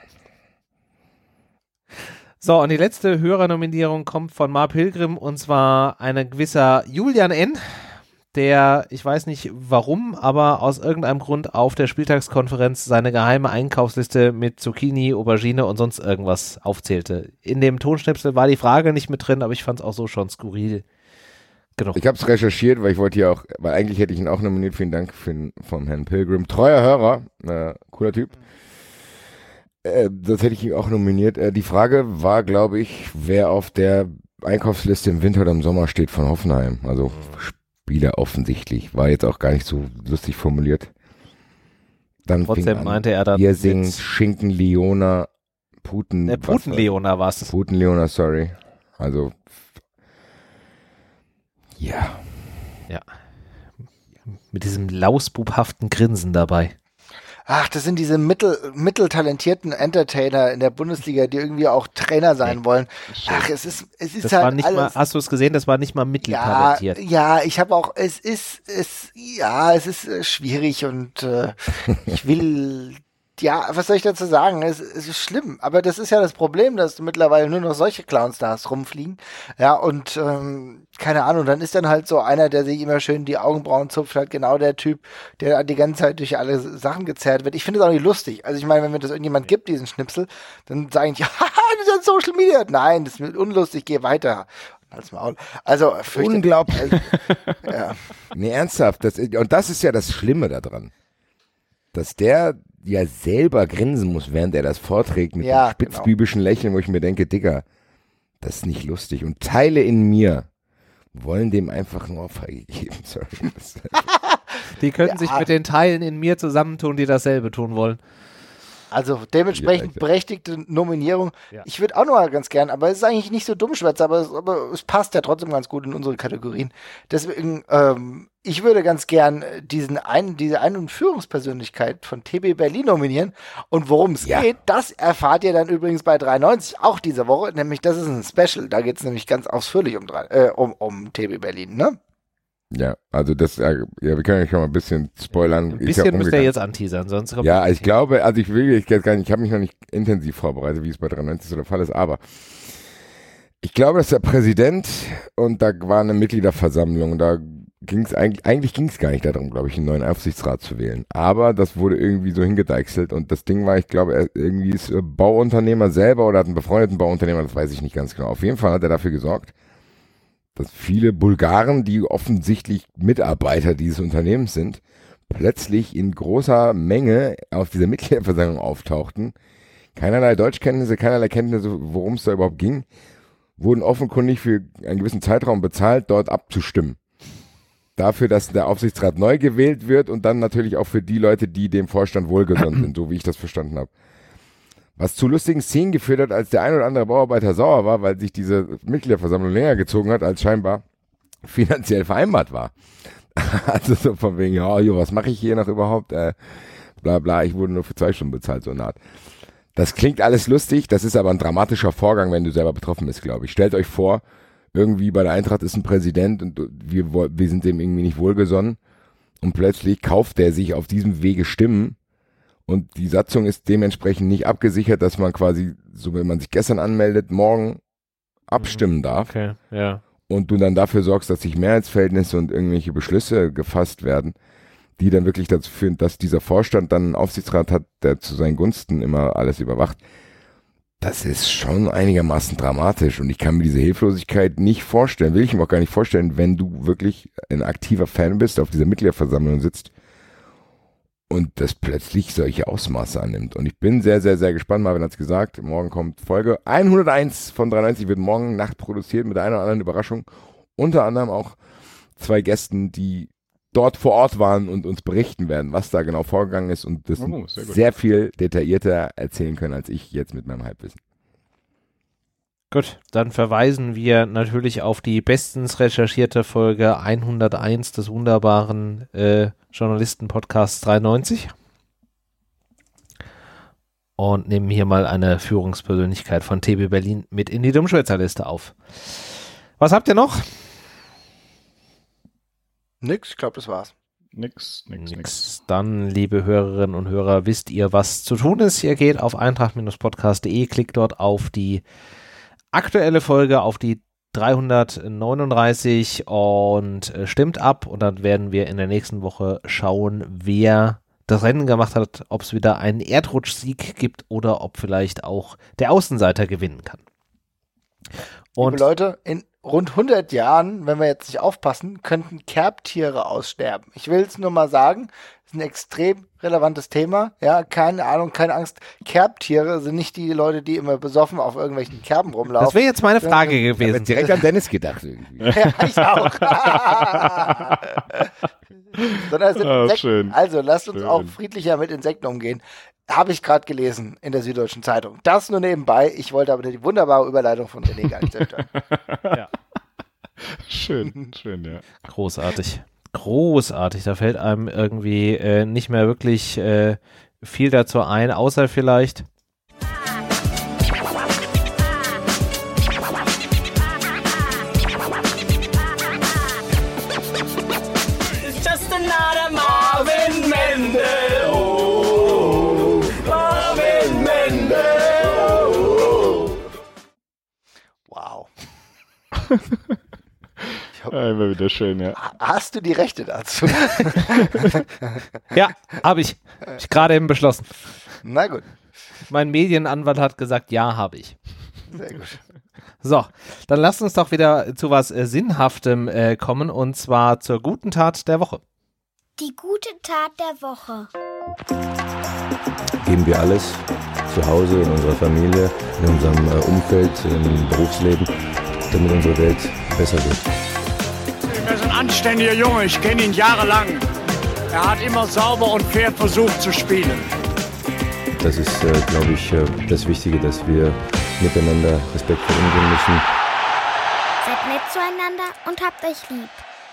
So, und die letzte Hörernominierung kommt von Mar Pilgrim, und zwar ein gewisser Julian N., der, ich weiß nicht warum, aber aus irgendeinem Grund auf der Spieltagskonferenz seine geheime Einkaufsliste mit Zucchini, Aubergine und sonst irgendwas aufzählte. In dem Tonschnipsel war die Frage nicht mit drin, aber ich fand es auch so schon skurril genug. Ich habe es recherchiert, weil ich wollte ja auch, weil eigentlich hätte ich ihn auch nominiert, vielen Dank vom Herrn Pilgrim. Treuer Hörer, cooler Typ. Das hätte ich ihn auch nominiert. Die Frage war, glaube ich, wer auf der Einkaufsliste im Winter oder im Sommer steht von Hoffenheim. Also Spieler offensichtlich. War jetzt auch gar nicht so lustig formuliert. Dann trotzdem meinte er dann Birsing, Schinken, Leona, Putenleona war es. Putenleona, sorry. Also ja. Mit diesem lausbubhaften Grinsen dabei. Ach, das sind diese mitteltalentierten Entertainer in der Bundesliga, die irgendwie auch Trainer sein wollen. Ach, es ist das halt war nicht alles. mal, hast du es gesehen? Das war nicht mal mitteltalentiert. Ja, ich habe auch, es ist schwierig und ich will, ja, was soll ich dazu sagen? Es ist schlimm, aber das ist ja das Problem, dass du mittlerweile nur noch solche Clowns da hast rumfliegen. Ja, und keine Ahnung, dann ist dann halt so einer, der sich immer schön die Augenbrauen zupft, halt genau der Typ, der die ganze Zeit durch alle Sachen gezerrt wird. Ich finde es auch nicht lustig. Also ich meine, wenn mir das irgendjemand gibt, diesen Schnipsel, dann sage ich, haha, das ist Social Media. Nein, das ist unlustig, geh weiter. Halt's Maul. Also, unglaublich. Ja. Nee, ernsthaft. Und das ist ja das Schlimme daran. Dass der ja selber grinsen muss, während er das vorträgt mit dem spitzbübischen Lächeln, wo ich mir denke, Digga, das ist nicht lustig. Und Teile in mir wollen dem einfach eine Ohrfeige geben. Sorry. Die könnten sich mit den Teilen in mir zusammentun, die dasselbe tun wollen. Also dementsprechend berechtigte Nominierung. Ja. Ich würde auch noch mal ganz gern, aber es ist eigentlich nicht so dummschwätze, aber es passt ja trotzdem ganz gut in unsere Kategorien. Deswegen, ich würde ganz gern diese Ein- und Führungspersönlichkeit von TB Berlin nominieren. Und worum es geht, das erfahrt ihr dann übrigens bei 93 auch diese Woche. Nämlich, das ist ein Special. Da geht es nämlich ganz ausführlich um TB Berlin, ne? Ja, also das, wir können ja schon mal ein bisschen spoilern. Ein bisschen müsst ihr jetzt anteasern, sonst kommt ich glaube, also ich habe mich noch nicht intensiv vorbereitet, wie es bei 93 so der Fall ist, aber ich glaube, dass der Präsident, und da war eine Mitgliederversammlung, da ging es eigentlich ging es gar nicht darum, glaube ich, einen neuen Aufsichtsrat zu wählen, aber das wurde irgendwie so hingedeichselt, und das Ding war, ich glaube, er irgendwie ist Bauunternehmer selber oder hat einen befreundeten Bauunternehmer, das weiß ich nicht ganz genau. Auf jeden Fall hat er dafür gesorgt, dass viele Bulgaren, die offensichtlich Mitarbeiter dieses Unternehmens sind, plötzlich in großer Menge auf dieser Mitgliederversammlung auftauchten. Keinerlei Deutschkenntnisse, keinerlei Kenntnisse, worum es da überhaupt ging, wurden offenkundig für einen gewissen Zeitraum bezahlt, dort abzustimmen. Dafür, dass der Aufsichtsrat neu gewählt wird, und dann natürlich auch für die Leute, die dem Vorstand wohlgesonnen sind, so wie ich das verstanden habe. Was zu lustigen Szenen geführt hat, als der ein oder andere Bauarbeiter sauer war, weil sich diese Mitgliederversammlung länger gezogen hat, als scheinbar finanziell vereinbart war. Also so von wegen, was mache ich hier noch überhaupt? Bla bla, ich wurde nur für 2 Stunden bezahlt, so eine Art. Das klingt alles lustig, das ist aber ein dramatischer Vorgang, wenn du selber betroffen bist, glaube ich. Stellt euch vor, irgendwie bei der Eintracht ist ein Präsident und wir sind dem irgendwie nicht wohlgesonnen, und plötzlich kauft der sich auf diesem Wege Stimmen. Und die Satzung ist dementsprechend nicht abgesichert, dass man quasi, so wenn man sich gestern anmeldet, morgen abstimmen darf. Okay, ja. Und du dann dafür sorgst, dass sich Mehrheitsverhältnisse und irgendwelche Beschlüsse gefasst werden, die dann wirklich dazu führen, dass dieser Vorstand dann einen Aufsichtsrat hat, der zu seinen Gunsten immer alles überwacht. Das ist schon einigermaßen dramatisch, und ich kann mir diese Hilflosigkeit nicht vorstellen, will ich mir auch gar nicht vorstellen, wenn du wirklich ein aktiver Fan bist, auf dieser Mitgliederversammlung sitzt und das plötzlich solche Ausmaße annimmt. Und ich bin sehr, sehr, sehr gespannt. Marvin hat es gesagt, morgen kommt Folge 101 von 93, wird morgen Nacht produziert mit einer oder anderen Überraschung. unter anderem auch 2 Gästen, die dort vor Ort waren und uns berichten werden, was da genau vorgegangen ist und das sehr viel detaillierter erzählen können, als ich jetzt mit meinem Halbwissen. Gut, dann verweisen wir natürlich auf die bestens recherchierte Folge 101 des wunderbaren Journalisten-Podcasts 93 und nehmen hier mal eine Führungspersönlichkeit von TB Berlin mit in die Dummschwätzerliste auf. Was habt ihr noch? Nix, ich glaube, das war's. Nix. Dann, liebe Hörerinnen und Hörer, wisst ihr, was zu tun ist. Ihr geht auf eintracht-podcast.de, klickt dort auf die aktuelle Folge, auf die 339 und stimmt ab. Und dann werden wir in der nächsten Woche schauen, wer das Rennen gemacht hat, ob es wieder einen Erdrutschsieg gibt oder ob vielleicht auch der Außenseiter gewinnen kann. Und liebe Leute, in rund 100 Jahren, wenn wir jetzt nicht aufpassen, könnten Kerbtiere aussterben. Ich will es nur mal sagen, das ist ein extrem relevantes Thema. Ja, keine Ahnung, keine Angst. Kerbtiere sind nicht die Leute, die immer besoffen auf irgendwelchen Kerben rumlaufen. Das wäre jetzt meine Frage gewesen. Ich habe direkt an Dennis gedacht irgendwie. Ja, ich auch. Sondern es sind Insekten. Schön. Also lasst uns auch friedlicher mit Insekten umgehen. Habe ich gerade gelesen in der Süddeutschen Zeitung. Das nur nebenbei. Ich wollte aber die wunderbare Überleitung von René gar nicht zerstören. Ja. Schön, ja. Großartig. Da fällt einem irgendwie nicht mehr wirklich viel dazu ein, außer vielleicht It's just another Marvin Mendel. Oh, Marvin Mendel. Wow. Immer wieder schön, ja. Hast du die Rechte dazu? ja, habe ich gerade eben beschlossen. Na gut. Mein Medienanwalt hat gesagt, ja, habe ich. Sehr gut. So, dann lasst uns doch wieder zu was Sinnhaftem kommen und zwar zur guten Tat der Woche. Die gute Tat der Woche. Geben wir alles zu Hause, in unserer Familie, in unserem Umfeld, im Berufsleben, damit unsere Welt besser wird. Er ist ein anständiger Junge, ich kenne ihn jahrelang. Er hat immer sauber und fair versucht zu spielen. Das ist, glaube ich, das Wichtige, dass wir miteinander respektvoll umgehen müssen. Seid nett zueinander und habt euch lieb.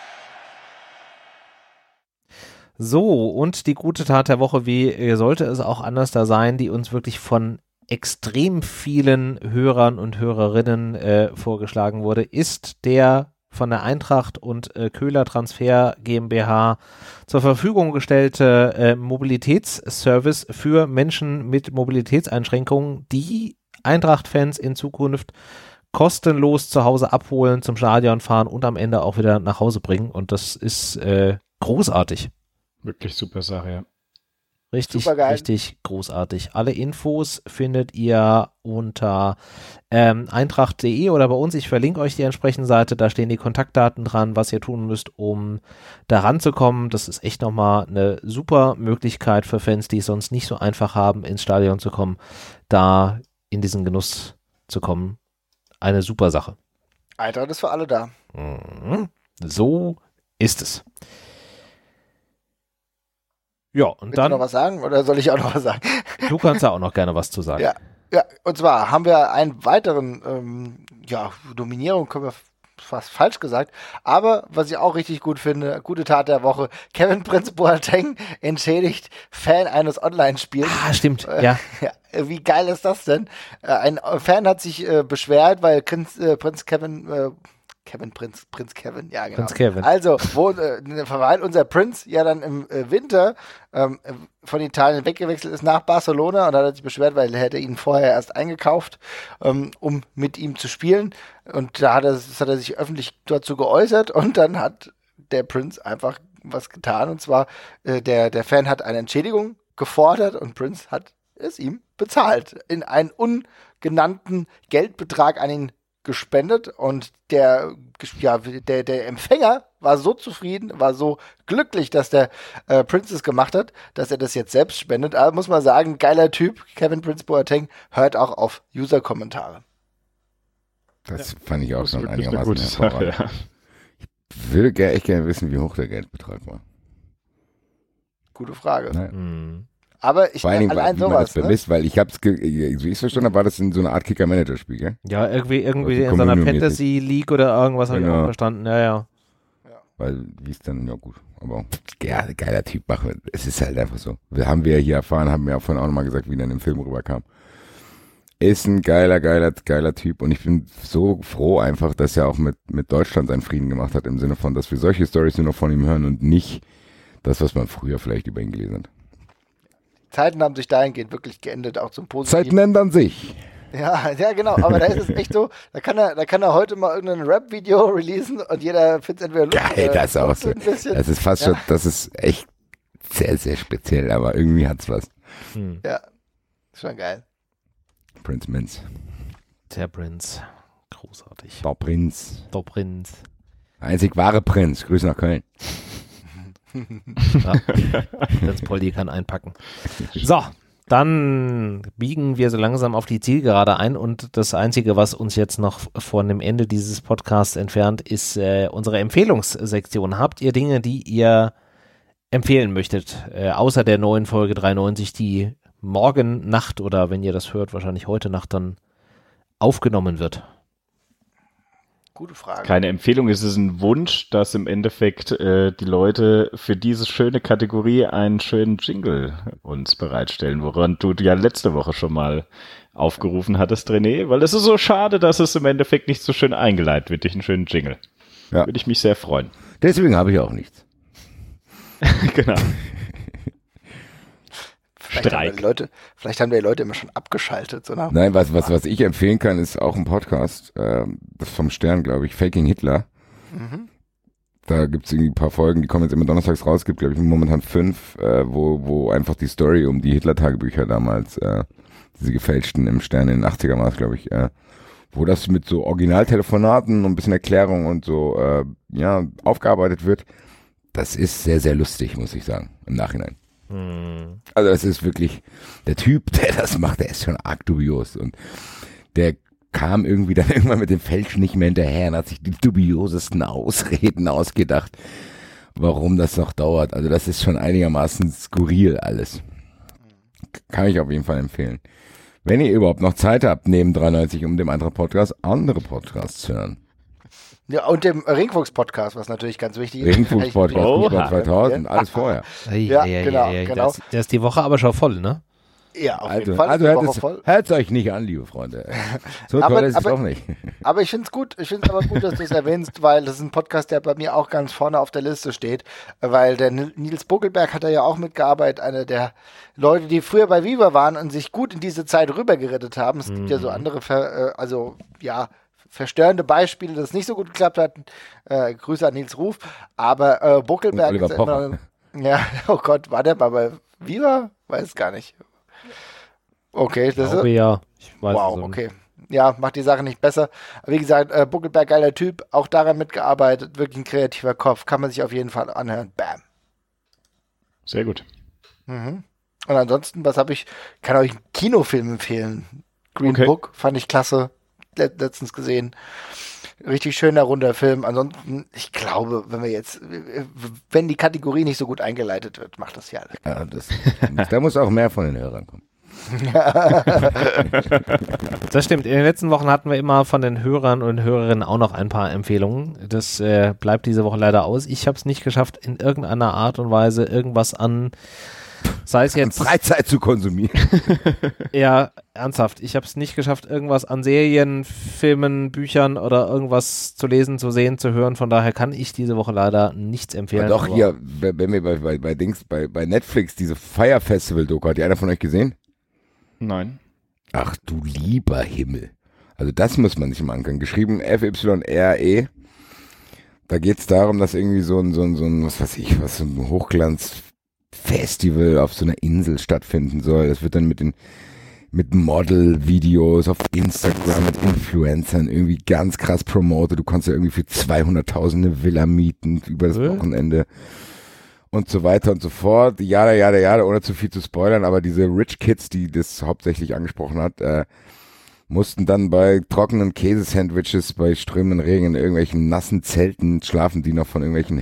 So, und die gute Tat der Woche, wie sollte es auch anders da sein, die uns wirklich von extrem vielen Hörern und Hörerinnen vorgeschlagen wurde, ist der von der Eintracht und Köhler Transfer GmbH zur Verfügung gestellte Mobilitätsservice für Menschen mit Mobilitätseinschränkungen, die Eintracht-Fans in Zukunft kostenlos zu Hause abholen, zum Stadion fahren und am Ende auch wieder nach Hause bringen. Und das ist großartig. Wirklich super Sache, ja. Richtig großartig. Alle Infos findet ihr unter eintracht.de oder bei uns. Ich verlinke euch die entsprechende Seite. Da stehen die Kontaktdaten dran, was ihr tun müsst, um da ranzukommen. Das ist echt nochmal eine super Möglichkeit für Fans, die es sonst nicht so einfach haben, ins Stadion zu kommen, da in diesen Genuss zu kommen. Eine super Sache. Eintracht ist für alle da. So ist es. Ja, und Willst dann du noch was sagen oder soll ich auch noch was sagen? Du kannst da auch noch gerne was zu sagen. Ja, und zwar haben wir einen weiteren, Nominierung können wir fast falsch gesagt, aber was ich auch richtig gut finde, gute Tat der Woche, Kevin Prince Boateng entschädigt Fan eines Online-Spiels. Ah, stimmt, ja. Wie geil ist das denn? Ein Fan hat sich beschwert, weil Prinz Kevin, ja genau. Prinz Kevin. Also, weil unser Prinz ja dann im Winter von Italien weggewechselt ist nach Barcelona und hat sich beschwert, weil er hätte ihn vorher erst eingekauft, um mit ihm zu spielen. Und da hat er sich öffentlich dazu geäußert und dann hat der Prinz einfach was getan. Und zwar, der Fan hat eine Entschädigung gefordert und Prince hat es ihm bezahlt. In einen ungenannten Geldbetrag an ihn gespendet und der Empfänger war so zufrieden, war so glücklich, dass der Prince es gemacht hat, dass er das jetzt selbst spendet. Aber muss man sagen, geiler Typ, Kevin Prince Boateng, hört auch auf User-Kommentare. Das fand ich auch Das schon ist wirklich eine einigermaßen gute Sache, ja. Würde echt gerne wissen, wie hoch der Geldbetrag war. Gute Frage. Naja. Aber ich Vor allen Dingen, allein wie man sowas, das bemisst, weil so wie ich es verstanden habe, war das in so einer Art Kicker-Manager-Spiel, gell? Ja, irgendwie Also in so einer Communio-mäßig. Fantasy-League oder irgendwas habe ich Genau. auch verstanden. Ja. Weil, wie es dann, ja gut, aber ja, geiler Typ, es ist halt einfach so. Haben wir hier erfahren, haben wir ja vorhin auch nochmal gesagt, wie er in dem Film rüberkam. Ist ein geiler Typ und ich bin so froh einfach, dass er auch mit Deutschland seinen Frieden gemacht hat, im Sinne von, dass wir solche Storys nur noch von ihm hören und nicht das, was man früher vielleicht über ihn gelesen hat. Zeiten haben sich dahingehend wirklich geändert, auch zum Positiven. Zeiten ändern sich. Ja, genau, aber da ist es echt so, da kann er heute mal irgendein Rap-Video releasen und jeder findet es entweder lustig. Geil, das ist auch so. ein bisschen. Das ist fast schon, das ist echt sehr, sehr speziell, aber irgendwie hat's was. Ja, ist schon geil. Prinz Minz. Der Prinz. Großartig. Der Prinz. Der Prinz. Einzig wahre Prinz. Grüße nach Köln. Ja. Prinz Poldi kann einpacken. So, dann biegen wir so langsam auf die Zielgerade ein und das Einzige, was uns jetzt noch von dem Ende dieses Podcasts entfernt, ist unsere Empfehlungssektion. Habt ihr Dinge, die ihr empfehlen möchtet, außer der neuen Folge 93, die morgen Nacht oder wenn ihr das hört, wahrscheinlich heute Nacht dann aufgenommen wird? Gute Frage. Keine Empfehlung, es ist ein Wunsch, dass im Endeffekt die Leute für diese schöne Kategorie einen schönen Jingle uns bereitstellen, woran du ja letzte Woche schon mal aufgerufen hattest, René, weil es ist so schade, dass es im Endeffekt nicht so schön eingeleitet wird durch einen schönen Jingle. Ja. Würde ich mich sehr freuen. Deswegen habe ich auch nichts. Genau. Vielleicht haben die Leute immer schon abgeschaltet. So nach Nein, was ich empfehlen kann, ist auch ein Podcast, das vom Stern, glaube ich, Faking Hitler. Da gibt es irgendwie ein paar Folgen, die kommen jetzt immer donnerstags raus, gibt glaube ich momentan 5, wo einfach die Story um die Hitler-Tagebücher damals, diese gefälschten im Stern in den 80er war es, glaube ich, wo das mit so Originaltelefonaten und ein bisschen Erklärung und so, aufgearbeitet wird. Das ist sehr, sehr lustig, muss ich sagen, im Nachhinein. Also das ist wirklich, der Typ, der das macht, der ist schon arg dubios und der kam irgendwie dann irgendwann mit dem Fälschen nicht mehr hinterher und hat sich die dubiosesten Ausreden ausgedacht, warum das noch dauert. Also das ist schon einigermaßen skurril alles. Kann ich auf jeden Fall empfehlen. Wenn ihr überhaupt noch Zeit habt, neben 93, um dem anderen Podcast, andere Podcasts zu hören. Ja, und dem Ringfuchs-Podcast, was natürlich ganz wichtig ist. Ringfuchs-Podcast, Fußball 2000, alles vorher. Ja, genau. Da ist die Woche aber schon voll, ne? Ja, auf Also jeden Fall. ist die Woche voll. hört euch nicht an, liebe Freunde. So toll ist es doch nicht. Aber ich finde es gut. Ich finde es aber gut, dass du es erwähnst, weil das ist ein Podcast, der bei mir auch ganz vorne auf der Liste steht. Weil der Nils Buckelberg hat da ja auch mitgearbeitet, einer der Leute, die früher bei Viva waren und sich gut in diese Zeit rübergerettet haben. Es gibt ja so andere, verstörende Beispiele, dass es nicht so gut geklappt hat. Grüße an Nils Ruf. Aber Buckelberg Oliver ist Pocher. immer, ja, oh Gott, war der mal bei Viva? Weiß gar nicht. Okay, das ist. Ja, ich weiß es Wow, auch nicht. okay. Ja, macht die Sache nicht besser. Aber wie gesagt, Buckelberg, geiler Typ, auch daran mitgearbeitet, wirklich ein kreativer Kopf, kann man sich auf jeden Fall anhören. Bam. Sehr gut. Und ansonsten, kann euch einen Kinofilm empfehlen. Green Okay. Book, fand ich klasse, letztens gesehen. Richtig schöner, runder Film. Ansonsten, ich glaube, wenn die Kategorie nicht so gut eingeleitet wird, macht das ja alles. Ja, da muss auch mehr von den Hörern kommen. Das stimmt. In den letzten Wochen hatten wir immer von den Hörern und Hörerinnen auch noch ein paar Empfehlungen. Das bleibt diese Woche leider aus. Ich habe es nicht geschafft, in irgendeiner Art und Weise irgendwas an, sei es jetzt Freizeit zu konsumieren. Ja, ernsthaft. Ich habe es nicht geschafft, irgendwas an Serien, Filmen, Büchern oder irgendwas zu lesen, zu sehen, zu hören. Von daher kann ich diese Woche leider nichts empfehlen. Doch hier, wenn wir bei Netflix diese Fire Festival Doku, hat die einer von euch gesehen? Nein. Ach du lieber Himmel. Also das muss man sich mal angucken. Geschrieben FYRE. Da geht es darum, dass irgendwie so ein so ein Hochglanzfestival auf so einer Insel stattfinden soll. Das wird dann mit Model-Videos auf Instagram, mit Influencern irgendwie ganz krass promotet. Du kannst ja irgendwie für 200.000 eine Villa mieten über das Wochenende. Und so weiter und so fort. Jada, ohne zu viel zu spoilern, aber diese Rich Kids, die das hauptsächlich angesprochen hat, mussten dann bei trockenen Käsesandwiches, bei strömenden Regen in irgendwelchen nassen Zelten schlafen, die noch von irgendwelchen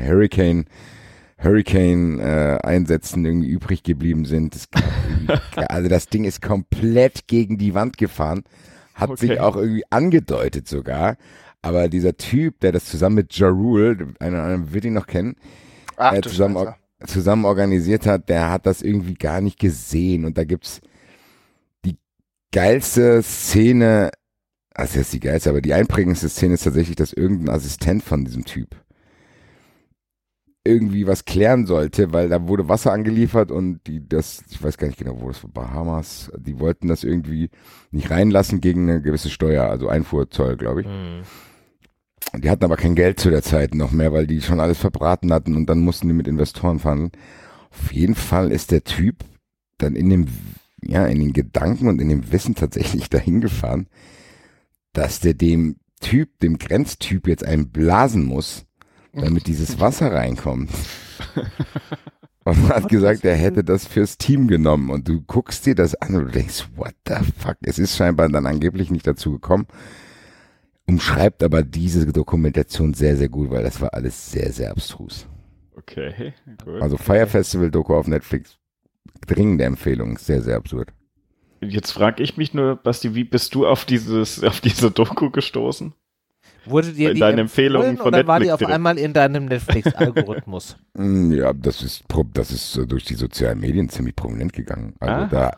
Hurricane-Einsätzen irgendwie übrig geblieben sind. Also das Ding ist komplett gegen die Wand gefahren, hat sich auch irgendwie angedeutet sogar. Aber dieser Typ, der das zusammen mit Ja Rule, einen wird ihn noch kennen, zusammen organisiert hat, der hat das irgendwie gar nicht gesehen. Und da gibt's die geilste Szene, also jetzt die geilste, aber die einprägendste Szene ist tatsächlich, dass irgendein Assistent von diesem Typ irgendwie was klären sollte, weil da wurde Wasser angeliefert und ich weiß gar nicht genau, wo das war, Bahamas, die wollten das irgendwie nicht reinlassen gegen eine gewisse Steuer, also Einfuhrzoll, glaube ich. Die hatten aber kein Geld zu der Zeit noch mehr, weil die schon alles verbraten hatten und dann mussten die mit Investoren verhandeln. Auf jeden Fall ist der Typ dann in den Gedanken und in dem Wissen tatsächlich dahin gefahren, dass der dem Grenztyp jetzt einen blasen muss, damit dieses Wasser reinkommt. Und hat gesagt, er hätte das fürs Team genommen. Und du guckst dir das an und du denkst, what the fuck? Es ist scheinbar dann angeblich nicht dazu gekommen. Umschreibt aber diese Dokumentation sehr, sehr gut, weil das war alles sehr, sehr abstrus. Okay, gut. Also Fire Festival Doku auf Netflix, dringende Empfehlung, sehr, sehr absurd. Jetzt frage ich mich nur, Basti, wie bist du auf diese Doku gestoßen? Wurde dir die deine Empfehlung von oder Netflix war die auf einmal in deinem Netflix-Algorithmus? Ja, das ist durch die sozialen Medien ziemlich prominent gegangen. Also der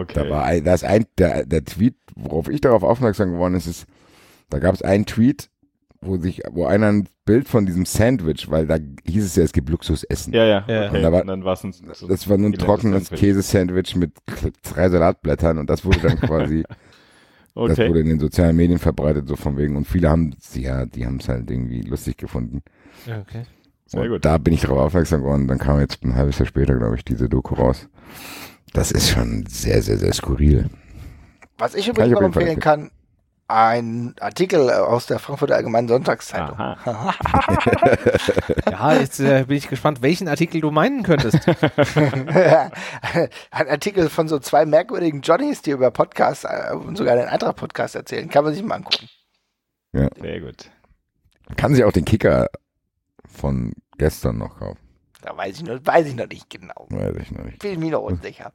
Tweet, worauf ich darauf aufmerksam geworden ist, da gab es einen Tweet, wo einer ein Bild von diesem Sandwich, weil da hieß es ja, es gibt Luxusessen. Ja. Okay. Und dann war's das war nur ein trockenes Käsesandwich mit 3 Salatblättern und das wurde dann quasi das wurde in den sozialen Medien verbreitet, so von wegen. Und viele haben die haben es halt irgendwie lustig gefunden. Ja, okay. Sehr gut. Da bin ich darauf aufmerksam geworden. Dann kam jetzt ein halbes Jahr später, glaube ich, diese Doku raus. Das ist schon sehr, sehr, sehr skurril. Was ich übrigens noch empfehlen kann, ein Artikel aus der Frankfurter Allgemeinen Sonntagszeitung. Ja, jetzt bin ich gespannt, welchen Artikel du meinen könntest. Ein Artikel von so 2 merkwürdigen Johnnies, die über Podcasts und sogar den Eintracht-Podcast erzählen. Kann man sich mal angucken. Ja. Sehr gut. Kann sich auch den Kicker von gestern noch kaufen. Da weiß ich noch nicht genau. Weiß ich noch nicht. Bin mir noch unsicher.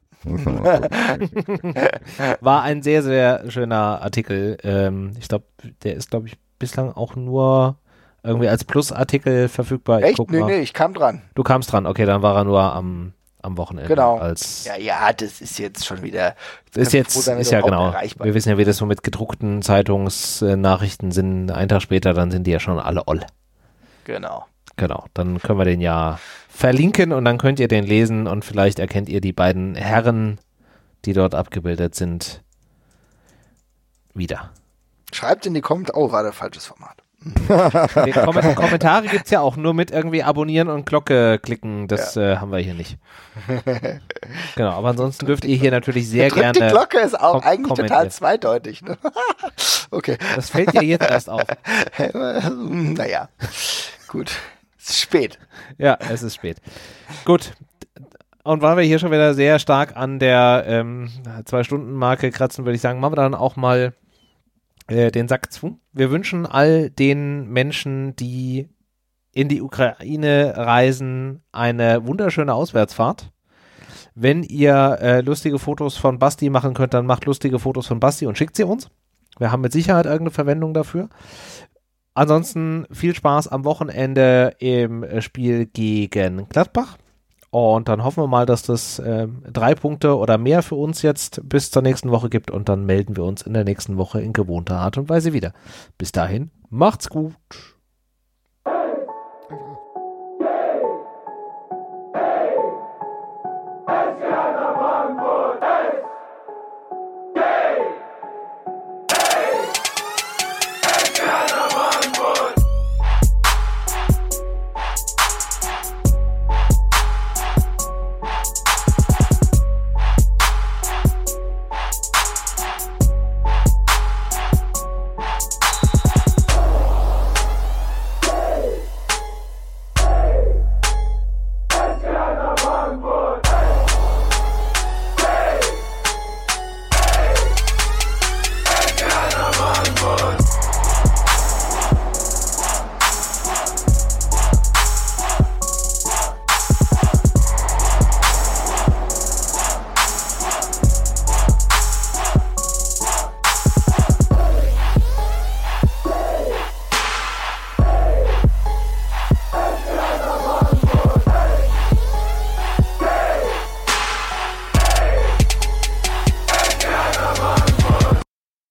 War ein sehr, sehr schöner Artikel. Ich glaube, der ist, bislang auch nur irgendwie als Plus-Artikel verfügbar. Echt? Nee, ich kam dran. Du kamst dran, okay, dann war er nur am Wochenende. Genau. Als ja, das ist jetzt schon wieder. Ist ja genau. Wir wissen ja, wie das so mit gedruckten Zeitungsnachrichten sind. Einen Tag später, dann sind die ja schon alle oll. Genau. Genau, dann können wir den ja verlinken und dann könnt ihr den lesen und vielleicht erkennt ihr die beiden Herren, die dort abgebildet sind, wieder. Schreibt in die Kommentare. Oh, war der falsches Format. Kommentare gibt es ja auch, nur mit irgendwie abonnieren und Glocke klicken, das haben wir hier nicht. Genau, aber ansonsten dürft ihr hier natürlich sehr gerne. Die Glocke ist auch eigentlich total zweideutig. Ne? Okay. Das fällt dir jetzt erst auf. Naja, gut. Es ist spät. Ja, es ist spät. Gut. Und weil wir hier schon wieder sehr stark an der 2-Stunden-Marke kratzen, würde ich sagen, machen wir dann auch mal den Sack zu. Wir wünschen all den Menschen, die in die Ukraine reisen, eine wunderschöne Auswärtsfahrt. Wenn ihr lustige Fotos von Basti machen könnt, dann macht lustige Fotos von Basti und schickt sie uns. Wir haben mit Sicherheit irgendeine Verwendung dafür. Ansonsten viel Spaß am Wochenende im Spiel gegen Gladbach. Und dann hoffen wir mal, dass das 3 Punkte oder mehr für uns jetzt bis zur nächsten Woche gibt. Und dann melden wir uns in der nächsten Woche in gewohnter Art und Weise wieder. Bis dahin, macht's gut.